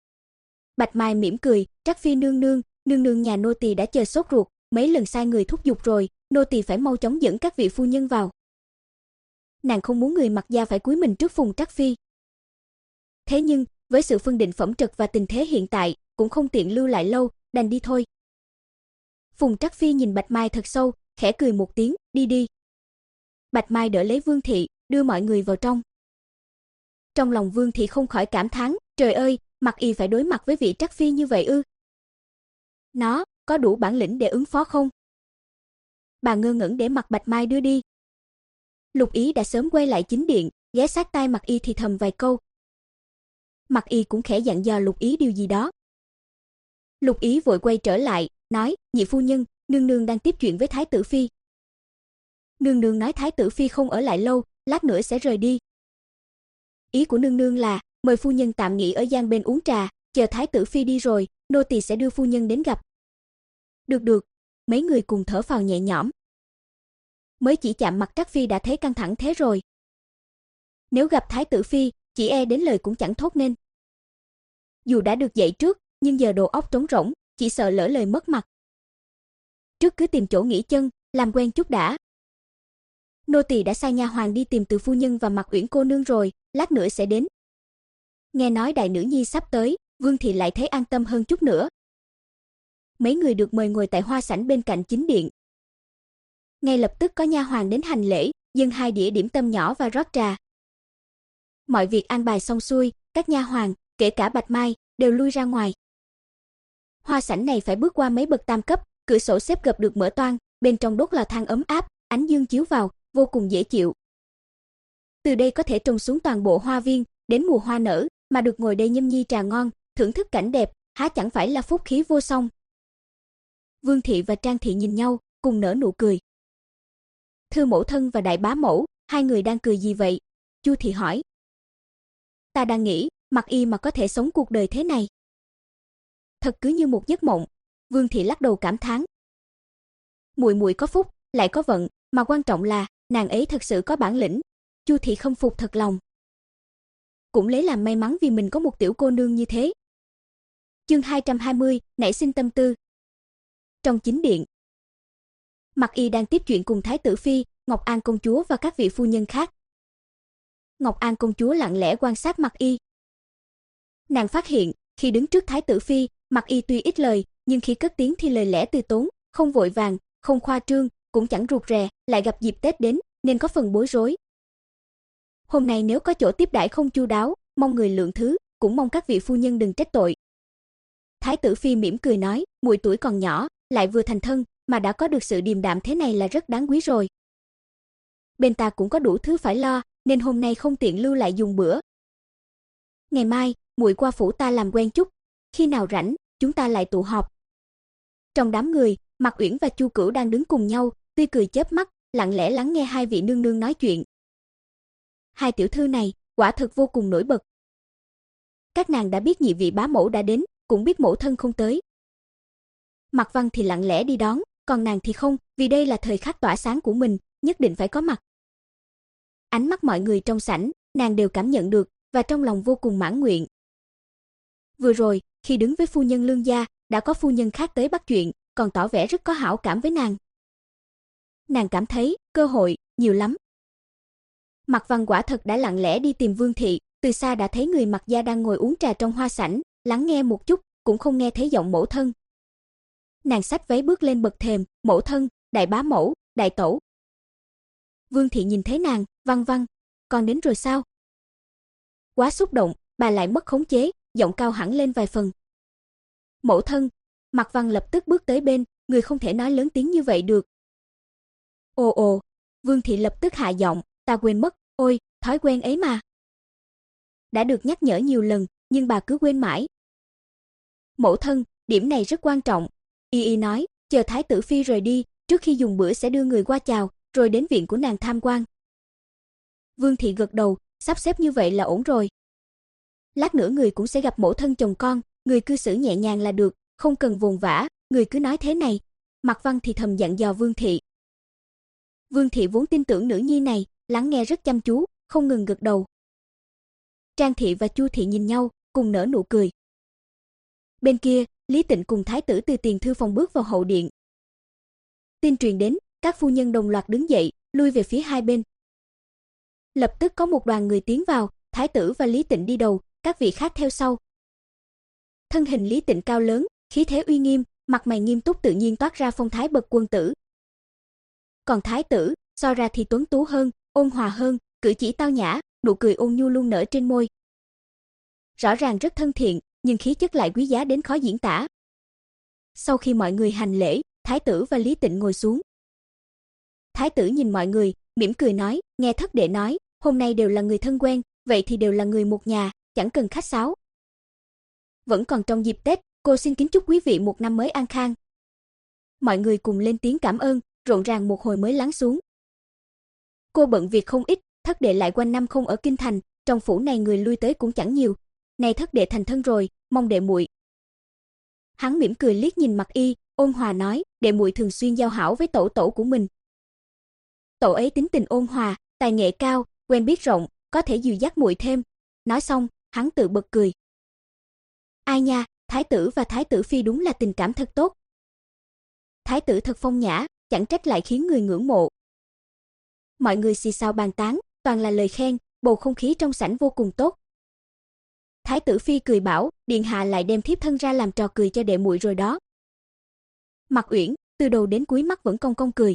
Bạch Mai mỉm cười, Trắc Phi nương nương, nương nương nhà nô tỳ đã chờ sốt ruột, mấy lần sai người thúc giục rồi, nô tỳ phải mau chóng dẫn các vị phu nhân vào. Nàng không muốn người Mạc gia phải cúi mình trước Phùng Trắc Phi. Thế nhưng, với sự phân định phẩm trật và tình thế hiện tại, cũng không tiện lưu lại lâu, đành đi thôi. Phùng Trắc Phi nhìn Bạch Mai thật sâu, khẽ cười một tiếng, đi đi. Bạch Mai đỡ lấy Vương thị, đưa mọi người vào trong. Trong lòng Vương thị không khỏi cảm thán, trời ơi, Mạc y phải đối mặt với vị Trắc Phi như vậy ư? Nó, có đủ bản lĩnh để ứng phó không? Bà ngơ ngẩn để mặc Bạch Mai đưa đi. Lục Ý đã sớm quay lại chính điện, ghé sát tai Mạc y thì thầm vài câu. Mạc y cũng khẽ dặn dò Lục Ý điều gì đó. Lục Ý vội quay trở lại, nói, nhị phu nhân, nương nương đang tiếp chuyện với Thái tử Phi. Nương nương nói Thái tử Phi không ở lại lâu, lát nữa sẽ rời đi. Ý của nương nương là, mời phu nhân tạm nghỉ ở gian bên uống trà, chờ Thái tử Phi đi rồi, nô tỳ sẽ đưa phu nhân đến gặp. Được được, mấy người cùng thở phào nhẹ nhõm. Mới chỉ chạm mặt Trắc Phi đã thấy căng thẳng thế rồi. Nếu gặp Thái tử Phi, chỉ e đến lời cũng chẳng thốt nên. Dù đã được dạy trước, nhưng giờ đầu óc trống rỗng, chỉ sợ lỡ lời mất mặt. Trước cứ tìm chỗ nghỉ chân, làm quen chút đã. Nô tỳ đã sai nha hoàn đi tìm Từ phu nhân và Mạc Uyển cô nương rồi, lát nữa sẽ đến. Nghe nói đại nữ nhi sắp tới, Vương thị lại thấy an tâm hơn chút nữa. Mấy người được mời ngồi tại hoa sảnh bên cạnh chính điện. Ngay lập tức có nha hoàn đến hành lễ, dâng hai đĩa điểm tâm nhỏ và rót trà. Mọi việc an bài xong xuôi, các nha hoàn, kể cả Bạch Mai, đều lui ra ngoài. Hoa sảnh này phải bước qua mấy bậc tam cấp, cửa sổ xếp gập được mở toang, bên trong đốt lò than ấm áp, ánh dương chiếu vào, vô cùng dễ chịu. Từ đây có thể trông xuống toàn bộ hoa viên, đến mùa hoa nở, mà được ngồi đây nhâm nhi trà ngon, thưởng thức cảnh đẹp, há chẳng phải là phúc khí vô song. Vương thị và Trang thị nhìn nhau, cùng nở nụ cười. Thưa mẫu thân và đại bá mẫu, hai người đang cười gì vậy? Chu thị hỏi. Ta đang nghĩ, Mạc y mà có thể sống cuộc đời thế này. Thật cứ như một giấc mộng. Vương thị lắc đầu cảm thán. Muội muội có phúc, lại có vận, mà quan trọng là nàng ấy thật sự có bản lĩnh. Chu thị khâm phục thật lòng. Cũng lấy làm may mắn vì mình có một tiểu cô nương như thế. Chương hai trăm hai mươi, nảy sinh tâm tư. Trong chính điện, Mạc y đang tiếp chuyện cùng Thái tử Phi, Ngọc An công chúa và các vị phu nhân khác. Ngọc An công chúa lặng lẽ quan sát Mạc y. Nàng phát hiện, khi đứng trước Thái tử Phi, Mạc y tuy ít lời, nhưng khi cất tiếng thì lời lẽ từ tốn, không vội vàng, không khoa trương, cũng chẳng rụt rè, lại gặp dịp Tết đến, nên có phần bối rối. Hôm nay nếu có chỗ tiếp đãi không chu đáo, mong người lượng thứ, cũng mong các vị phu nhân đừng trách tội. Thái tử Phi mỉm cười nói, muội tuổi còn nhỏ, lại vừa thành thân, mà đã có được sự điềm đạm thế này là rất đáng quý rồi. Bên ta cũng có đủ thứ phải lo, nên hôm nay không tiện lưu lại dùng bữa. Ngày mai, muội qua phủ ta làm quen chút, khi nào rảnh, chúng ta lại tụ họp. Trong đám người, Mạc Uyển và Chu Cửu đang đứng cùng nhau, tươi cười chớp mắt, lặng lẽ lắng nghe hai vị nương nương nói chuyện. Hai tiểu thư này, quả thực vô cùng nổi bật. Các nàng đã biết nhị vị bá mẫu đã đến, cũng biết mẫu thân không tới. Mạc Văn thì lặng lẽ đi đón, còn nàng thì không, vì đây là thời khắc tỏa sáng của mình, nhất định phải có mặt. Ánh mắt mọi người trong sảnh, nàng đều cảm nhận được, và trong lòng vô cùng mãn nguyện. Vừa rồi, khi đứng với phu nhân Lương gia, đã có phu nhân khác tới bắt chuyện, còn tỏ vẻ rất có hảo cảm với nàng. Nàng cảm thấy, cơ hội, nhiều lắm. Mạc Văn quả thật đã lặng lẽ đi tìm Vương thị, từ xa đã thấy người Mạc gia đang ngồi uống trà trong hoa sảnh, lắng nghe một chút, cũng không nghe thấy giọng mẫu thân. Nàng xách váy bước lên bậc thềm, mẫu thân, đại bá mẫu, đại tẩu. Vương thị nhìn thấy nàng, Văn Văn, con đến rồi sao? Quá xúc động, bà lại mất khống chế, giọng cao hẳn lên vài phần. Mẫu thân, Mạc Văn lập tức bước tới bên, người không thể nói lớn tiếng như vậy được. Ồ ồ, Vương thị lập tức hạ giọng, ta quên mất, ôi, thói quen ấy mà. Đã được nhắc nhở nhiều lần, nhưng bà cứ quên mãi. Mẫu thân, điểm này rất quan trọng. Y Y nói, chờ thái tử phi rời đi, trước khi dùng bữa sẽ đưa người qua chào, rồi đến viện của nàng tham quan. Vương thị gật đầu, sắp xếp như vậy là ổn rồi. Lát nữa người cũng sẽ gặp mẫu thân chồng con, người cư xử nhẹ nhàng là được, không cần vồn vã, người cứ nói thế này. Mạc Văn thì thầm dặn dò Vương thị. Vương thị vốn tin tưởng nữ nhi này, lắng nghe rất chăm chú, không ngừng gật đầu. Trang thị và Chu thị nhìn nhau, cùng nở nụ cười. Bên kia, Lý Tịnh cùng thái tử từ tiền thư phòng bước vào hậu điện. Tin truyền đến, các phu nhân đồng loạt đứng dậy, lui về phía hai bên. Lập tức có một đoàn người tiến vào, thái tử và Lý Tịnh đi đầu, các vị khác theo sau. Thân hình Lý Tịnh cao lớn, khí thế uy nghiêm, mặt mày nghiêm túc tự nhiên toát ra phong thái bậc quân tử. Còn thái tử, so ra thì tuấn tú hơn, ôn hòa hơn, cử chỉ tao nhã, nụ cười ôn nhu luôn nở trên môi. Rõ ràng rất thân thiện, nhưng khí chất lại quý giá đến khó diễn tả. Sau khi mọi người hành lễ, thái tử và Lý Tịnh ngồi xuống. Thái tử nhìn mọi người, mỉm cười nói, nghe thất đệ nói, hôm nay đều là người thân quen, vậy thì đều là người một nhà, chẳng cần khách sáo. Vẫn còn trong dịp Tết, cô xin kính chúc quý vị một năm mới an khang. Mọi người cùng lên tiếng cảm ơn, rộn ràng một hồi mới lắng xuống. Cô bận việc không ít, thất đệ lại quanh năm không ở kinh thành, trong phủ này người lui tới cũng chẳng nhiều. Này thất đệ thành thân rồi, mong đệ muội. Hắn mỉm cười liếc nhìn Mạc Y, ôn hòa nói, đệ muội thường xuyên giao hảo với tổ tổ của mình. Tổ ấy tính tình ôn hòa, tài nghệ cao, quen biết rộng, có thể dìu dắt muội thêm. Nói xong, hắn tự bật cười. Ai nha, thái tử và thái tử phi đúng là tình cảm thật tốt. Thái tử thật phong nhã, chẳng trách lại khiến người ngưỡng mộ. Mọi người xì xào bàn tán, toàn là lời khen, bầu không khí trong sảnh vô cùng tốt. Thái tử phi cười bảo, điện hạ lại đem thiếp thân ra làm trò cười cho đệ muội rồi đó. Mạc Uyển từ đầu đến cuối mắt vẫn cong cong cười.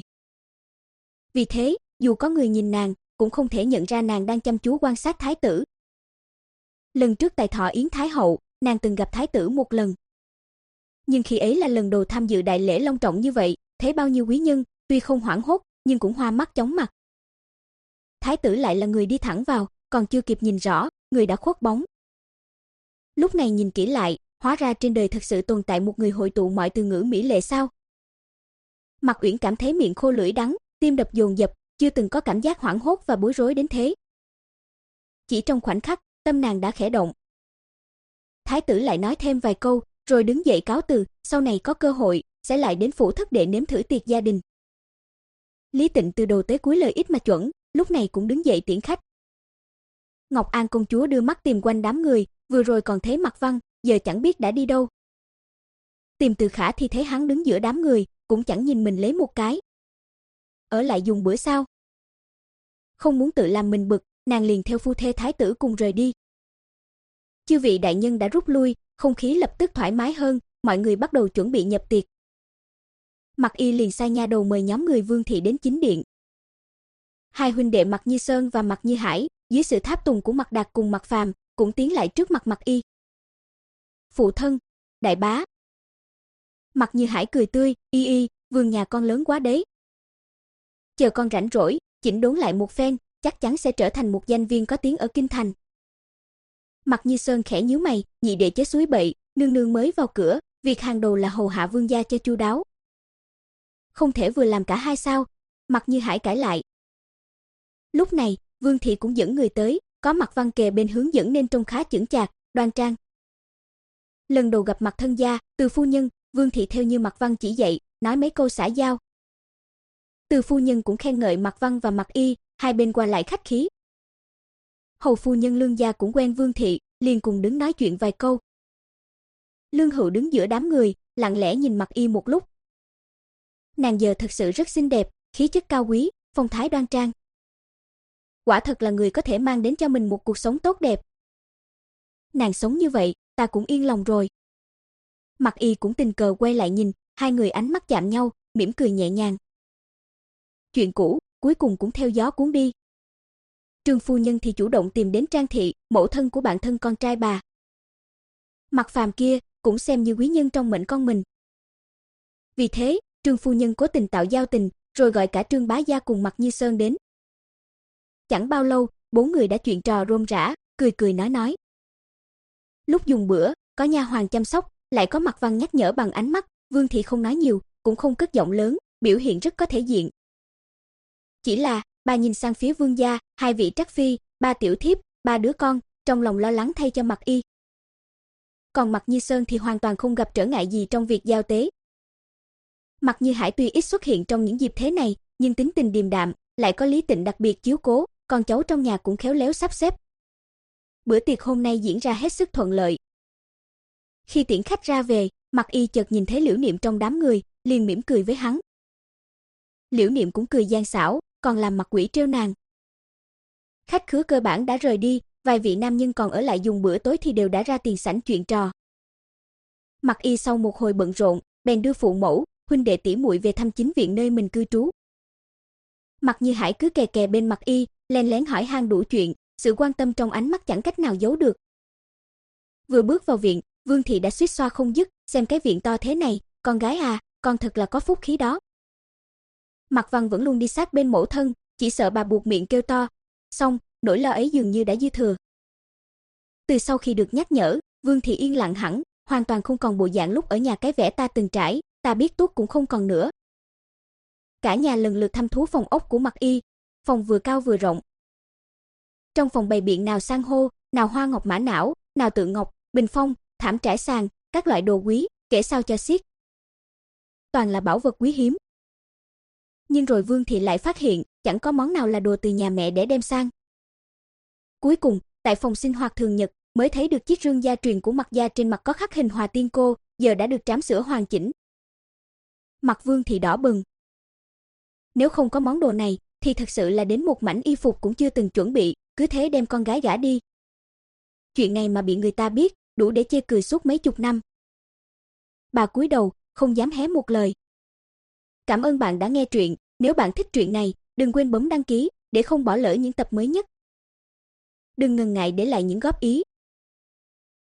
Vì thế, dù có người nhìn nàng, cũng không thể nhận ra nàng đang chăm chú quan sát thái tử. Lần trước tại thọ yến thái hậu, nàng từng gặp thái tử một lần. Nhưng khi ấy là lần đầu tham dự đại lễ long trọng như vậy, thấy bao nhiêu quý nhân, tuy không hoảng hốt, nhưng cũng hoa mắt chóng mặt. Thái tử lại là người đi thẳng vào, còn chưa kịp nhìn rõ, người đã khuất bóng. Lúc này nhìn kỹ lại, hóa ra trên đời thực sự tồn tại một người hội tụ mọi từ ngữ mỹ lệ sao? Mạc Uyển cảm thấy miệng khô lưỡi đắng, tim đập dồn dập, chưa từng có cảm giác hoảng hốt và bối rối đến thế. Chỉ trong khoảnh khắc, tâm nàng đã khẽ động. Thái tử lại nói thêm vài câu, rồi đứng dậy cáo từ, sau này có cơ hội, sẽ lại đến phủ thất để nếm thử tiệc gia đình. Lý Tịnh từ đầu tới cuối lời ít mà chuẩn, lúc này cũng đứng dậy tiễn khách. Ngọc An công chúa đưa mắt tìm quanh đám người, vừa rồi còn thấy Mạc Văn, giờ chẳng biết đã đi đâu. Tìm Từ Khả thì thấy hắn đứng giữa đám người, cũng chẳng nhìn mình lấy một cái. Ở lại dùng bữa sao? Không muốn tự làm mình bực, nàng liền theo phu thê thái tử cùng rời đi. Chư vị đại nhân đã rút lui, không khí lập tức thoải mái hơn, mọi người bắt đầu chuẩn bị nhập tiệc. Mạc Y liền sai nha đầu mời nhóm người Vương thị đến chính điện. Hai huynh đệ Mạc Như Sơn và Mạc Như Hải, dưới sự tháp tùng của Mạc Đạt cùng Mạc Phàm, cũng tiến lại trước mặt Mạc Y. Phụ thân, đại bá. Mạc Như Hải cười tươi, Y Y, vườn nhà con lớn quá đấy. Chờ con rảnh rỗi, chỉnh đốn lại một phen, chắc chắn sẽ trở thành một danh viên có tiếng ở kinh thành. Mạc Như Sơn khẽ nhíu mày, nhị đệ chớ suối bậy, nương nương mới vào cửa, việc hàng đầu là hầu hạ vương gia cho chu đáo. Không thể vừa làm cả hai sao? Mạc Như Hải cãi lại. Lúc này, Vương thị cũng dẫn người tới, có Mạc Văn kề bên hướng dẫn nên trông khá chững chạc, đoan trang. Lần đầu gặp mặt thân gia, từ phu nhân, Vương thị theo như Mạc Văn chỉ dạy, nói mấy câu xã giao. Từ phu nhân cũng khen ngợi Mạc Văn và Mạc Y, hai bên qua lại khách khí. Hầu phu nhân Lương gia cũng quen Vương thị, liền cùng đứng nói chuyện vài câu. Lương Hữu đứng giữa đám người, lặng lẽ nhìn Mạc Y một lúc. Nàng giờ thật sự rất xinh đẹp, khí chất cao quý, phong thái đoan trang. Quả thật là người có thể mang đến cho mình một cuộc sống tốt đẹp. Nàng sống như vậy, ta cũng yên lòng rồi. Mạc Y cũng tình cờ quay lại nhìn, hai người ánh mắt chạm nhau, mỉm cười nhẹ nhàng. Chuyện cũ, cuối cùng cũng theo gió cuốn đi. Trương phu nhân thì chủ động tìm đến Trang thị, mẫu thân của bạn thân con trai bà. Mạc Phàm kia cũng xem như quý nhân trong mệnh con mình. Vì thế, Trương phu nhân cố tình tạo giao tình, rồi gọi cả Trương bá gia cùng Mạc Như Sơn đến. Chẳng bao lâu, bốn người đã chuyện trò rôm rả, cười cười nói nói. Lúc dùng bữa, có nha hoàn chăm sóc, lại có Mạc Văn nhắc nhở bằng ánh mắt, Vương thị không nói nhiều, cũng không cất giọng lớn, biểu hiện rất có thể diện. Chỉ là, bà nhìn sang phía Vương gia, hai vị trắc phi, ba tiểu thiếp, ba đứa con, trong lòng lo lắng thay cho Mạc Y. Còn Mạc Như Sơn thì hoàn toàn không gặp trở ngại gì trong việc giao tế. Mạc Như Hải tuy ít xuất hiện trong những dịp thế này, nhưng tính tình điềm đạm, lại có Lý Tịnh đặc biệt chiếu cố, con cháu trong nhà cũng khéo léo sắp xếp. Bữa tiệc hôm nay diễn ra hết sức thuận lợi. Khi tiễn khách ra về, Mạc Y chợt nhìn thấy Liễu Niệm trong đám người, liền mỉm cười với hắn. Liễu Niệm cũng cười gian xảo, còn làm mặt quỷ trêu nàng. Khách khứa cơ bản đã rời đi, vài vị nam nhân còn ở lại dùng bữa tối thì đều đã ra tiền sảnh chuyện trò. Mạc Y sau một hồi bận rộn, bèn đưa phụ mẫu, huynh đệ tỷ muội về thăm chính viện nơi mình cư trú. Mạc Như Hải cứ kè kè bên Mạc Y, len lén hỏi han đủ chuyện, sự quan tâm trong ánh mắt chẳng cách nào giấu được. Vừa bước vào viện, Vương thị đã suýt xoa không dứt, xem cái viện to thế này, con gái à, con thật là có phúc khí đó. Mạc Văn vẫn luôn đi sát bên mẫu thân, chỉ sợ bà buộc miệng kêu to, xong, nỗi lo ấy dường như đã dư thừa. Từ sau khi được nhắc nhở, Vương thị yên lặng hẳn, hoàn toàn không còn bộ dạng lúc ở nhà cái vẻ ta từng trải, ta biết tuốt cũng không còn nữa. Cả nhà lần lượt thăm thú phòng ốc của Mạc Y, phòng vừa cao vừa rộng. Trong phòng bày biện nào san hô, nào hoa ngọc mã não, nào tượng ngọc, bình phong, thảm trải sàn, các loại đồ quý, kể sao cho xiết. Toàn là bảo vật quý hiếm. Nhưng rồi Vương thị lại phát hiện, chẳng có món nào là đồ từ nhà mẹ để đem sang. Cuối cùng, tại phòng sinh hoạt thường nhật, mới thấy được chiếc rương gia truyền của Mạc gia trên mặt có khắc hình Hòa Tiên cô, giờ đã được trám sữa hoàn chỉnh. Mặt Vương thị đỏ bừng. Nếu không có món đồ này, thì thật sự là đến một mảnh y phục cũng chưa từng chuẩn bị, cứ thế đem con gái gả đi. Chuyện này mà bị người ta biết, đủ để chê cười suốt mấy chục năm. Bà cúi đầu, không dám hé một lời. Cảm ơn bạn đã nghe truyện, nếu bạn thích truyện này, đừng quên bấm đăng ký để không bỏ lỡ những tập mới nhất. Đừng ngần ngại để lại những góp ý,